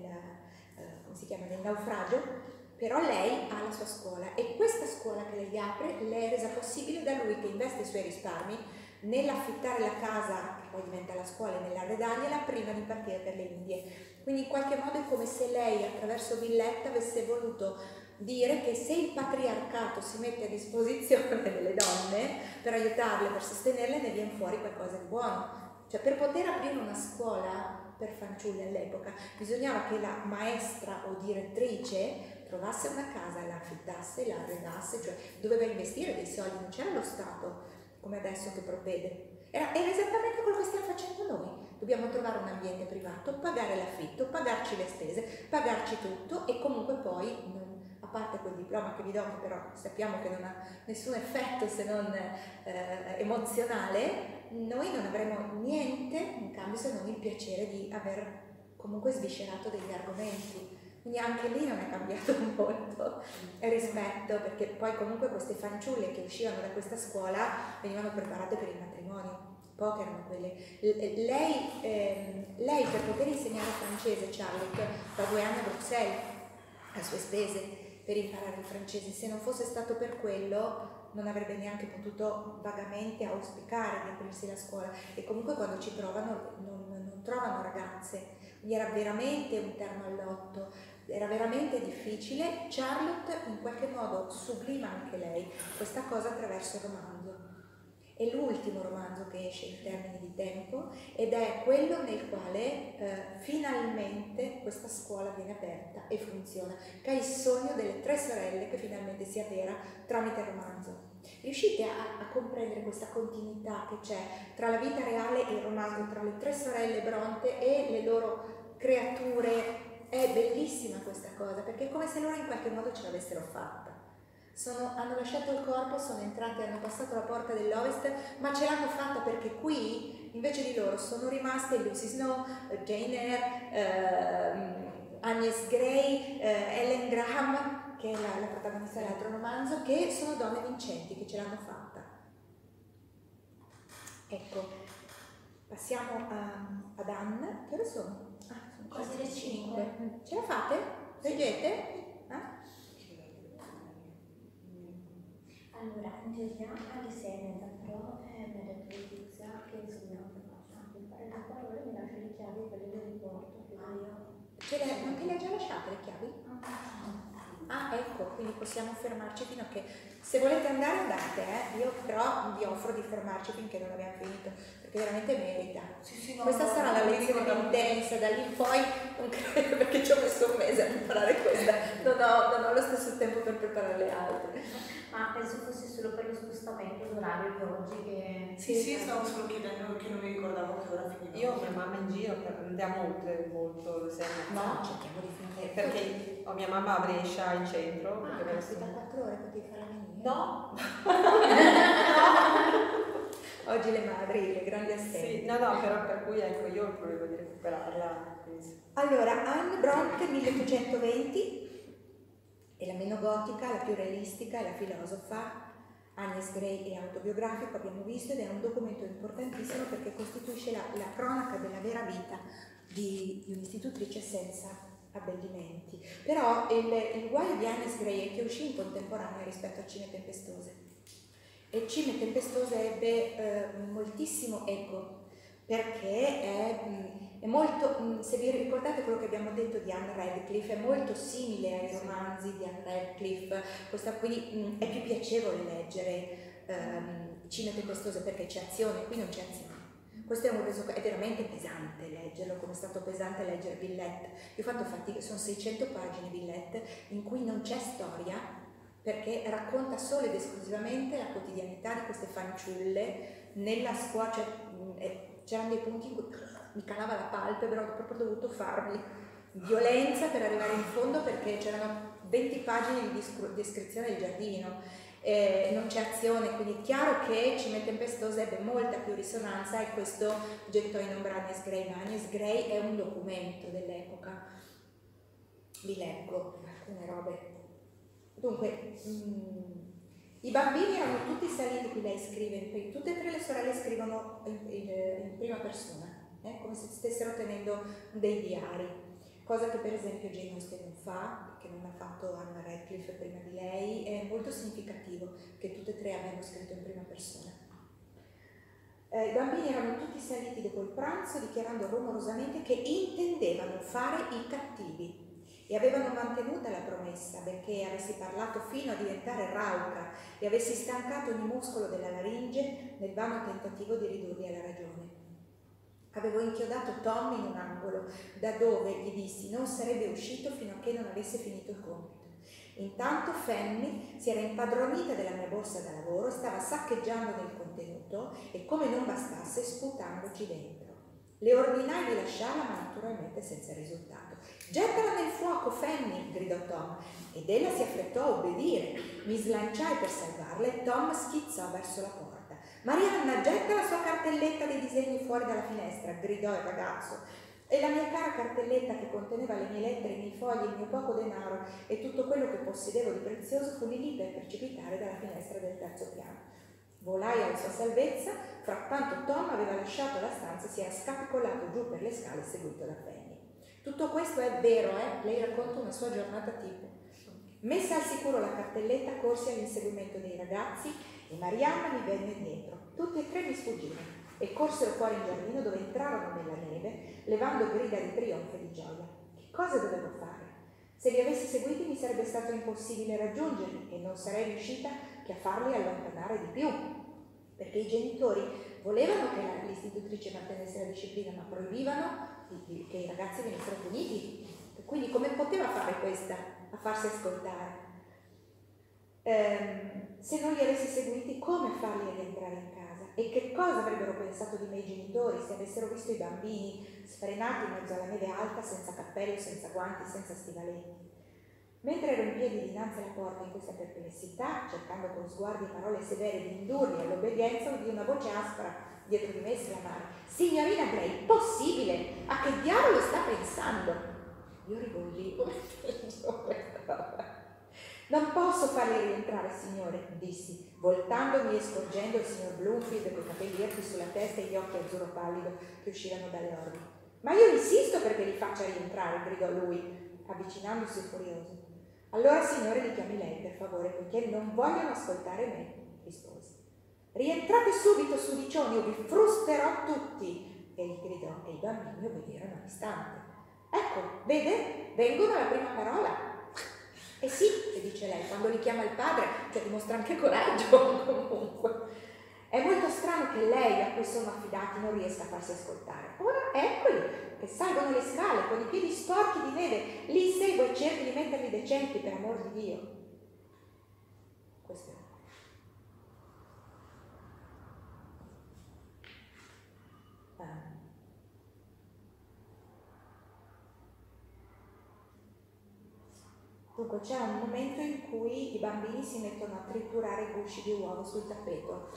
nel naufragio, però lei ha la sua scuola e questa scuola che lei apre le è resa possibile da lui, che investe i suoi risparmi nell'affittare la casa, che poi diventa la scuola, e nell'arredargliela prima di partire per le Indie. Quindi in qualche modo è come se lei attraverso Villette avesse voluto dire che se il patriarcato si mette a disposizione delle donne per aiutarle, per sostenerle, ne viene fuori qualcosa di buono. Cioè, per poter aprire una scuola per fanciulle all'epoca bisognava che la maestra o direttrice trovasse una casa, la affittasse, la arredasse, cioè doveva investire dei soldi, non c'era lo Stato come adesso che provvede. Era esattamente quello che stiamo facendo noi. Dobbiamo trovare un ambiente privato, pagare l'affitto, pagarci le spese, pagarci tutto e comunque poi, a parte quel diploma che vi do, che però sappiamo che non ha nessun effetto se non emozionale, noi non avremo niente in cambio se non il piacere di aver comunque sviscerato degli argomenti. Quindi anche lì non è cambiato molto rispetto, perché poi comunque queste fanciulle che uscivano da questa scuola venivano preparate per il matrimonio, poche erano quelle. Lei per poter insegnare francese, Charlotte, va 2 anni a Bruxelles a sue spese per imparare il francese. Se non fosse stato per quello non avrebbe neanche potuto vagamente auspicare di aprirsi la scuola, e comunque quando ci provano non trovano ragazze, quindi era veramente un terno al lotto, era veramente difficile. Charlotte in qualche modo sublima anche lei questa cosa attraverso il romanzo. È l'ultimo romanzo che esce in termini di tempo ed è quello nel quale finalmente questa scuola viene aperta e funziona, che è il sogno delle 3 sorelle che finalmente si avvera tramite il romanzo. Riuscite a comprendere questa continuità che c'è tra la vita reale e il romanzo, tra le 3 sorelle Bronte e le loro creature? È bellissima questa cosa, perché è come se loro in qualche modo ce l'avessero fatta. Hanno lasciato il corpo, sono entrate, hanno passato la porta dell'Ovest, ma ce l'hanno fatta perché qui, invece di loro, sono rimaste Lucy Snow, Jane Eyre, Agnes Grey, Ellen Graham, che è la protagonista dell'altro romanzo, che sono donne vincenti, che ce l'hanno fatta. Ecco, passiamo ad Anne. Che ore sono? Sono quasi le 5. Ce la fate? Leggete? Allora, in teoria Alice è neta, però mi ha detto Letizia che insegniamo per mi pare da parole, mi lascia le chiavi, quelle le riporto, che io... Non te le ha già lasciate le chiavi? Ah, ecco, quindi possiamo fermarci fino a che... Se volete andare, andate, io però vi offro di fermarci finché non abbiamo finito, perché veramente merita. No, Questa sarà la lezione più intensa, da lì in poi non credo, perché ci ho messo un mese a preparare questa, non ho lo stesso tempo per preparare le altre. Ma penso fosse solo per lo spostamento d'orario di oggi che... Sì, stavo solo chiedendo perché non mi ricordavo che ora finiva. Io ho mia mamma in giro, andiamo oltre molto le 6. No, cerchiamo di finire. Perché ho mia mamma a Brescia in centro. Ah, perché da 4 ore potevi farla venire? No! Oggi le madri, le grandi assenti. Sì, no, però per cui ecco, io ho il problema di recuperarla. Quindi. Allora, Anne Bronte, 1820, è la meno gotica, la più realistica, è la filosofa. Agnes Grey è autobiografico, abbiamo visto, ed è un documento importantissimo perché costituisce la cronaca della vera vita di un'istitutrice senza abbellimenti. Però il guaio di Agnes Grey è che uscì in contemporanea rispetto a Cime Tempestose. E Cime Tempestose ebbe moltissimo eco, perché è molto, se vi ricordate quello che abbiamo detto di Anne Radcliffe, è molto simile ai romanzi di Anne Radcliffe, quindi è più piacevole leggere Cime Tempestose perché c'è azione, qui non c'è azione. Questo è veramente pesante leggerlo, come è stato pesante leggere Villette. Io ho fatto fatica, sono 600 pagine Villette in cui non c'è storia, perché racconta solo ed esclusivamente la quotidianità di queste fanciulle nella scuola, c'erano dei punti in cui mi calava la palpebra, ho proprio dovuto farmi violenza per arrivare in fondo perché c'erano 20 pagine di descrizione del giardino, non c'è azione, quindi è chiaro che Cime Tempestose ebbe molta più risonanza e questo gettò in ombra Agnes Grey, ma Agnes Grey è un documento dell'epoca. Vi leggo alcune robe. Dunque, i bambini erano tutti saliti, qui lei scrive, tutte e tre le sorelle scrivono in prima persona, come se stessero tenendo dei diari, cosa che per esempio Jane Austen non fa, che non ha fatto Anna Radcliffe prima di lei. È molto significativo che tutte e tre abbiano scritto in prima persona. I bambini erano tutti saliti dopo il pranzo dichiarando rumorosamente che intendevano fare i cattivi. E avevano mantenuta la promessa, perché avessi parlato fino a diventare rauca e avessi stancato ogni muscolo della laringe nel vano tentativo di ridurli alla ragione. Avevo inchiodato Tom in un angolo, da dove, gli dissi, non sarebbe uscito fino a che non avesse finito il compito. Intanto Fanny si era impadronita della mia borsa da lavoro, stava saccheggiando nel contenuto e, come non bastasse, sputandoci dentro. Le ordinai di lasciarla, ma naturalmente senza risultato. «Gettala nel fuoco, Fanny!» gridò Tom, ed ella si affrettò a obbedire. Mi slanciai per salvarla e Tom schizzò verso la porta. «Marianna, getta la sua cartelletta dei disegni fuori dalla finestra!» gridò il ragazzo. E la mia cara cartelletta, che conteneva le mie lettere, i miei fogli, il mio poco denaro e tutto quello che possedevo di prezioso, fu lì per precipitare dalla finestra del terzo piano. Volai alla sua salvezza, frattanto Tom aveva lasciato la stanza e si era scapicolato giù per le scale seguito da Fanny. Tutto questo è vero, Lei racconta una sua giornata tipo. Messa al sicuro la cartelletta, corsi all'inseguimento dei ragazzi e Marianna mi venne dietro. Tutti e tre mi sfuggirono e corsero fuori in giardino, dove entrarono nella neve, levando grida di trionfo e di gioia. Che cosa dovevo fare? Se li avessi seguiti mi sarebbe stato impossibile raggiungerli e non sarei riuscita che a farli allontanare di più, perché i genitori volevano che l'istitutrice mantenesse la disciplina, ma proibivano che i ragazzi venissero puniti. Quindi come poteva fare questa a farsi ascoltare? Se non li avessi seguiti, come farli rientrare in casa? E che cosa avrebbero pensato di me i genitori se avessero visto i bambini sfrenati in mezzo alla neve alta, senza cappello, senza guanti, senza stivaletti? Mentre ero in piedi dinanzi alla porta in questa perplessità, cercando con sguardi e parole severe di indurli all'obbedienza, udì una voce aspra dietro di me esclamare: «Signorina Grey, possibile? A che diavolo sta pensando?» Io ribolli. «Non posso farli rientrare, signore», dissi, voltandomi e scorgendo il signor Bloomfield con i capelli erti sulla testa e gli occhi azzurro pallido che uscivano dalle orbite. «Ma io insisto perché li faccia rientrare», gridò lui, avvicinandosi furioso. Allora, signore, li chiami lei, per favore, poiché non vogliono ascoltare me, rispose. Rientrate subito, sudicioni, o vi frusterò tutti. E gli gridò, e i bambini obbedirono all'istante. Ecco, vede? Vengono alla prima parola. E sì, che dice lei, quando li chiama il padre, cioè dimostra anche coraggio, comunque. È molto strano che lei, a cui sono affidati, non riesca a farsi ascoltare. Ora eccoli, che salgono le scale con i piedi sporchi di neve, li seguo e cerco di metterli decenti, per amor di Dio. Questo è. Dunque c'è un momento in cui i bambini si mettono a triturare i gusci di uovo sul tappeto.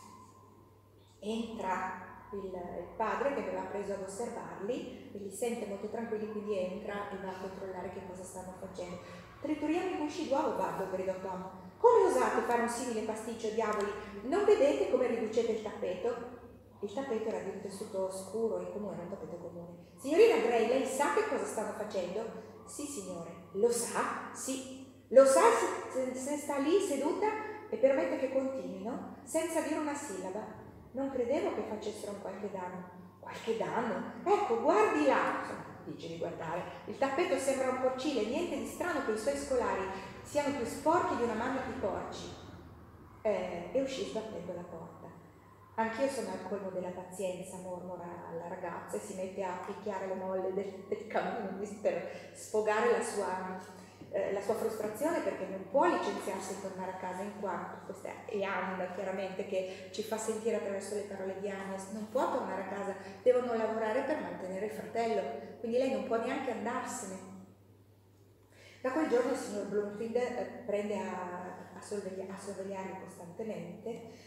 Entra il padre che aveva preso ad osservarli e li sente molto tranquilli, quindi entra e va a controllare che cosa stanno facendo. Trituriamo i gusci d'uovo, Babbo, gridò Tom. Come osate fare un simile pasticcio, diavoli? Non vedete come riducete il tappeto? Il tappeto era di un tessuto scuro e comune, un tappeto comune. Signorina Gray, lei sa che cosa stanno facendo? Sì, signore. Lo sa? Sì. Lo sa se sta lì seduta e permette che continuino senza dire una sillaba. Non credevo che facessero un qualche danno. Qualche danno? Ecco, guardi là. Dice di guardare. Il tappeto sembra un porcile, niente di strano che i suoi scolari siano più sporchi di una mamma di porci. E uscì sbattendo la porta. Anch'io sono al colmo della pazienza, mormora la ragazza e si mette a picchiare le molle del cammino per sfogare la sua frustrazione, perché non può licenziarsi e tornare a casa in quanto, questa è Anna chiaramente che ci fa sentire attraverso le parole di Agnes, non può tornare a casa, devono lavorare per mantenere il fratello, quindi lei non può neanche andarsene. Da quel giorno il signor Bloomfield prende a sorvegliarli costantemente.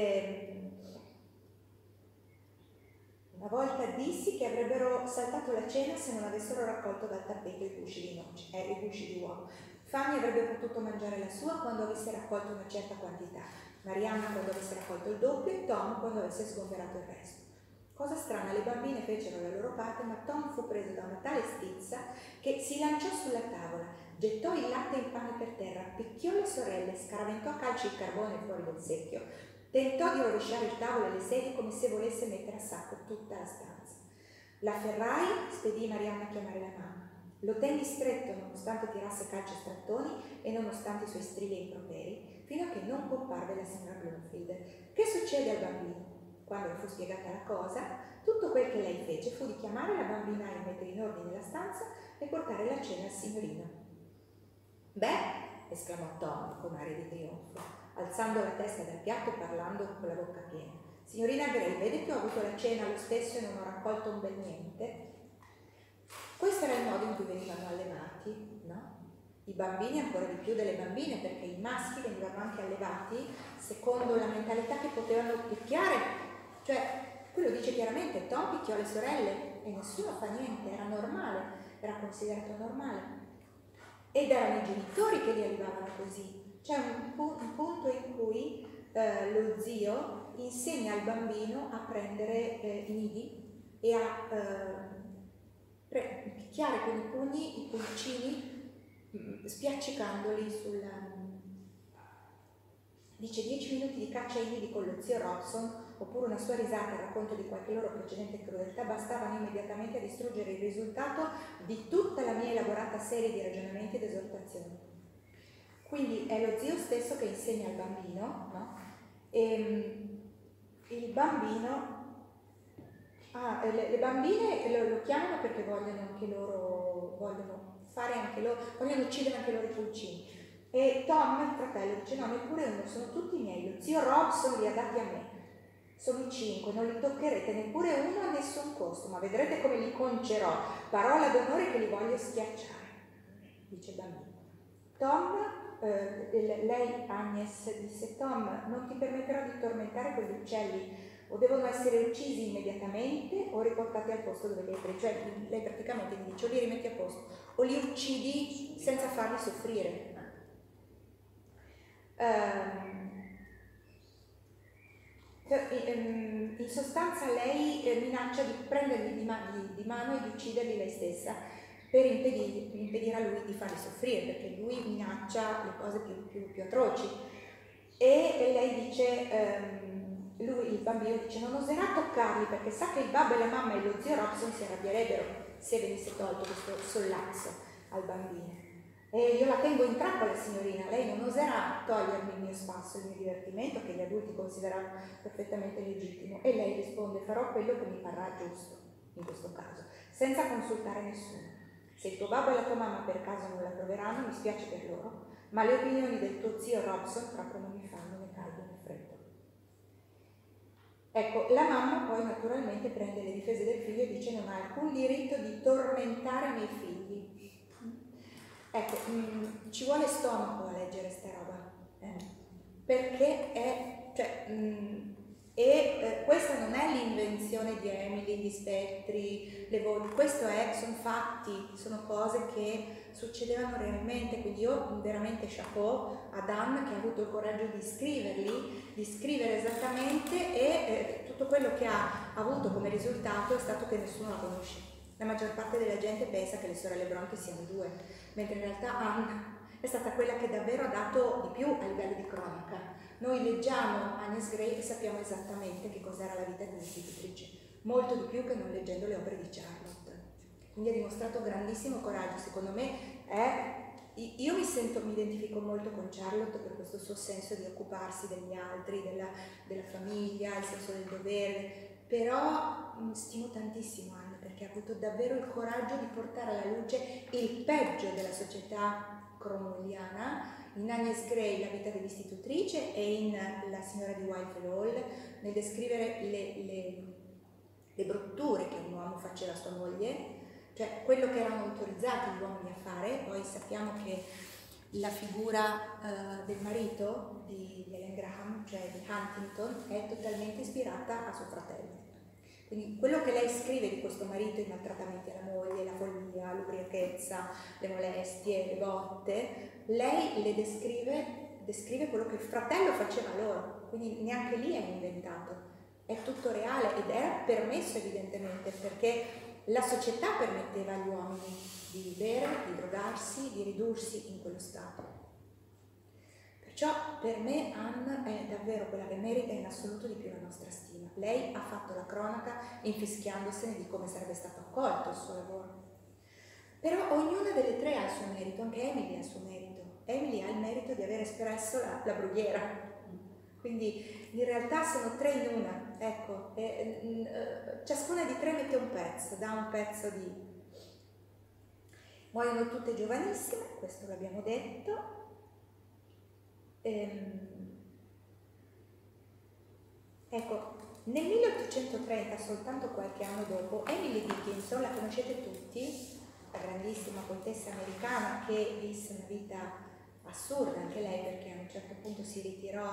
Una volta dissi che avrebbero saltato la cena se non avessero raccolto dal tappeto i gusci di noce, i gusci di uovo. Fanny avrebbe potuto mangiare la sua quando avesse raccolto una certa quantità, Marianna quando avesse raccolto il doppio e Tom quando avesse sgomberato il resto. Cosa strana, le bambine fecero la loro parte, ma Tom fu preso da una tale stizza che si lanciò sulla tavola, gettò il latte e il pane per terra, picchiò le sorelle, scaraventò a calci il carbone fuori del secchio. Tentò di rovesciare il tavolo e le sedie come se volesse mettere a sacco tutta la stanza. La ferrai, spedì Marianna a chiamare la mamma. Lo tenni stretto nonostante tirasse calci e strattoni e nonostante i suoi strilli e improperi, fino a che non comparve la signora Bloomfield. Che succede al bambino? Quando le fu spiegata la cosa, tutto quel che lei fece fu di chiamare la bambina e mettere in ordine la stanza e portare la cena al signorino. Beh, esclamò Tom con aria di trionfo, alzando la testa dal piatto e parlando con la bocca piena. Signorina Gray, vede che ho avuto la cena lo stesso e non ho raccolto un bel niente? Questo era il modo in cui venivano allevati, no? I bambini ancora di più delle bambine, perché i maschi venivano anche allevati secondo la mentalità che potevano picchiare. Cioè, qui lo dice chiaramente, Tom picchiò le sorelle e nessuno fa niente, era normale, era considerato normale. Ed erano i genitori che li allevavano così. C'è un punto in cui lo zio insegna al bambino a prendere i nidi e a picchiare con i pugni i pulcini, spiaccicandoli sulla... Dice 10 minuti di caccia ai nidi con lo zio Robson, oppure una sua risata a racconto di qualche loro precedente crudeltà, bastavano immediatamente a distruggere il risultato di tutta la mia elaborata serie di ragionamenti ed esortazioni. Quindi è lo zio stesso che insegna al bambino, no? E il bambino... le bambine lo chiamano perché vogliono anche loro, vogliono uccidere anche loro i pulcini. E Tom, il fratello, dice no, neppure uno, sono tutti miei, lo zio Robson li ha dati a me. Sono i 5, non li toccherete neppure uno a nessun costo, ma vedrete come li concerò, parola d'onore che li voglio schiacciare, dice il bambino. Tom... lei, Agnes, disse Tom, non ti permetterò di tormentare quegli uccelli, o devono essere uccisi immediatamente o riportati al posto dove li hai presi. Cioè lei praticamente gli dice o li rimetti a posto o li uccidi senza farli soffrire. In sostanza lei minaccia di prenderli di mano e di ucciderli lei stessa. per impedire a lui di farli soffrire, perché lui minaccia le cose più atroci. E lei dice, lui, il bambino, dice: non oserà toccarli perché sa che il babbo e la mamma e lo zio Robson si arrabbierebbero se venisse tolto questo sollazzo al bambino. E io la tengo in trappola, signorina, lei non oserà togliermi il mio spasso, il mio divertimento, che gli adulti considerano perfettamente legittimo. E lei risponde: farò quello che mi parrà giusto in questo caso, senza consultare nessuno. Se il tuo babbo e la tua mamma per caso non l'approveranno, mi spiace per loro, ma le opinioni del tuo zio Robson proprio non mi fanno né caldo né freddo. Ecco, la mamma poi naturalmente prende le difese del figlio e dice: non ha alcun diritto di tormentare i miei figli. Ecco, ci vuole stomaco a leggere sta roba, perché è, cioè, questa non è l'invenzione di Emily, gli spettri, le voci, questo sono fatti, sono cose che succedevano realmente, quindi io veramente chapeau a Dan che ha avuto il coraggio di scriverli, di scrivere esattamente, e tutto quello che ha avuto come risultato è stato che nessuno la conosce. La maggior parte della gente pensa che le sorelle Bronte siano due, mentre in realtà Anne è stata quella che davvero ha dato di più a livello di cronaca. Noi leggiamo Agnes Grey e sappiamo esattamente che cos'era la vita di un'istitutrice, molto di più che non leggendo le opere di Charlotte. Quindi ha dimostrato grandissimo coraggio, secondo me io mi identifico molto con Charlotte per questo suo senso di occuparsi degli altri, della famiglia, il senso del dovere, però stimo tantissimo Anne perché ha avuto davvero il coraggio di portare alla luce il peggio della società cromwelliana, in Agnes Grey la vita dell'istitutrice e in La signora di Whitehall Hall, nel descrivere le brutture che un uomo faceva a sua moglie, cioè quello che erano autorizzati gli uomini a fare. Poi sappiamo che la figura del marito di Ellen Graham, cioè di Huntington, è totalmente ispirata a suo fratello. Quindi quello che lei scrive di questo marito, i maltrattamenti alla moglie, la follia, l'ubriachezza, le molestie, le botte, lei le descrive quello che il fratello faceva loro, quindi neanche lì è inventato, è tutto reale ed era permesso evidentemente perché la società permetteva agli uomini di bere, di drogarsi, di ridursi in quello stato. Perciò per me Anne è davvero quella che merita in assoluto di più la nostra stima. Lei ha fatto la cronaca infischiandosene di come sarebbe stato accolto il suo lavoro. Però ognuna delle tre ha il suo merito, anche Emily ha il suo merito. Emily ha il merito di aver espresso la brughiera. Quindi in realtà sono tre in una, ecco, ciascuna di tre mette un pezzo, dà un pezzo di... Muoiono tutte giovanissime, questo l'abbiamo detto. Ecco, nel 1830, soltanto qualche anno dopo, Emily Dickinson, la conoscete tutti, la grandissima poetessa americana che visse una vita assurda anche lei, perché a un certo punto si ritirò,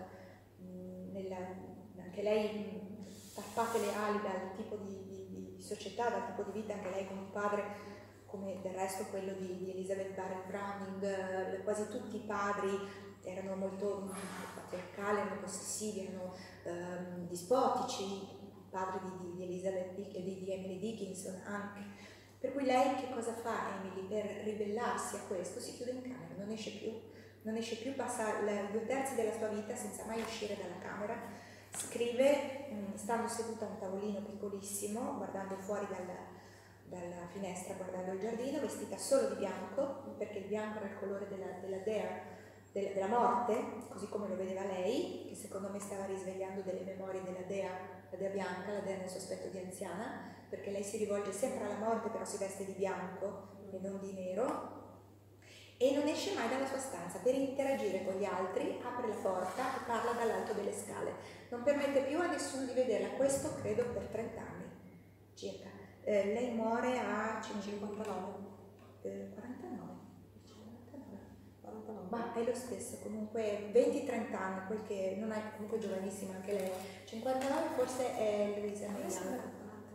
anche lei tappate le ali dal tipo di società, dal tipo di vita, anche lei con un padre come del resto quello di Elizabeth Barrett Browning. Quasi tutti i padri erano molto patriarcali, erano possessivi, erano dispotici, il padre di Elizabeth di Emily Dickinson anche. Per cui lei che cosa fa Emily? Per ribellarsi a questo si chiude in camera, non esce più, passa 2/3 della sua vita senza mai uscire dalla camera, scrive stando seduta a un tavolino piccolissimo, guardando fuori dalla finestra, guardando il giardino, vestita solo di bianco, perché il bianco era il colore della dea, della morte, così come lo vedeva lei, che secondo me stava risvegliando delle memorie della dea, la dea bianca, la dea nel suo aspetto di anziana, perché lei si rivolge sempre alla morte, però si veste di bianco e non di nero, e non esce mai dalla sua stanza. Per interagire con gli altri apre la porta e parla dall'alto delle scale, non permette più a nessuno di vederla, questo credo per 30 anni circa. Lei muore a 49. Ma è lo stesso, comunque 20-30 anni, quel che non è comunque giovanissima anche lei. 59 forse è Luisa May.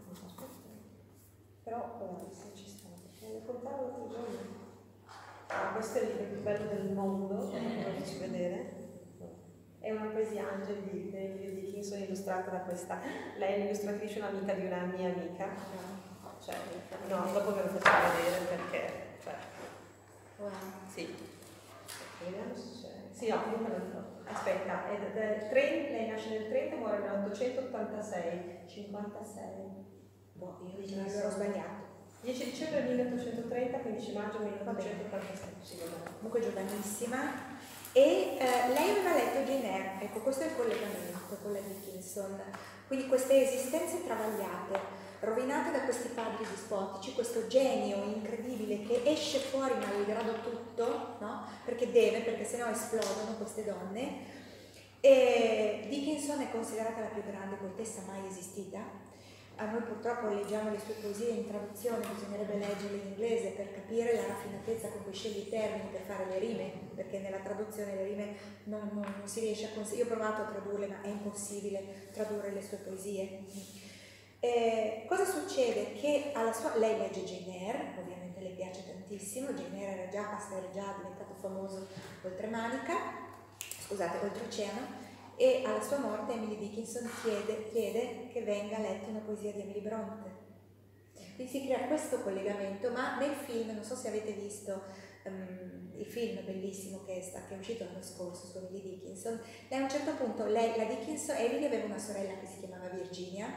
Però ci sta, perché le contavo l'altro giorno. Questo è il libro più bello del mondo, farci vedere. È una poesia Angeli di Emily Dickinson illustrata da questa. Lei è l'illustratrice, un'amica di una mia amica. cioè, no, dopo ve lo faccio vedere perché, cioè, Wow. sì. Vediamo se c'è. Sì, no, comunque non so. Aspetta, lei nasce nel 30 e muore nell'886, 56. Boh, io allora ho sbagliato. 10 dicembre 1830, 15 maggio 1886. Sì, vabbè. Comunque giovanissima. E lei aveva letto Jane Eyre, ecco questo è il collegamento con la Dickinson, quindi queste esistenze travagliate, rovinate da questi padri dispotici, questo genio incredibile che esce fuori malgrado tutto, no? Perché sennò esplodono queste donne. E Dickinson è considerata la più grande poetessa mai esistita. A noi purtroppo leggiamo le sue poesie in traduzione, bisognerebbe leggerle in inglese per capire la raffinatezza con cui sceglie i termini per fare le rime, perché nella traduzione le rime non si riesce a conseguire. Io ho provato a tradurle, ma è impossibile tradurre le sue poesie. Cosa succede? Che lei legge Jane Eyre, ovviamente le piace tantissimo, Jane Eyre era già diventato famoso oltremanica, oltreoceano, e alla sua morte Emily Dickinson chiede che venga letta una poesia di Emily Bronte. Quindi si crea questo collegamento, ma nel film, non so se avete visto il film bellissimo che è uscito l'anno scorso su Emily Dickinson, e a un certo punto Emily aveva una sorella che si chiamava Virginia,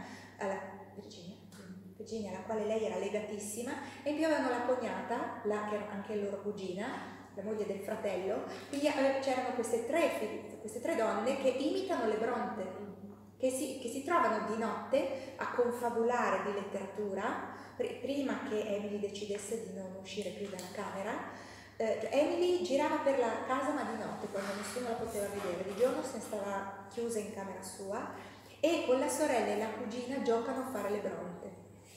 alla quale lei era legatissima, e in più avevano la cognata, che era anche loro cugina, la moglie del fratello, quindi c'erano queste tre donne che imitano le Bronte, che si trovano di notte a confabulare di letteratura, prima che Emily decidesse di non uscire più dalla camera. Emily girava per la casa ma di notte, quando nessuno la poteva vedere, di giorno se ne stava chiusa in camera sua, e con la sorella e la cugina giocano a fare le Bronte.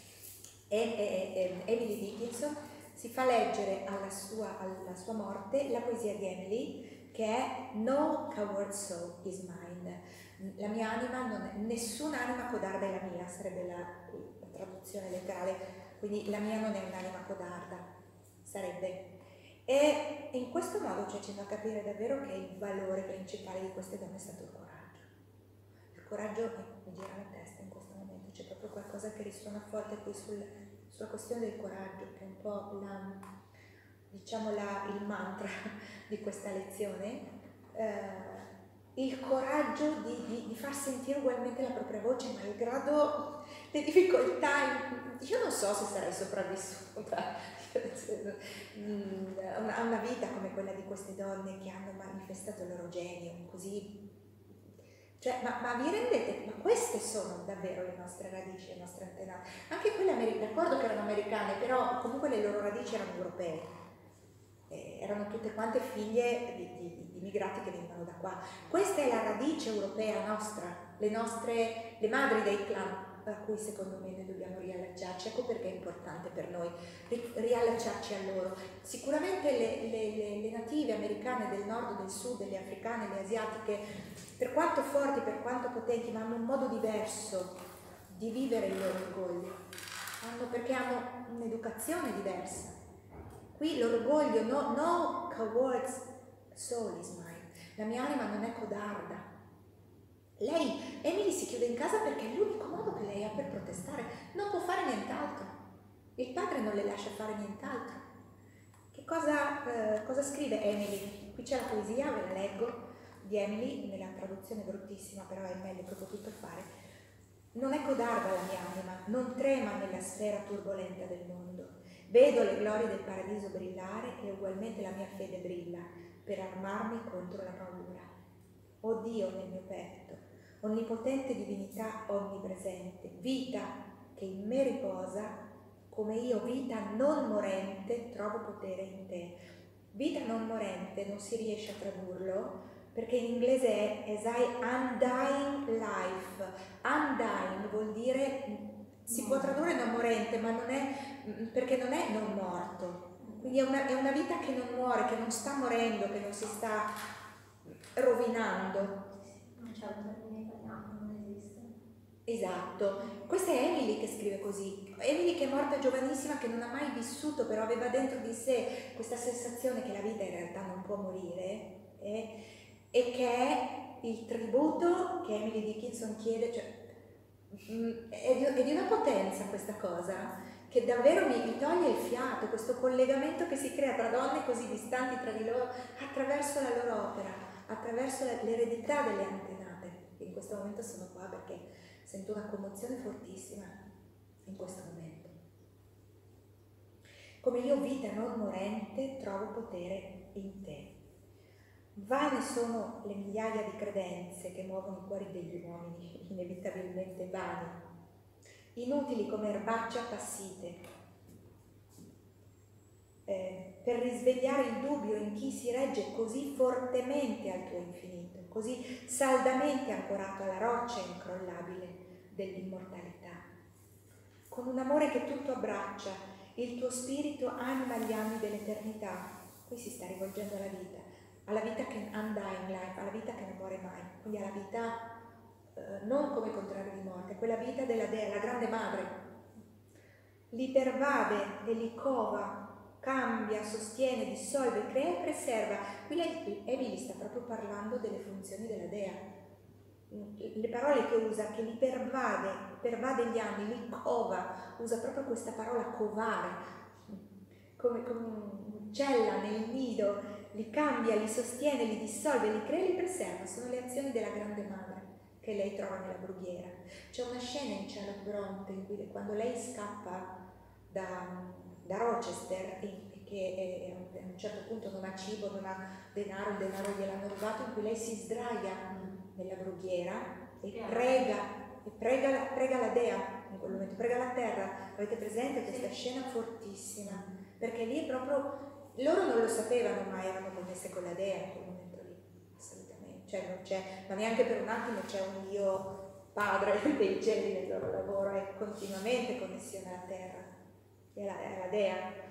Emily Dickinson si fa leggere alla sua morte la poesia di Emily, che è No coward soul is mine. La mia anima non è, nessun'anima codarda è la mia, sarebbe la traduzione letterale, quindi la mia non è un'anima codarda, sarebbe. E in questo modo ci fa capire davvero che il valore principale di queste donne è stato il coraggio. Il coraggio, mi gira la testa in questo momento, c'è proprio qualcosa che risuona forte qui sulla questione del coraggio, che è un po' il mantra di questa lezione. Il coraggio di far sentire ugualmente la propria voce malgrado le difficoltà. Io non so se sarei sopravvissuta a una vita come quella di queste donne che hanno manifestato il loro genio così. Cioè, ma vi rendete? Ma queste sono davvero le nostre radici, le nostre antenate. Anche quelle d'accordo che erano americane, però comunque le loro radici erano europee. Erano tutte quante figlie di immigrati che venivano da qua. Questa è la radice europea nostra, le madri dei clan a cui secondo me noi dobbiamo riallacciarci. Ecco perché è importante per noi riallacciarci a loro. Sicuramente le native americane del nord, del sud, le africane, le asiatiche, per quanto forti, per quanto potenti, ma hanno un modo diverso di vivere il loro orgoglio, perché hanno un'educazione diversa. Qui l'orgoglio, no coward's soul is mine, la mia anima non è codarda. Emily si chiude in casa perché è l'unico modo che lei ha per protestare, non può fare nient'altro, il padre non le lascia fare nient'altro. Che cosa scrive Emily? Qui c'è la poesia, ve la leggo, di Emily, nella traduzione bruttissima, però è meglio che ho potuto fare. Non è codarda la mia anima, non trema nella sfera turbolenta del mondo. Vedo le glorie del paradiso brillare e ugualmente la mia fede brilla per armarmi contro la paura. O Dio nel mio petto, onnipotente divinità onnipresente, vita che in me riposa, come io, vita non morente, trovo potere in te. Vita non morente non si riesce a tradurlo, perché in inglese è as I undying life. Undying vuol dire, si può tradurre non morente, ma non è, perché non è non morto. Quindi è una vita che non muore, che non sta morendo, che non si sta rovinando. Non c'è un termine italiano, non esiste. Esatto. Questa è Emily che scrive così. Emily che è morta giovanissima, che non ha mai vissuto, però aveva dentro di sé questa sensazione che la vita in realtà non può morire, e che è il tributo che Emily Dickinson chiede, cioè, è di una potenza questa cosa, che davvero mi toglie il fiato, questo collegamento che si crea tra donne così distanti tra di loro attraverso la loro opera, attraverso l'eredità delle antenate. In questo momento sono qua perché sento una commozione fortissima in questo momento. Come io, vita non morente, trovo potere in te. Vane sono le migliaia di credenze che muovono i cuori degli uomini, inevitabilmente vani, inutili come erbacce appassite, per risvegliare il dubbio in chi si regge così fortemente al tuo infinito, così saldamente ancorato alla roccia incrollabile dell'immortalità. Con un amore che tutto abbraccia, il tuo spirito anima gli anni dell'eternità. Qui si sta rivolgendo alla vita che undying life, alla vita che non muore mai, quindi alla vita non come contrario di morte, quella vita della Dea, la grande madre. Li pervade e li cova, cambia, sostiene, dissolve, crea e preserva. Qui Emily sta proprio parlando delle funzioni della Dea. Le parole che usa, che li pervade gli anni, li cova, usa proprio questa parola covare, come un'uccella nel nido, li cambia, li sostiene, li dissolve, li crea e li preserva. Sono le azioni della grande madre che lei trova nella brughiera. C'è una scena in Charlotte Bronte in cui, quando lei scappa da Rochester e che a un certo punto non ha cibo, non ha denaro, il denaro gliel'hanno rubato, in cui lei si sdraia nella brughiera e prega la Dea in quel momento, prega la terra. Avete presente questa scena fortissima? Perché lì è proprio, loro non lo sapevano, ma erano connesse con la Dea in quel momento lì, assolutamente. Cioè non c'è, ma neanche per un attimo c'è un Dio padre dei cieli nel loro lavoro, è continuamente connessione alla terra e alla Dea.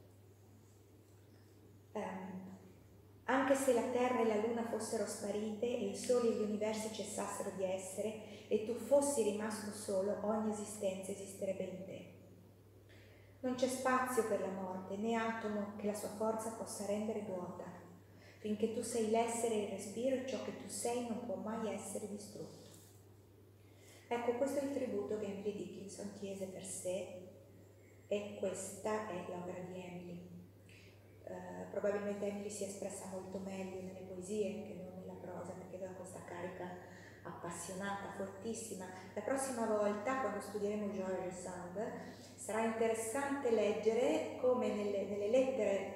Anche se la terra e la luna fossero sparite e i soli e gli universi cessassero di essere e tu fossi rimasto solo, ogni esistenza esisterebbe in te. Non c'è spazio per la morte, né atomo che la sua forza possa rendere vuota. Finché tu sei l'essere e il respiro, e ciò che tu sei non può mai essere distrutto. Ecco, questo è il tributo che Emily Dickinson chiese per sé, e questa è l'opera di Emily. Probabilmente Emily si è espressa molto meglio nelle poesie che non nella prosa, perché aveva questa carica appassionata, fortissima. La prossima volta, quando studieremo George Sand, sarà interessante leggere come nelle lettere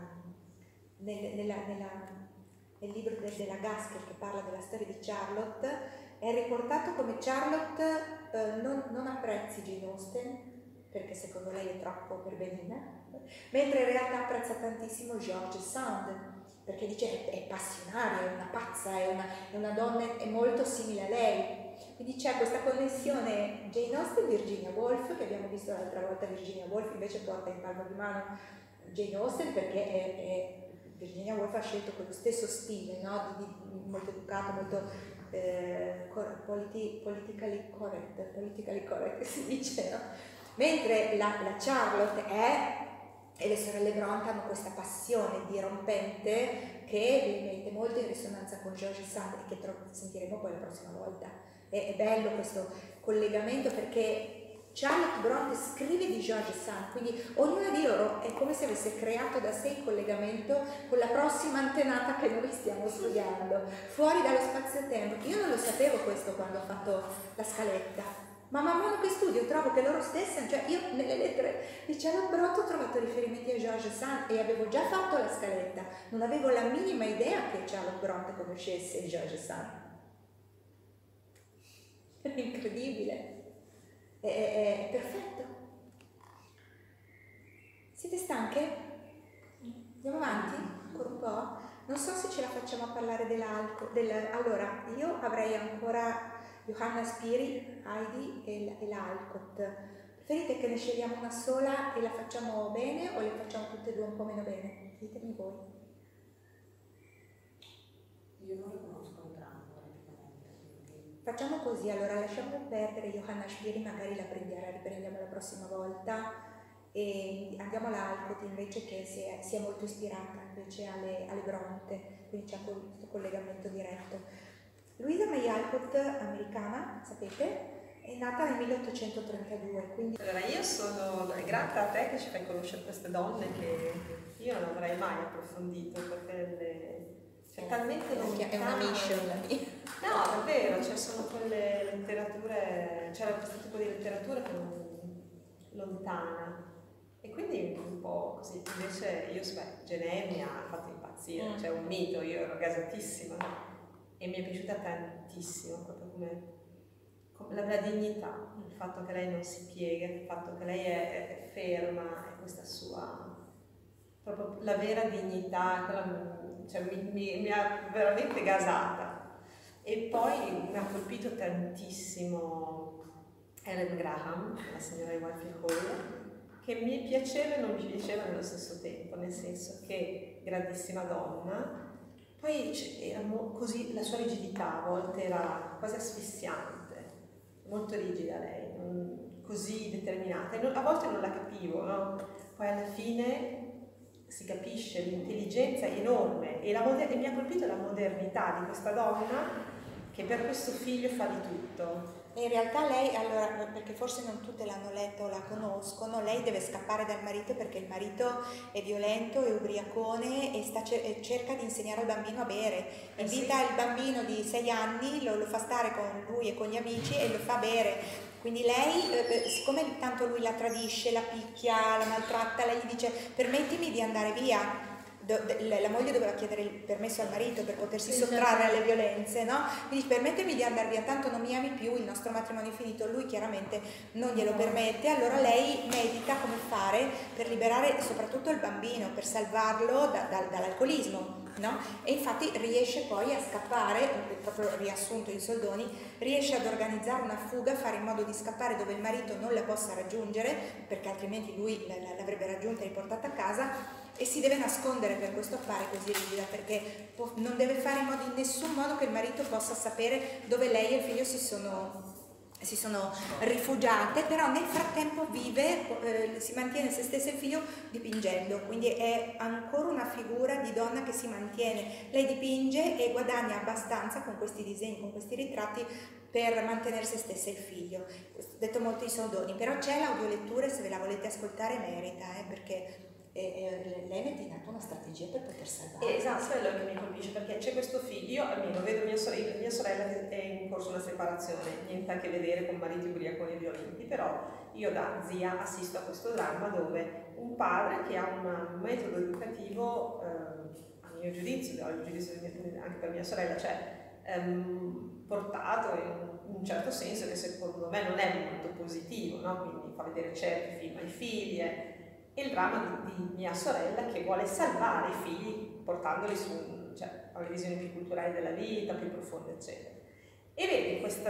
nel libro della Gaskell, che parla della storia di Charlotte, è riportato come Charlotte non apprezzi Jane Austen, perché secondo lei è troppo perbenina, mentre in realtà apprezza tantissimo George Sand, perché dice è passionaria, è una pazza, è una donna, è molto simile a lei. Quindi c'è questa connessione Jane Austen e Virginia Woolf, che abbiamo visto l'altra volta. Virginia Woolf invece porta in palmo di mano Jane Austen, perché Virginia Woolf ha scelto quello stesso stile, no? Molto educato, molto politically correct si dice, no? Mentre la Charlotte e le sorelle Bronte hanno questa passione dirompente che li mette molto in risonanza con George Sand, e che sentiremo poi la prossima volta. È bello questo collegamento, perché Charlotte Bronte scrive di George Sand, quindi ognuna di loro è come se avesse creato da sé il collegamento con la prossima antenata che noi stiamo studiando, fuori dallo spazio-tempo. Io non lo sapevo questo quando ho fatto la scaletta, ma man mano che studio trovo che loro stesse, cioè io nelle lettere di Charlotte Bronte ho trovato riferimenti a George Sand, e avevo già fatto la scaletta, non avevo la minima idea che Charlotte Bronte conoscesse George Sand. È incredibile, è perfetto. Siete stanche? Andiamo avanti ancora un po'? Non so se ce la facciamo a parlare allora, io avrei ancora Johanna Spiri, Heidi e l'Alcott. Preferite che ne scegliamo una sola e la facciamo bene, o le facciamo tutte e due un po' meno bene? Ditemi voi. Io non le conosco entrambe praticamente. Facciamo così, allora lasciamo perdere Johanna Spiri, magari la riprendiamo la prossima volta, e andiamo all'Alcott invece, che si è molto ispirata invece alle Bronte, quindi c'è questo collegamento diretto. Louisa May Alcott, americana, sapete, È nata nel 1832, quindi... Allora io sono grata a te che ci fai conoscere queste donne che io non avrei mai approfondito, perché c'è talmente lontano. È una mission la mia. No, davvero, cioè sono quelle letterature, c'era questo tipo di letteratura che non lontana. E quindi un po' così, invece io Genè mi ha fatto impazzire, cioè un mito, io ero gasatissima e mi è piaciuta tantissimo, proprio come la dignità, il fatto che lei non si piega, il fatto che lei è ferma, è questa sua, proprio la vera dignità, cioè mi ha veramente gasata. E poi mi ha colpito tantissimo Ellen Graham, la signora di Whitefield Hall, che mi piaceva e non mi piaceva nello stesso tempo, nel senso che grandissima donna, poi era così, la sua rigidità a volte era quasi asfissiante, molto rigida lei, così determinata, e a volte non la capivo, no? Poi alla fine si capisce l'intelligenza enorme e mi ha colpito la modernità di questa donna che per questo figlio fa di tutto. E in realtà lei, allora, perché forse non tutte l'hanno letta o la conoscono, lei deve scappare dal marito perché il marito è violento, è ubriacone e cerca di insegnare al bambino a bere. Invita il bambino di 6 anni, lo fa stare con lui e con gli amici e lo fa bere. Quindi lei, siccome tanto lui la tradisce, la picchia, la maltratta, lei gli dice: permettimi di andare via. La moglie doveva chiedere il permesso al marito per potersi sottrarre alle violenze, no? Quindi permettimi di andare via, tanto non mi ami più, il nostro matrimonio è finito. Lui chiaramente non glielo permette, allora lei medita come fare per liberare soprattutto il bambino, per salvarlo dall'alcolismo, no? E infatti riesce poi a scappare, proprio riassunto in soldoni, riesce ad organizzare una fuga, fare in modo di scappare dove il marito non la possa raggiungere, perché altrimenti lui l'avrebbe raggiunta e riportata a casa, e si deve nascondere, per questo appare così rigida, perché non deve fare in nessun modo che il marito possa sapere dove lei e il figlio si sono rifugiate, però nel frattempo vive, si mantiene se stessa e il figlio dipingendo, quindi è ancora una figura di donna che si mantiene. Lei dipinge e guadagna abbastanza con questi disegni, con questi ritratti, per mantenere se stessa e il figlio. Ho detto molto i soldoni, però c'è l'audiolettura, se ve la volete ascoltare merita, perché lei mette in atto una strategia per poter salvare. Esatto, quello che mi colpisce, perché c'è questo figlio, io almeno vedo mia sorella che è in corso una separazione, niente a che vedere con mariti ubriaconi e violenti, però io da zia assisto a questo dramma dove un padre che ha un metodo educativo, a mio giudizio anche per mia sorella, cioè portato in un certo senso che secondo me non è molto positivo, no? Quindi fa vedere certi film ai figli, e il dramma di mia sorella che vuole salvare i figli portandoli su, cioè, a una visione più culturale della vita, più profonda, eccetera. E vedi questa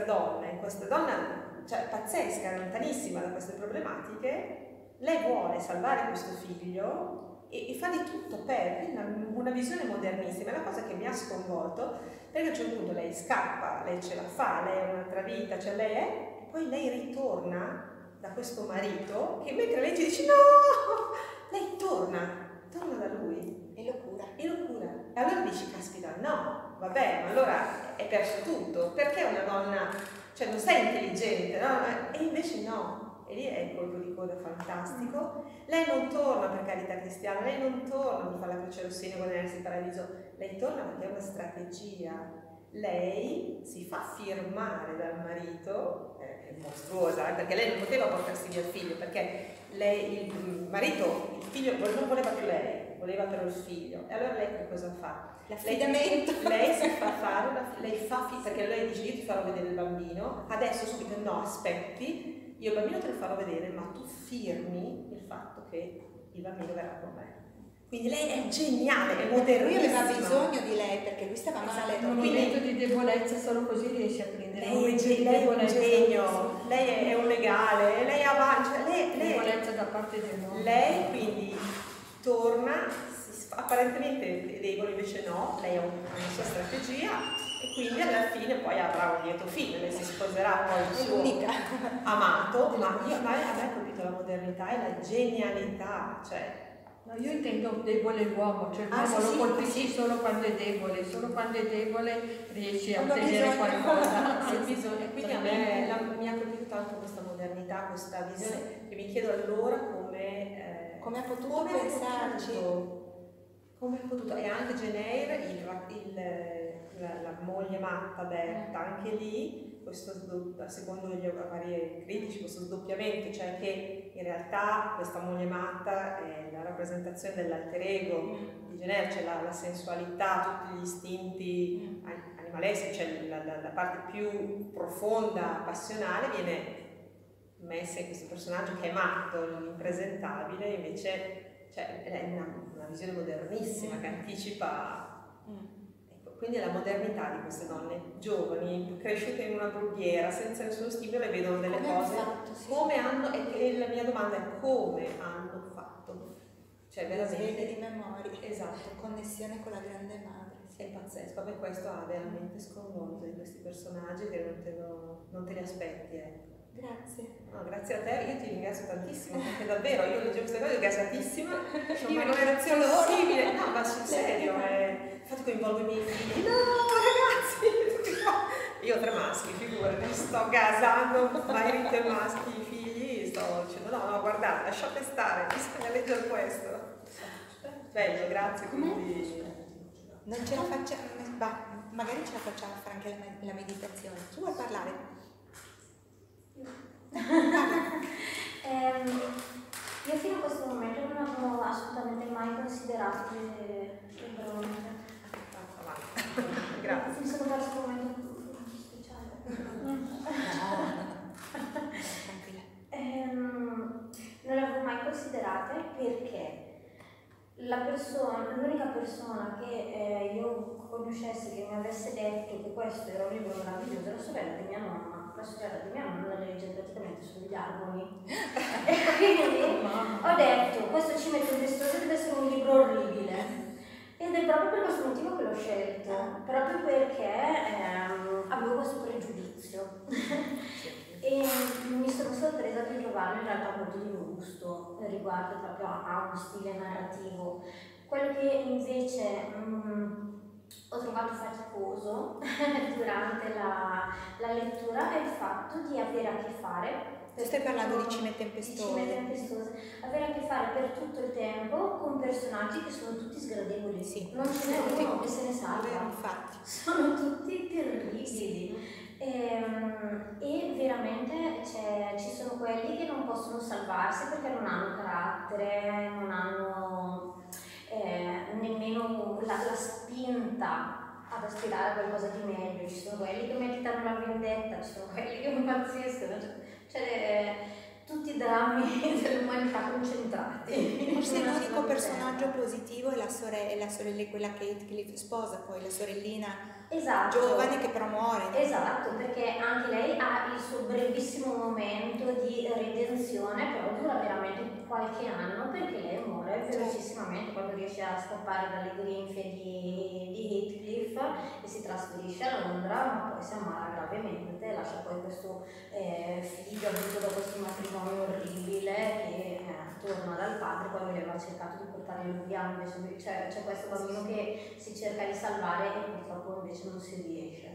donna, cioè pazzesca, lontanissima da queste problematiche, lei vuole salvare questo figlio e fa di tutto per una visione modernissima. È una cosa che mi ha sconvolto, perché a un certo punto lei scappa, lei ce la fa, lei ha un'altra vita, cioè lei è, e poi lei ritorna da questo marito che mentre lei ci dice no, lei torna da lui e lo cura. E allora dici, caspita, no, vabbè, ma allora è perso tutto, perché una donna, cioè non sei intelligente, no? E invece no, e lì è il colpo di coda fantastico. Lei non torna per carità cristiana, lei non torna per fare la croce rossina con il paradiso, lei torna perché è una strategia. Lei si fa firmare dal marito, è mostruosa, perché lei non poteva portarsi via il figlio, perché lei, il marito, il figlio non voleva più lei, voleva però il figlio. E allora lei che cosa fa? L'affidamento. Lei si fa fare, perché lei dice io ti farò vedere il bambino, adesso subito no, aspetti, io il bambino te lo farò vedere, ma tu firmi il fatto che il bambino verrà con me. Quindi lei è geniale, è modernissima. Lui aveva bisogno di lei perché lui stava male. In un momento di debolezza solo così riesce a prendere. Lei è un genio, lei è un legale, lei avanza, lei debolezza da parte dell'uomo. Lei quindi torna, apparentemente debole, invece no, lei ha una sua strategia e quindi alla fine poi avrà un lieto figlio, lei si sposerà poi il suo amato, ma a me ha colpito la modernità e la genialità, cioè No, io intendo debole l'uomo, cioè l'uomo lo colpisci solo quando è debole riesci a ottenere qualcosa. E quindi a me mi ha colpito tanto questa modernità, questa visione, che mi chiedo allora come ha potuto pensarci. Come ha potuto, e anche Jane Eyre, la moglie matta Berta, anche lì, secondo gli vari critici, questo sdoppiamento, cioè che in realtà questa moglie matta è la rappresentazione dell'alter ego di Jane Eyre, cioè la sensualità, tutti gli istinti animaleschi, cioè la parte più profonda, passionale, viene messa in questo personaggio che è matto, impresentabile, invece è una visione modernissima che anticipa. Ecco, quindi la modernità di queste donne giovani, cresciute in una brughiera, senza nessuno stimolo, e vedono delle cose. Come hanno, e la mia domanda è come hanno fatto? Cioè veramente. Sveglie di memoria. Esatto. Connessione con la grande madre. È pazzesco, per questo ha veramente sconvolto di questi personaggi che non te li aspetti, ecco. Grazie. No, grazie a te, io ti ringrazio tantissimo, perché davvero io leggevo queste cose gasatissima, io non era possibile, no, ma sul serio, infatti coinvolgo i miei figli, no ragazzi, io ho 3 maschi, figurati, sto gasando marito e maschi, i figli, sto dicendo no, guardate, lasciate stare, bisogna leggere questo. Bello, grazie, quindi. Non ce la facciamo, magari ce la facciamo a fare anche la meditazione. Tu vuoi parlare? Io fino a questo momento non avevo assolutamente mai considerato le bronze. Grazie. Mi sono perso un momento speciale. Tranquilla. Non le avevo mai considerate perché l'unica persona che io conoscessi che mi avesse detto che questo era un libro meraviglioso era la sorella di mia nonna. La sorella di mia nonna legge praticamente sugli alberi. E quindi ho detto, questo ci mette in testoso, deve essere un libro orribile. Ed è proprio per questo motivo che l'ho scelto, proprio perché avevo questo pregiudizio. E mi sono sorpresa di trovarlo in realtà molto di robusto riguardo proprio a uno stile narrativo. Quello che invece ho trovato faticoso durante la lettura è il fatto di avere a che fare. Stai parlando di Cime Tempestose. Avere a che fare per tutto il tempo con personaggi che sono tutti sgradevoli. Sì. Non ce n'è uno che se ne salva. Infatti. Sono tutti terribili. E veramente ci sono quelli che non possono salvarsi perché non hanno carattere, non hanno nemmeno la spinta ad aspirare a qualcosa di meglio. Ci sono quelli che meditano la vendetta, ci sono quelli che impazziscono, tutti i drammi dell'umanità concentrati. Forse l'unico personaggio positivo è la sorella, quella che Heathcliff sposa, poi la sorellina giovane che però muore. Esatto, perché anche lei ha il suo brevissimo momento di redenzione, però dura veramente qualche anno perché lei muore velocissimamente quando riesce a scappare dalle grinfie di Heathcliff e si trasferisce a Londra, ma poi si ammala gravemente, lascia poi questo figlio avuto da questo matrimonio orribile che torna dal padre quando lui aveva cercato di portarlo via, invece c'è questo bambino che si cerca di salvare e purtroppo invece non si riesce.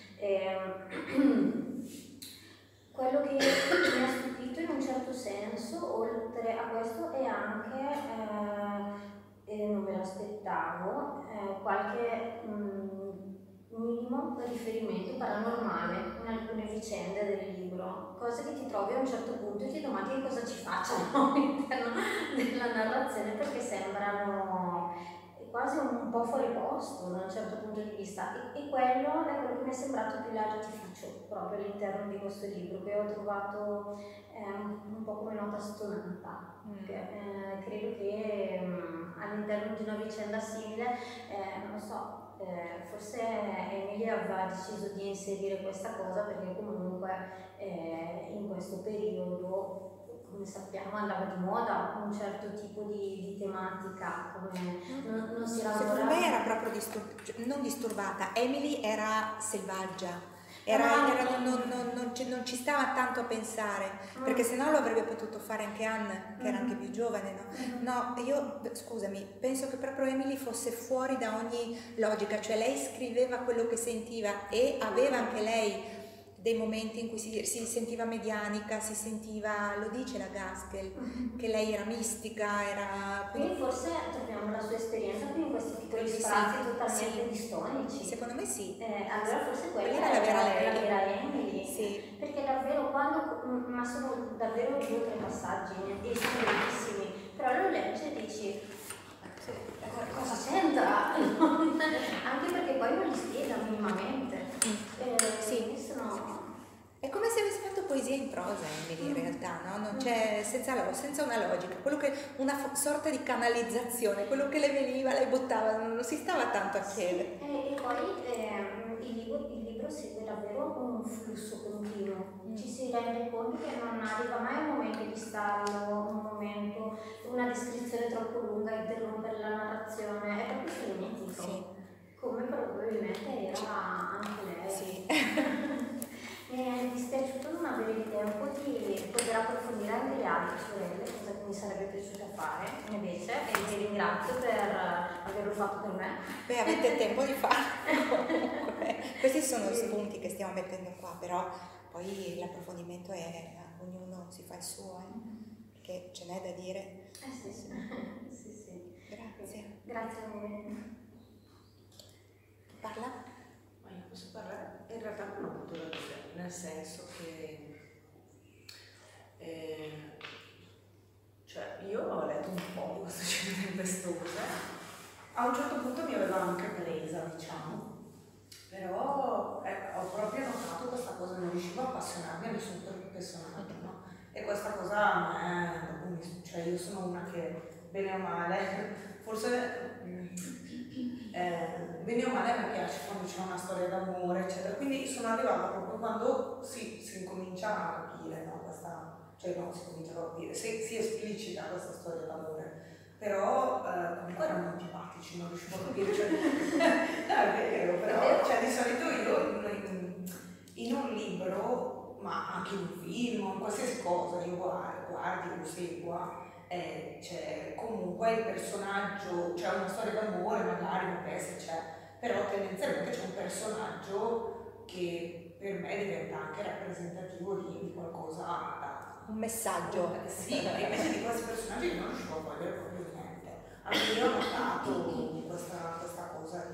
Quello che mi ha stupito in un certo senso, oltre a questo, è anche, non me l'aspettavo, qualche minimo riferimento paranormale in alcune vicende del libro, cose che ti trovi a un certo punto e ti domandi cosa ci facciano all'interno della narrazione, perché sembrano quasi un po' fuori posto da un certo punto di vista, e quello è quello che mi è sembrato più l'artificio proprio all'interno di questo libro, che ho trovato un po' come nota stonata. Credo che all'interno di una vicenda simile, non so, forse Emily aveva deciso di inserire questa cosa perché comunque in questo periodo, come sappiamo, andava di moda un certo tipo di tematica, come non si lavora. Secondo me era proprio non disturbata, Emily era selvaggia, non ci stava tanto a pensare, perché sennò lo avrebbe potuto fare anche Anne, che era anche più giovane, no? No, io, scusami, penso che proprio Emily fosse fuori da ogni logica, cioè lei scriveva quello che sentiva e aveva anche lei dei momenti in cui si sentiva medianica, si sentiva, lo dice la Gaskell, che lei era mistica, era... Quindi forse troviamo la sua esperienza più in questi piccoli spazi totalmente distonici. Secondo me sì. Allora forse quella era è la vera Emily. Sì. Perché davvero ma sono davvero 2 o 3 passaggi, e sono bellissimi, però lo leggi e dici... cosa c'entra? Anche perché poi non li spiega minimamente. Sì. È come se avesse fatto poesia in prosa, Emily, in realtà, no? Non c'è, senza una logica, una sorta di canalizzazione, quello che le veniva, lei buttava, non si stava tanto a chiedere. E poi il libro segue davvero un flusso continuo, ci si rende conto che non arriva mai un momento di stallo, una descrizione troppo lunga, interrompere la narrazione, è proprio frenetico, sì. Come probabilmente era anche lei. Sì. Mi è dispiaciuto non avere il tempo di poter approfondire anche le altre sorelle, cosa che mi sarebbe piaciuta fare invece, e ti ringrazio per averlo fatto per me. Beh, avete tempo di farlo. Questi sono gli spunti che stiamo mettendo qua, però poi l'approfondimento è ognuno si fa il suo, perché ce n'è da dire. Sì. Grazie. Grazie a voi. Parla? Ma io posso parlare? In realtà non ho avuto da dire, nel senso che cioè io ho letto un po' di questa scena tempestosa, a un certo punto mi aveva anche presa, diciamo, però ho proprio notato questa cosa, non riuscivo a appassionarmi a nessun personaggio, no? E questa cosa a me, cioè io sono una che bene o male, forse bene o male a me piace quando c'è una storia d'amore, eccetera, quindi sono arrivata proprio quando si incomincia a capire, no? Si comincia a capire, si esplicita questa storia d'amore, però comunque erano antipatici, non riuscivo a capire, cioè, no, è vero, però cioè, di solito io in un libro, ma anche in un film, in qualsiasi cosa, io guardi, lo segua, c'è comunque il personaggio, c'è una storia d'amore, magari una peste c'è, però tendenzialmente c'è un personaggio che per me diventa anche rappresentativo di qualcosa un messaggio. Sì, e invece di questi personaggi non riuscivo a cogliere proprio niente. Anche io ho notato questa cosa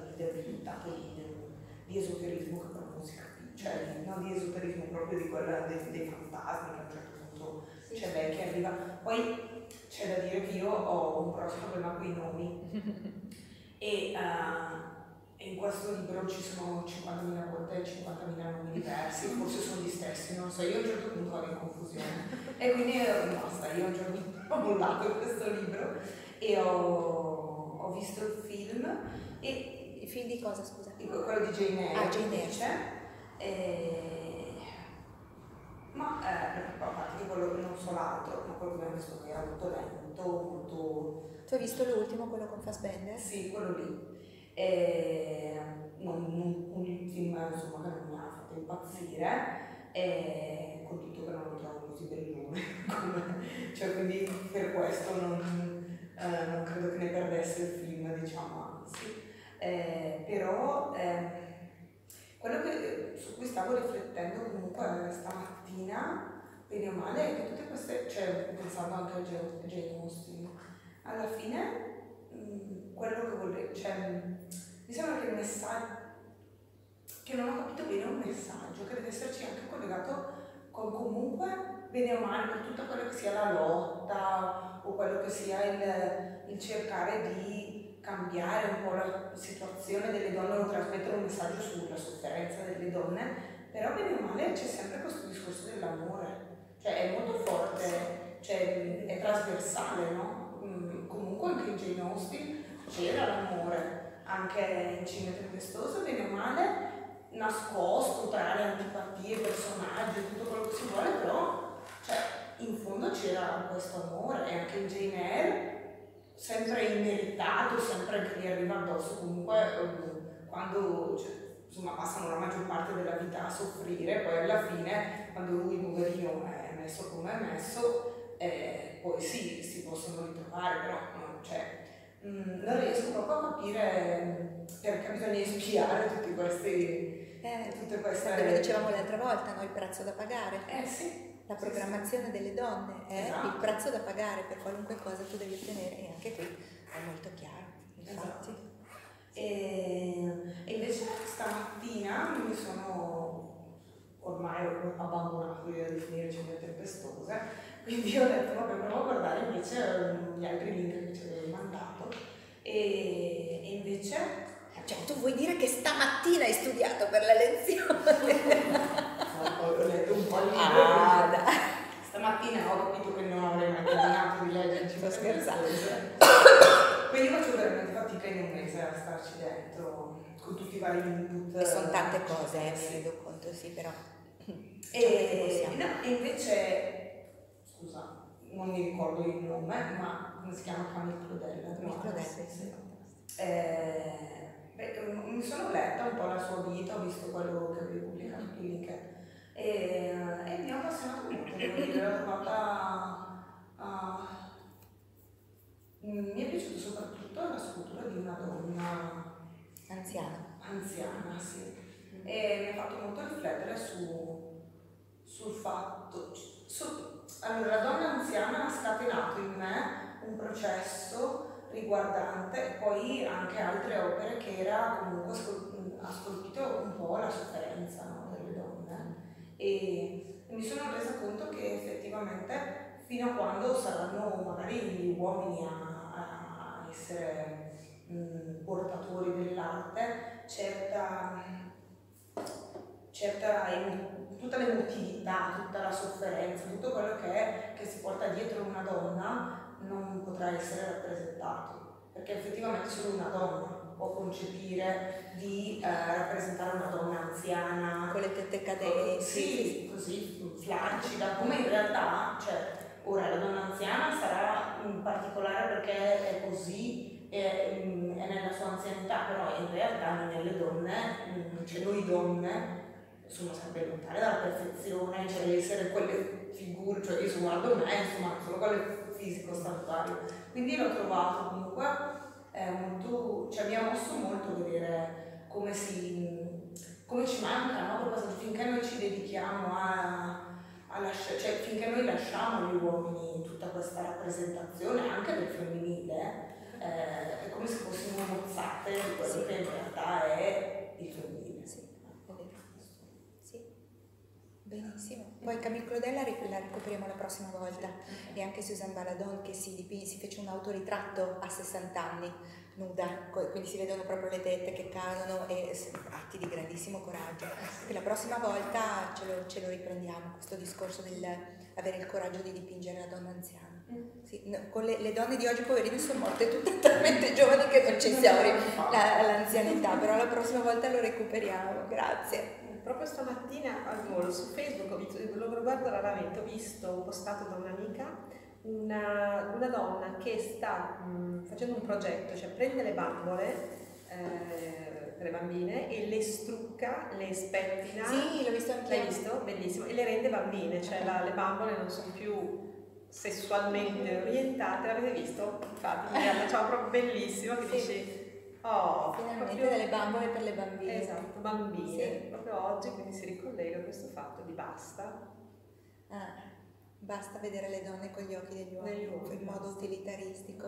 di esoterismo che però non si capisce, cioè non di esoterismo proprio di quella dei fantasmi, che a un certo punto c'è lei che arriva. Poi c'è da dire che io ho un grosso problema con i nomi e in questo libro ci sono 50.000 volte 50.000 nomi diversi, forse sono gli stessi, non so, io a un certo punto vado in confusione e quindi basta, io a un certo punto ho mollato questo libro e ho visto il film e il film di cosa, scusa? Quello di Jane Eyre. Jane Eyre. Ma a parte che quello non so l'altro, ma quello che abbiamo visto che era molto lento, molto... Tu hai visto l'ultimo, quello con Fassbender? Sì, quello lì. Un film insomma, che non mi ha fatto impazzire, con tutto che non lo trovo così bellone, cioè quindi per questo non credo che ne perdesse il film, diciamo, anzi. Però quello su cui stavo riflettendo comunque stamattina, bene o male, è che tutte queste, cioè pensando anche a Jane Austen, alla fine quello che volevo, cioè mi sembra che il messaggio, che non ho capito bene un messaggio, che deve esserci anche collegato con comunque, bene o male, con tutto quello che sia la lotta o quello che sia il cercare di cambiare un po' la situazione delle donne o trasmettere un messaggio sulla sofferenza delle donne, però bene o male c'è sempre questo discorso dell'amore, cioè è molto forte, cioè è trasversale, no? Comunque anche in Jane Austen c'era l'amore, anche in Cime Tempestoso, bene o male, nascosto tra le antipatie, i personaggi, tutto quello che si vuole, però cioè, in fondo c'era questo amore, e anche in Jane Eyre, sempre immeritato, sempre che gli arriva addosso, comunque quando insomma passano la maggior parte della vita a soffrire, poi alla fine quando lui poverino è messo come è messo, poi sì, si possono ritrovare, però non riesco proprio a capire perché bisogna espiare tutti questi, tutte queste... Lo dicevamo l'altra volta, no? Il prezzo da pagare. Sì. La programmazione delle donne è il prezzo da pagare per qualunque cosa tu devi ottenere, e anche qui è molto chiaro, infatti. Esatto. E invece stamattina mi sono, ormai ho abbandonato l'idea di finire Cime Tempestose, quindi ho detto vabbè, provo a guardare invece gli altri link che ci avevi mandato, e invece... Cioè, tu vuoi dire che stamattina hai studiato per la lezione? Ho letto un po' di libri. Stamattina ho capito che non avrei mai terminato di leggere. Sto scherzando. Quindi faccio veramente fatica in un mese a starci dentro con tutti i vari input. E sono tante cose, mi rendo conto, sì, però. E invece, scusa, non mi ricordo il nome, ma come si chiama? Camille Claudel. Camille Claudel, sì. Mi sono letta un po' la sua vita, ho visto quello che avevi pubblicato su LinkedIn e mi ha appassionato molto, devo dire, l'ho trovata... mi è piaciuta soprattutto la scultura di una donna anziana, sì, e mi ha fatto molto riflettere sul fatto... allora, la donna anziana ha scatenato in me un processo riguardante poi anche altre opere che era comunque ha scolpito un po' la sofferenza, no, delle donne, e mi sono resa conto che effettivamente fino a quando saranno magari gli uomini a essere portatori dell'arte, tutta l'emotività, tutta la sofferenza, tutto quello che si porta dietro una donna non potrà essere rappresentato, perché effettivamente solo una donna può concepire di rappresentare una donna anziana con le tette cadenti, sì, così flaccida, come in realtà, cioè, ora la donna anziana sarà in particolare perché è così, è nella sua anzianità, però in realtà nelle donne, cioè noi donne, insomma, sempre lontane dalla perfezione, cioè essere quelle figure, cioè io se guardo me, insomma, sono quelle fisico statuario, quindi l'ho trovato comunque molto, cioè mi ha mosso molto vedere come ci manca, no? Proprio finché noi ci dedichiamo cioè finché noi lasciamo agli uomini tutta questa rappresentazione anche del femminile, è come se fossimo mozzate di quello che in realtà è il femminile. Benissimo. Poi Camille Claudel la ricopriamo la prossima volta, e anche Suzanne Valadon che si fece un autoritratto a 60 anni, nuda, quindi si vedono proprio le tette che cadono, e atti di grandissimo coraggio. Quindi la prossima volta ce lo riprendiamo, questo discorso dell'avere il coraggio di dipingere la donna anziana. Sì, no, con le donne di oggi poverine sono morte tutte talmente giovani che non ci siamo all'anzianità, però la prossima volta lo recuperiamo. Grazie. Proprio stamattina al volo su Facebook, lo guardo raramente, ho visto postato da un'amica una donna che sta facendo un progetto, cioè prende le bambole per le bambine e le strucca, le spettina. Sì, l'ho visto anche. L'hai visto? Bellissimo. E le rende bambine, cioè le bambole non sono più sessualmente orientate, l'avete visto? Infatti, c'è proprio bellissimo che dici... Oh, finalmente proprio... delle bambole per le bambine. Esatto, bambine. Sì. Proprio oggi, quindi si ricollega a questo fatto di basta. Basta vedere le donne con gli occhi degli uomini, in modo utilitaristico.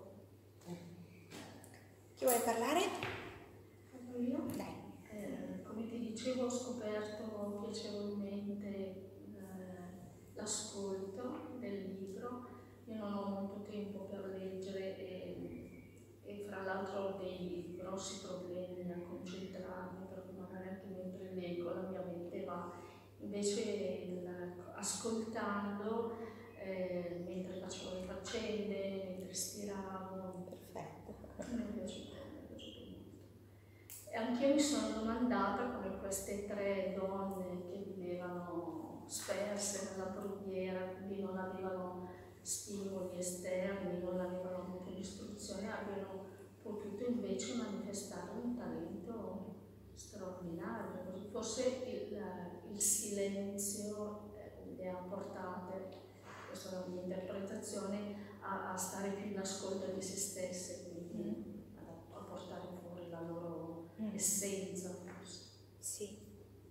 Chi vuole parlare? Io? Dai. Come ti dicevo, ho scoperto piacevolmente l'ascolto del libro. Io non ho molto tempo per leggere e fra l'altro ho dei grossi problemi a concentrarmi, perché magari anche mentre leggo la mia mente va. Invece ascoltando, mentre facevo le faccende, mentre stiravo, perfetto. Mi è piaciuto molto. E anch'io mi sono domandata come queste 3 donne che vivevano sperse nella preghiera, quindi non avevano stimoli esterni, non avevano avuto l'istruzione, abbiano potuto invece manifestare un talento straordinario, forse il silenzio le ha portate, questa è la mia interpretazione, a stare più in ascolto di se stesse, quindi a portare fuori la loro essenza forse. Sì.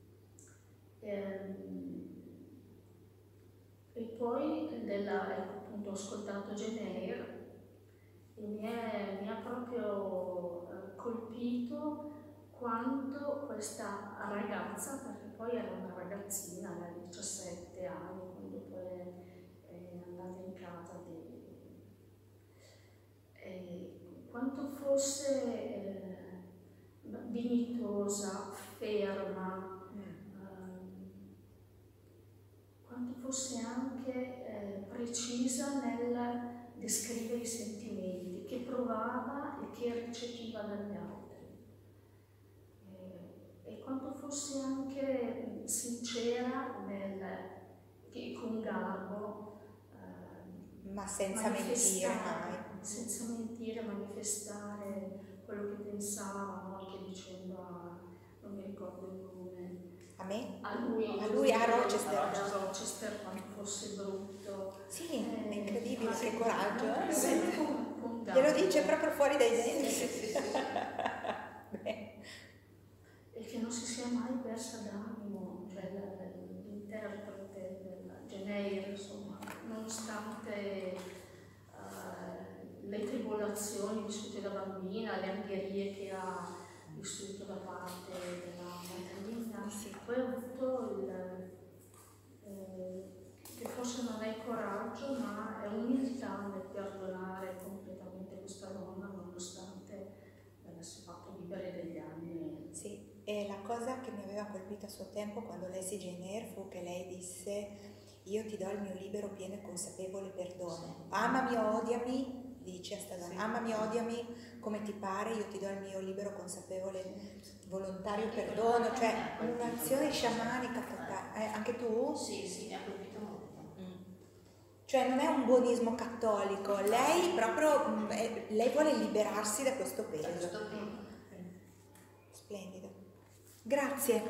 E poi appunto ho ascoltato Jane Eyre e mi ha proprio colpito quanto questa ragazza, perché poi era una ragazzina, aveva 17 anni, quando poi è andata in casa quanto fosse dignitosa, ferma, quanto fosse anche precisa nel descrivere i sentimenti che provava e che recepiva dagli altri, e quanto fosse anche sincera che con garbo, ma senza mentire mai. Senza mentire, manifestare quello che pensava, no? Anche dicendo non mi ricordo il nome. A me? A lui, a Rochester. A Rochester, quando fosse brutto. Sì, è incredibile, che coraggio. Con Glielo dice proprio fuori dai denti. Sì. E che non si sia mai persa d'animo, cioè l'interprete della Jane Eyre, insomma, nonostante le tribolazioni vissute da bambina, le angherie che ha vissuto da parte della madrina, poi ha avuto che forse non è coraggio, ma è umiltà nel perdonare completamente questa donna, nonostante avesse fatto vivere degli anni. Sì, e la cosa che mi aveva colpito a suo tempo quando lessi Jane Eyre fu che lei disse: io ti do il mio libero, pieno e consapevole perdono. Amami o odiami, dice a sta donna, amami o odiami come ti pare, io ti do il mio libero, consapevole, volontario perdono, cioè un'azione sciamanica totale. Anche tu? Sì, mi ha colpito molto. Cioè non è un buonismo cattolico, lei proprio, lei vuole liberarsi da questo peso. Splendido. Grazie.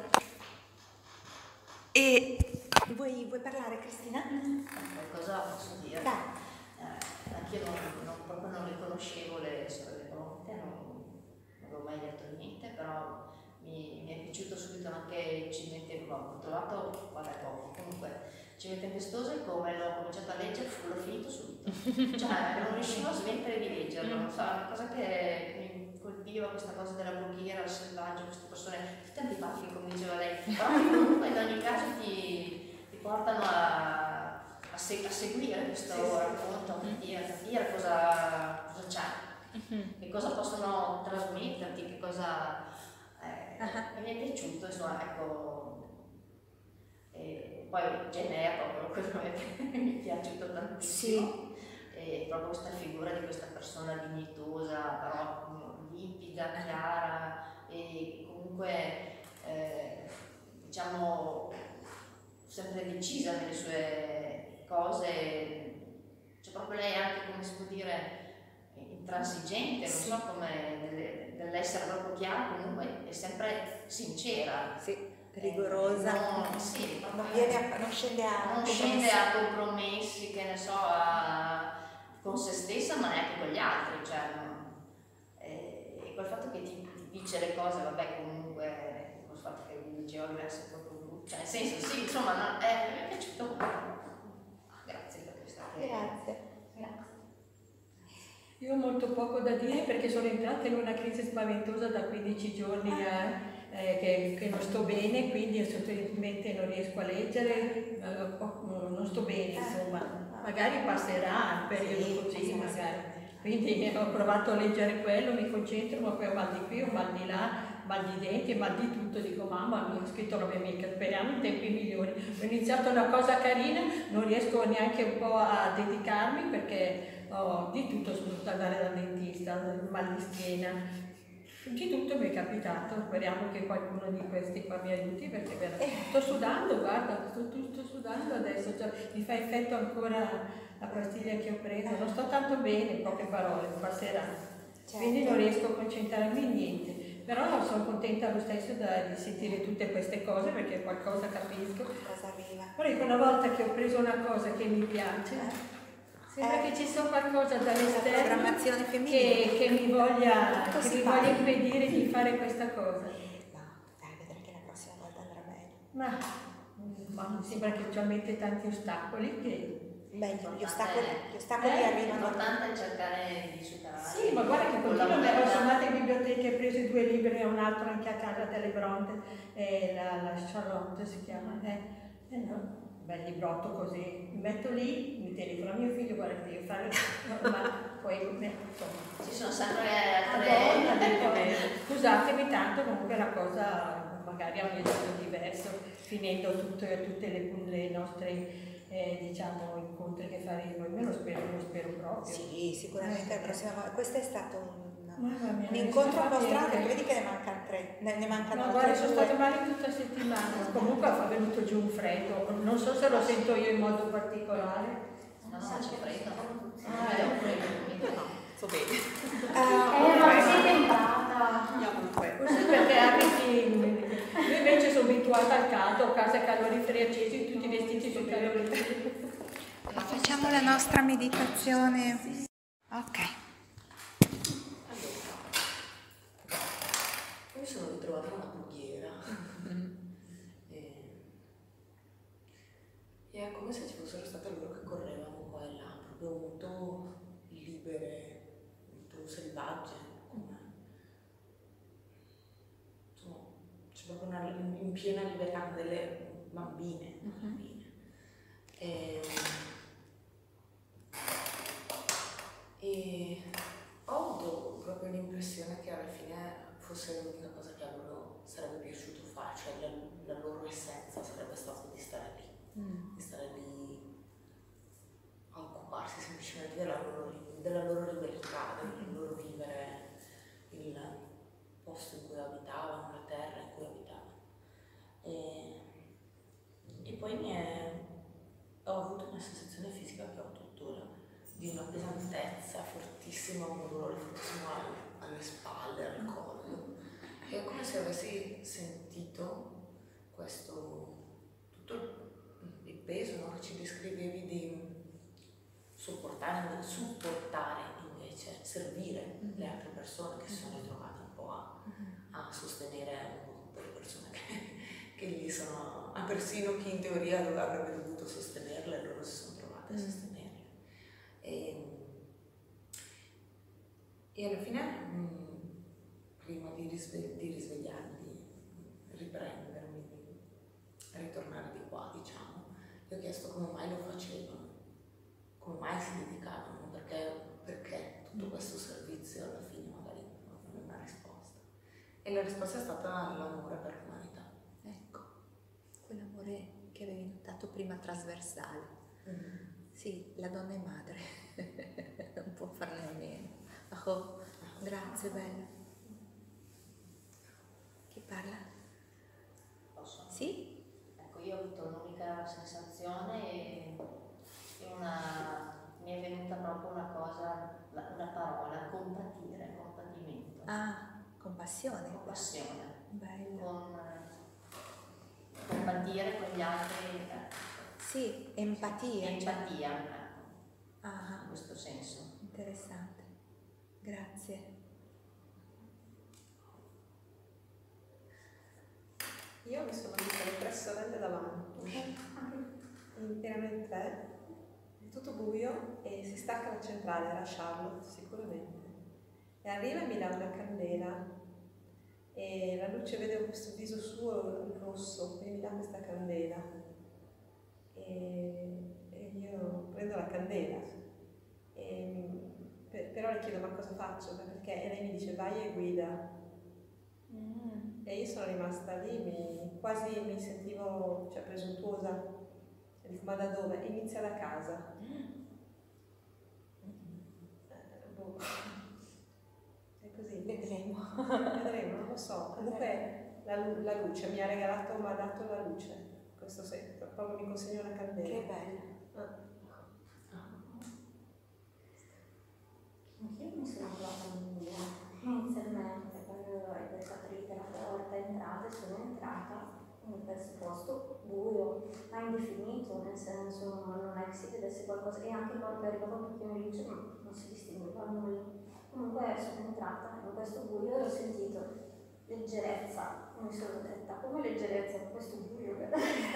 E vuoi parlare, Cristina? Qualcosa posso dire? Dai. Anch'io proprio non riconoscevo le sorelle Bronte, non avevo mai letto niente, però mi è piaciuto subito anche il Cimento, ho trovato poco, comunque Cimento Tempestoso, e come l'ho cominciato a leggere l'ho finito subito, cioè non riuscivo a smettere di leggerlo, non so, una cosa che mi colpiva, questa cosa della brughiera, il selvaggio, queste persone tutte antipatiche come diceva lei, però comunque in ogni caso ti portano a seguire questo racconto, a capire cosa c'è, che cosa possono trasmetterti, che cosa mi è piaciuto, insomma, ecco. E poi Jane Eyre, proprio quello che mi è piaciuto tantissimo, e proprio questa figura di questa persona dignitosa, però limpida, chiara, e comunque diciamo sempre decisa nelle sue cose, cioè proprio lei anche, come si può dire, intransigente, non so come, nell'essere proprio chiara, comunque è sempre sincera. Sì, rigorosa. Non scende a compromessi, che ne so, con se stessa, ma neanche con gli altri, cioè, e quel fatto che ti dice le cose, vabbè, comunque, col fatto che vi diceva diverse proprio, cioè nel senso, sì, insomma, mi è piaciuto molto. Grazie per questa. Grazie. Io ho molto poco da dire perché sono entrata in una crisi spaventosa da 15 giorni che non sto bene, quindi sostanzialmente non riesco a leggere, non sto bene, insomma, magari passerà il periodo così, magari. Quindi ho provato a leggere quello, mi concentro, ma poi ho mal di qui, ho mal di là, mal di denti, mal di tutto, dico mamma, mi ho scritto la mia amica, speriamo in tempi migliori. Ho iniziato una cosa carina, non riesco neanche un po' a dedicarmi perché ho di tutto, sono dovuta andare dal dentista, mal di schiena, di tutto mi è capitato. Speriamo che qualcuno di questi qua mi aiuti perché sto sudando, guarda, sto sudando adesso, cioè, mi fa effetto ancora la pastiglia che ho preso, non sto tanto bene, in poche parole, passerà. Quindi non riesco a concentrarmi in niente. Però sono contenta lo stesso di sentire tutte queste cose perché qualcosa capisco. Cosa arriva? Poi una volta che ho preso una cosa che mi piace, sembra che ci sia qualcosa dall'esterno programmazione femminile che mi voglia impedire di fare questa cosa. No, dai, vedrai che la prossima volta andrà meglio. Ma mi sembra che ci mette tanti ostacoli che... Meglio, gli ostacoli arrivano. L'importante è cercare di superare. Sì, ma guarda che continuo, sono andata in biblioteca e ho preso 2 libri e un altro anche a casa delle Bronte, la Charlotte si chiama. No. Bel librotto così, mi metto lì, mi telefono a mio figlio, guarda che devo fare, ma poi insomma. Ci sono sempre altre... Scusatemi tanto, comunque la cosa magari ha un esito diverso, finendo tutte le nostre diciamo incontri che faremo, io lo spero proprio. Sì, sicuramente la prossima volta. Questo è stato un mia, incontro un po' strano perché vedi che ne mancano 3. Ne mancano no, guarda, sono 2. stata male tutta la settimana. Comunque è venuto giù un freddo, non so se lo sento io in modo particolare. No, c'è freddo. So bene. Ma sei tentata. Andiamo un po'. Forse perché abiti. Io invece sono abituata al caldo, casa caloriferi accesi, tutti vestiti sui caloriferi. Facciamo la nostra meditazione. Ok. Io mi sono ritrovata in una brughiera e è come se ci fossero state loro che correvano qua e là, proprio molto libere, molto selvagge, come insomma c'è proprio in piena libertà delle bambine. E ho avuto proprio l'impressione che alla fine fosse l'unica cosa che a loro sarebbe piaciuto fare, cioè la loro essenza sarebbe stata di stare lì a occuparsi semplicemente della loro libertà, del loro vivere il posto in cui abitavano, la terra in cui abitavano. E poi ho avuto una sensazione fisica che ho tuttora, di una pesantezza fortissima, un dolore fortissimo alle spalle, al collo. È come se avessi sentito tutto il peso, no, che ci descrivevi di supportare invece, servire le altre persone che si sono ritrovate un po' a sostenere delle persone che gli sono, persino chi in teoria avrebbe dovuto sostenerle, loro si sono trovate a sostenerle. E alla fine, prima di risvegliarmi, di riprendermi, di ritornare di qua, diciamo, gli ho chiesto come mai lo facevano, come mai si dedicavano, perché tutto questo servizio alla fine magari non è una risposta. E la risposta è stata l'amore per l'umanità. Ecco, quell'amore che avevi notato prima trasversale. Sì, la donna è madre, non può farne a meno. Oh, grazie, bella. Chi parla? Posso? Sì? Ecco, io ho avuto un'unica sensazione e mi è venuta proprio una cosa, una parola, compatimento. Ah, compassione. Compassione. Bello. Compatire con gli altri. Sì, empatia. Empatia, ecco, Ah, in questo senso. interessante. Grazie. Io mi sono vista le 3 sorelle davanti, erano in 3, è tutto buio e si stacca la centrale, era Charlotte sicuramente, e arriva e mi dà una candela e la luce, vedo questo viso suo rosso e mi dà questa candela e io prendo la candela però le chiedo ma cosa faccio, perché e lei mi dice vai e guida. E io sono rimasta lì, quasi mi sentivo, cioè, presuntuosa. E dico, ma da dove? Inizia da casa. Boh. È così. Vedremo. Vedremo, non lo so. Comunque la luce, mi ha dato la luce. Questo proprio mi consegna una candela. Che bello. Anch'io mi sono trovata in inizialmente, quando hai detto entrata e sono entrata in questo posto buio, ma indefinito, nel senso non è che si vedesse qualcosa, e anche quando arrivava un pochino di luce non si distingueva nulla. Comunque sono entrata in questo buio e ho sentito leggerezza, mi sono detta come leggerezza in questo buio? Non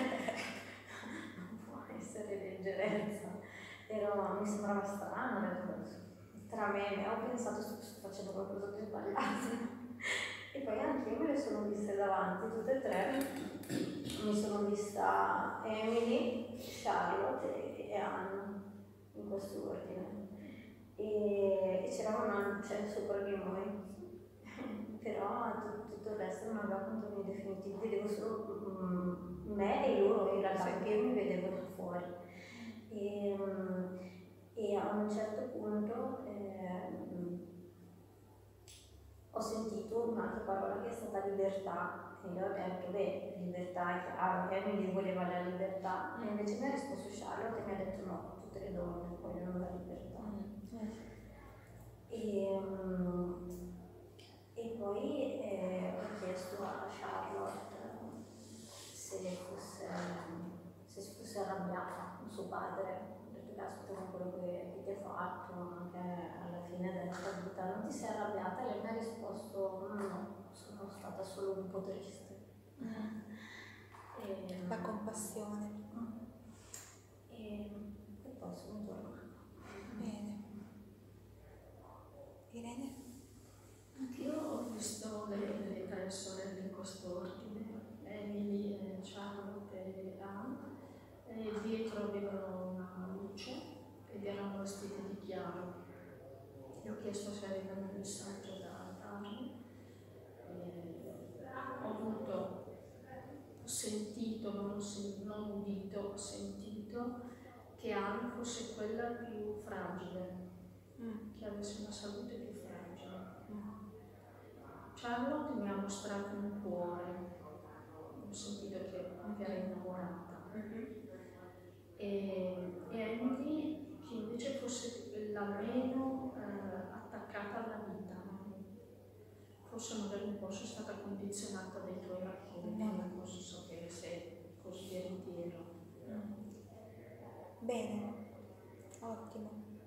può essere leggerezza, però mi sembrava strano, ho detto, tra me ho pensato sto facendo qualcosa di sbagliato. E poi anche io me le sono viste davanti, tutte e tre. Mi sono vista Emily, Charlotte e Anna in questo ordine. E c'era sopra di noi, però tutto il resto non aveva contorni definitivi, vedevo solo me e loro in realtà, perché io mi vedevo da fuori. E a un certo punto ho sentito un'altra parola che è stata libertà, e io ho detto, beh, libertà è chiaro, Emily voleva la libertà, e invece mi ha risposto Charlotte e mi ha detto no, tutte le donne vogliono la libertà. E poi ho chiesto a Charlotte se fosse arrabbiata con suo padre. Ho detto, caspita, con quello che ti ha fatto anche alla fine della tua vita, non ti sei arrabbiata? Lei mi ha risposto no, sono stata solo un po' triste. La compassione. E poi sono tornata. Bene. Irene? Anch'io ho visto le tre sorelle in quest'ordine, Emily, Charlotte e Anne, e dietro avevano una luce ed erano vestite di chiaro. Io ho chiesto se avevano un messaggio da darmi. Ho sentito, non udito, ho sentito che Anne fosse quella più fragile, che avesse una salute più fragile. Charlotte mi ha mostrato un cuore, ho sentito che era innamorata. E Emily che invece fosse la meno attaccata alla vita. Forse magari un po' sono stata condizionata dai tuoi racconti, ma forse so che sei così veritiero. Bene, ottimo.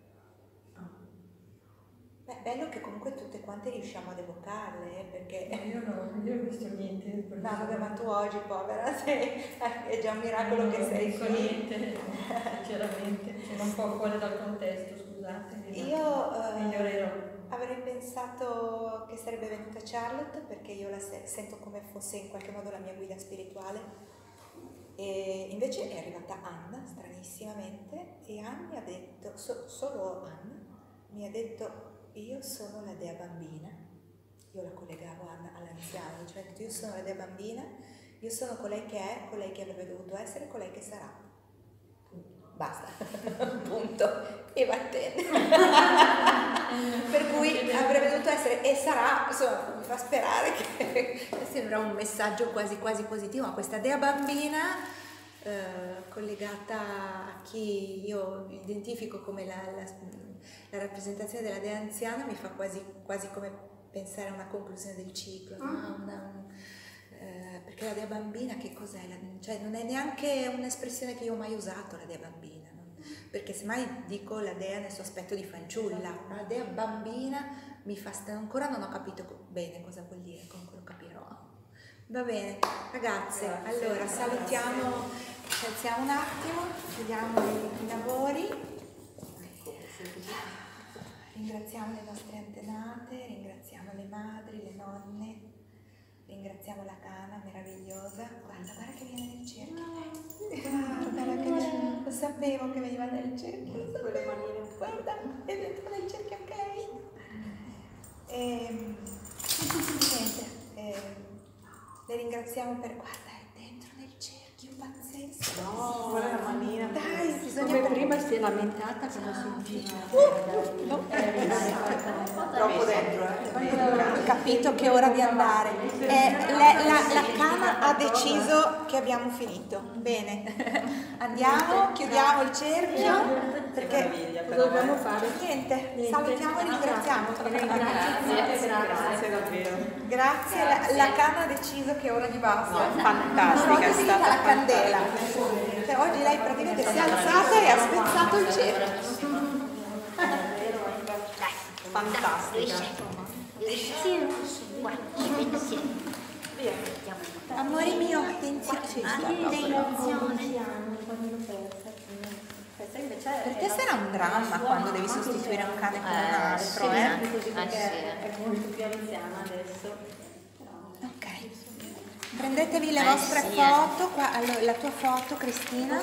Beh, bello che comunque tutte quante riusciamo ad evocarle, perché... Io non ho visto niente. No, vabbè, ma tu oggi, povera, è già un miracolo che sei qui. Non ho visto niente, sinceramente. Sono un po' fuori dal contesto, scusate. Io migliorerò. Avrei pensato che sarebbe venuta Charlotte, perché io la sento come fosse in qualche modo la mia guida spirituale. E invece è arrivata Anna, stranissimamente, e Anna mi ha detto, solo Anna, mi ha detto, io sono la dea bambina. Io la collegavo all'anziano, cioè io sono la dea bambina, io sono colei che è, colei che avrebbe dovuto essere, colei che sarà. Basta, punto. E vattene. Per cui avrebbe dovuto essere e sarà, insomma, mi fa sperare che sembra un messaggio quasi quasi positivo, ma questa dea bambina collegata a chi io identifico come la rappresentazione della dea anziana mi fa quasi come pensare a una conclusione del ciclo, perché la dea bambina che cos'è? Cioè non è neanche un'espressione che io ho mai usato, la dea bambina, perché semmai dico la dea nel suo aspetto di fanciulla, la dea bambina mi fa ancora non ho capito bene cosa vuol dire, comunque lo capirò. Va bene, ragazze, allora salutiamo, ci alziamo un attimo, chiudiamo i lavori, ringraziamo le nostre antenate, ringraziamo le madri, le nonne, ringraziamo la Cana meravigliosa. Guarda che viene nel cerchio. Guarda che lo sapevo che veniva nel cerchio. Con le manine. Guarda, è dentro nel cerchio, ok? Niente. Le ringraziamo per... Guarda, è dentro nel cerchio, pazzesco. No, guarda la manina. Dai, bisogna... Come prima si è lamentata che non si Troppo dentro, Ho capito che è ora di andare. La Cana ha deciso che abbiamo finito. Bene, andiamo, chiudiamo il cerchio. Perché cosa dobbiamo fare? niente, salutiamo e ringraziamo. Grazie davvero. Grazie, la Cana ha deciso che è ora di basta. Fantastica è stata. La candela. Cioè, oggi lei praticamente si è alzata e ha spezzato il cerchio. Fantastica. Amore mio, attenzione. Per te sarà un dramma quando devi sostituire un cane con un altro, È molto più anziana adesso. Ok. Prendetevi le vostre foto, qua, allora, la tua foto Cristina.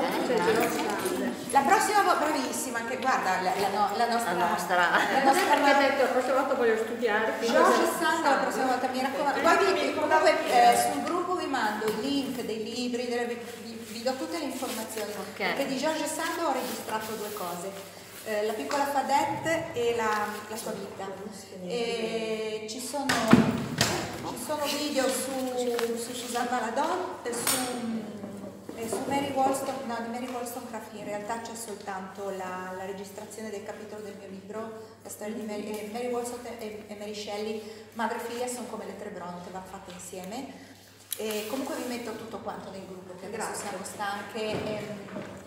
La prossima volta, bravissima, anche guarda la nostra Perché ha detto la prossima volta voglio studiare. Giorgio Sando, la prossima volta mi raccomando. Poi comunque sul gruppo vi mando il link dei libri, vi do tutte le informazioni. Perché di Giorgio Sando ho registrato 2 cose. La piccola Fadette e la sua vita. E ci sono video su Suzanne Valadon e su Mary Wollstonecraft. In realtà c'è soltanto la registrazione del capitolo del mio libro, la storia di Mary Wollstonecraft e Mary Shelley, madre e figlia, sono come le 3 Bronte, va fatte insieme. E comunque vi metto tutto quanto nel gruppo, che adesso siamo stanche.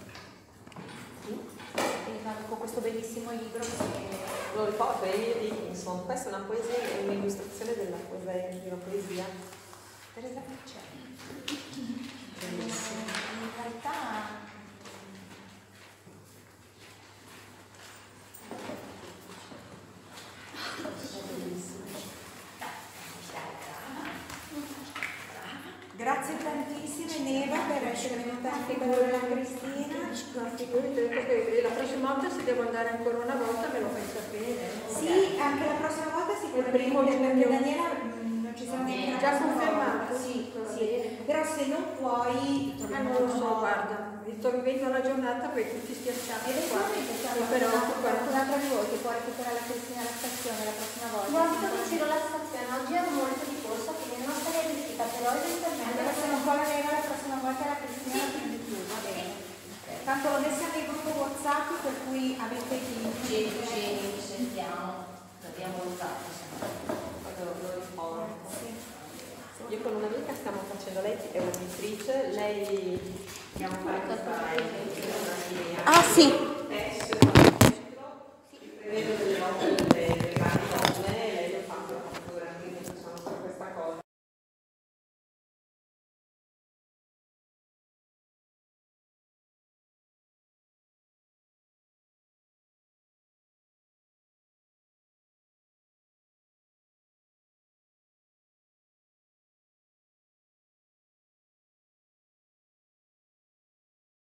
Con questo bellissimo libro Lo riporto, insomma, questa è una poesia, è un'illustrazione di una poesia. Teresa Picelli. Bellissimo. In realtà grazie tantissime Neva per essere venuta anche con la Cristina. La prossima volta se devo andare ancora una volta me lo fai sapere. Sì, anche la prossima volta sicuramente perché Daniela non ci siamo neanche Già confermato? Sì. Però se non puoi Non lo so, guarda, sto vivendo la giornata per tutti schiacciati. Eventualmente siamo Però qualcun altro di voi che può recuperare la Cristina alla stazione la prossima volta. Molto vicino alla stazione, oggi ero molto di corsa, quindi non sarei riuscita, però eventualmente Allora se non può la Neva la prossima volta la Cristina la prendi tu, va bene. Tanto lo messa nel gruppo WhatsApp per cui avete i Ci sentiamo, l'abbiamo votato. Lo riporto. Io con un'amica stiamo facendo, lei è un'editrice, lei stiamo fare questa Ah sì,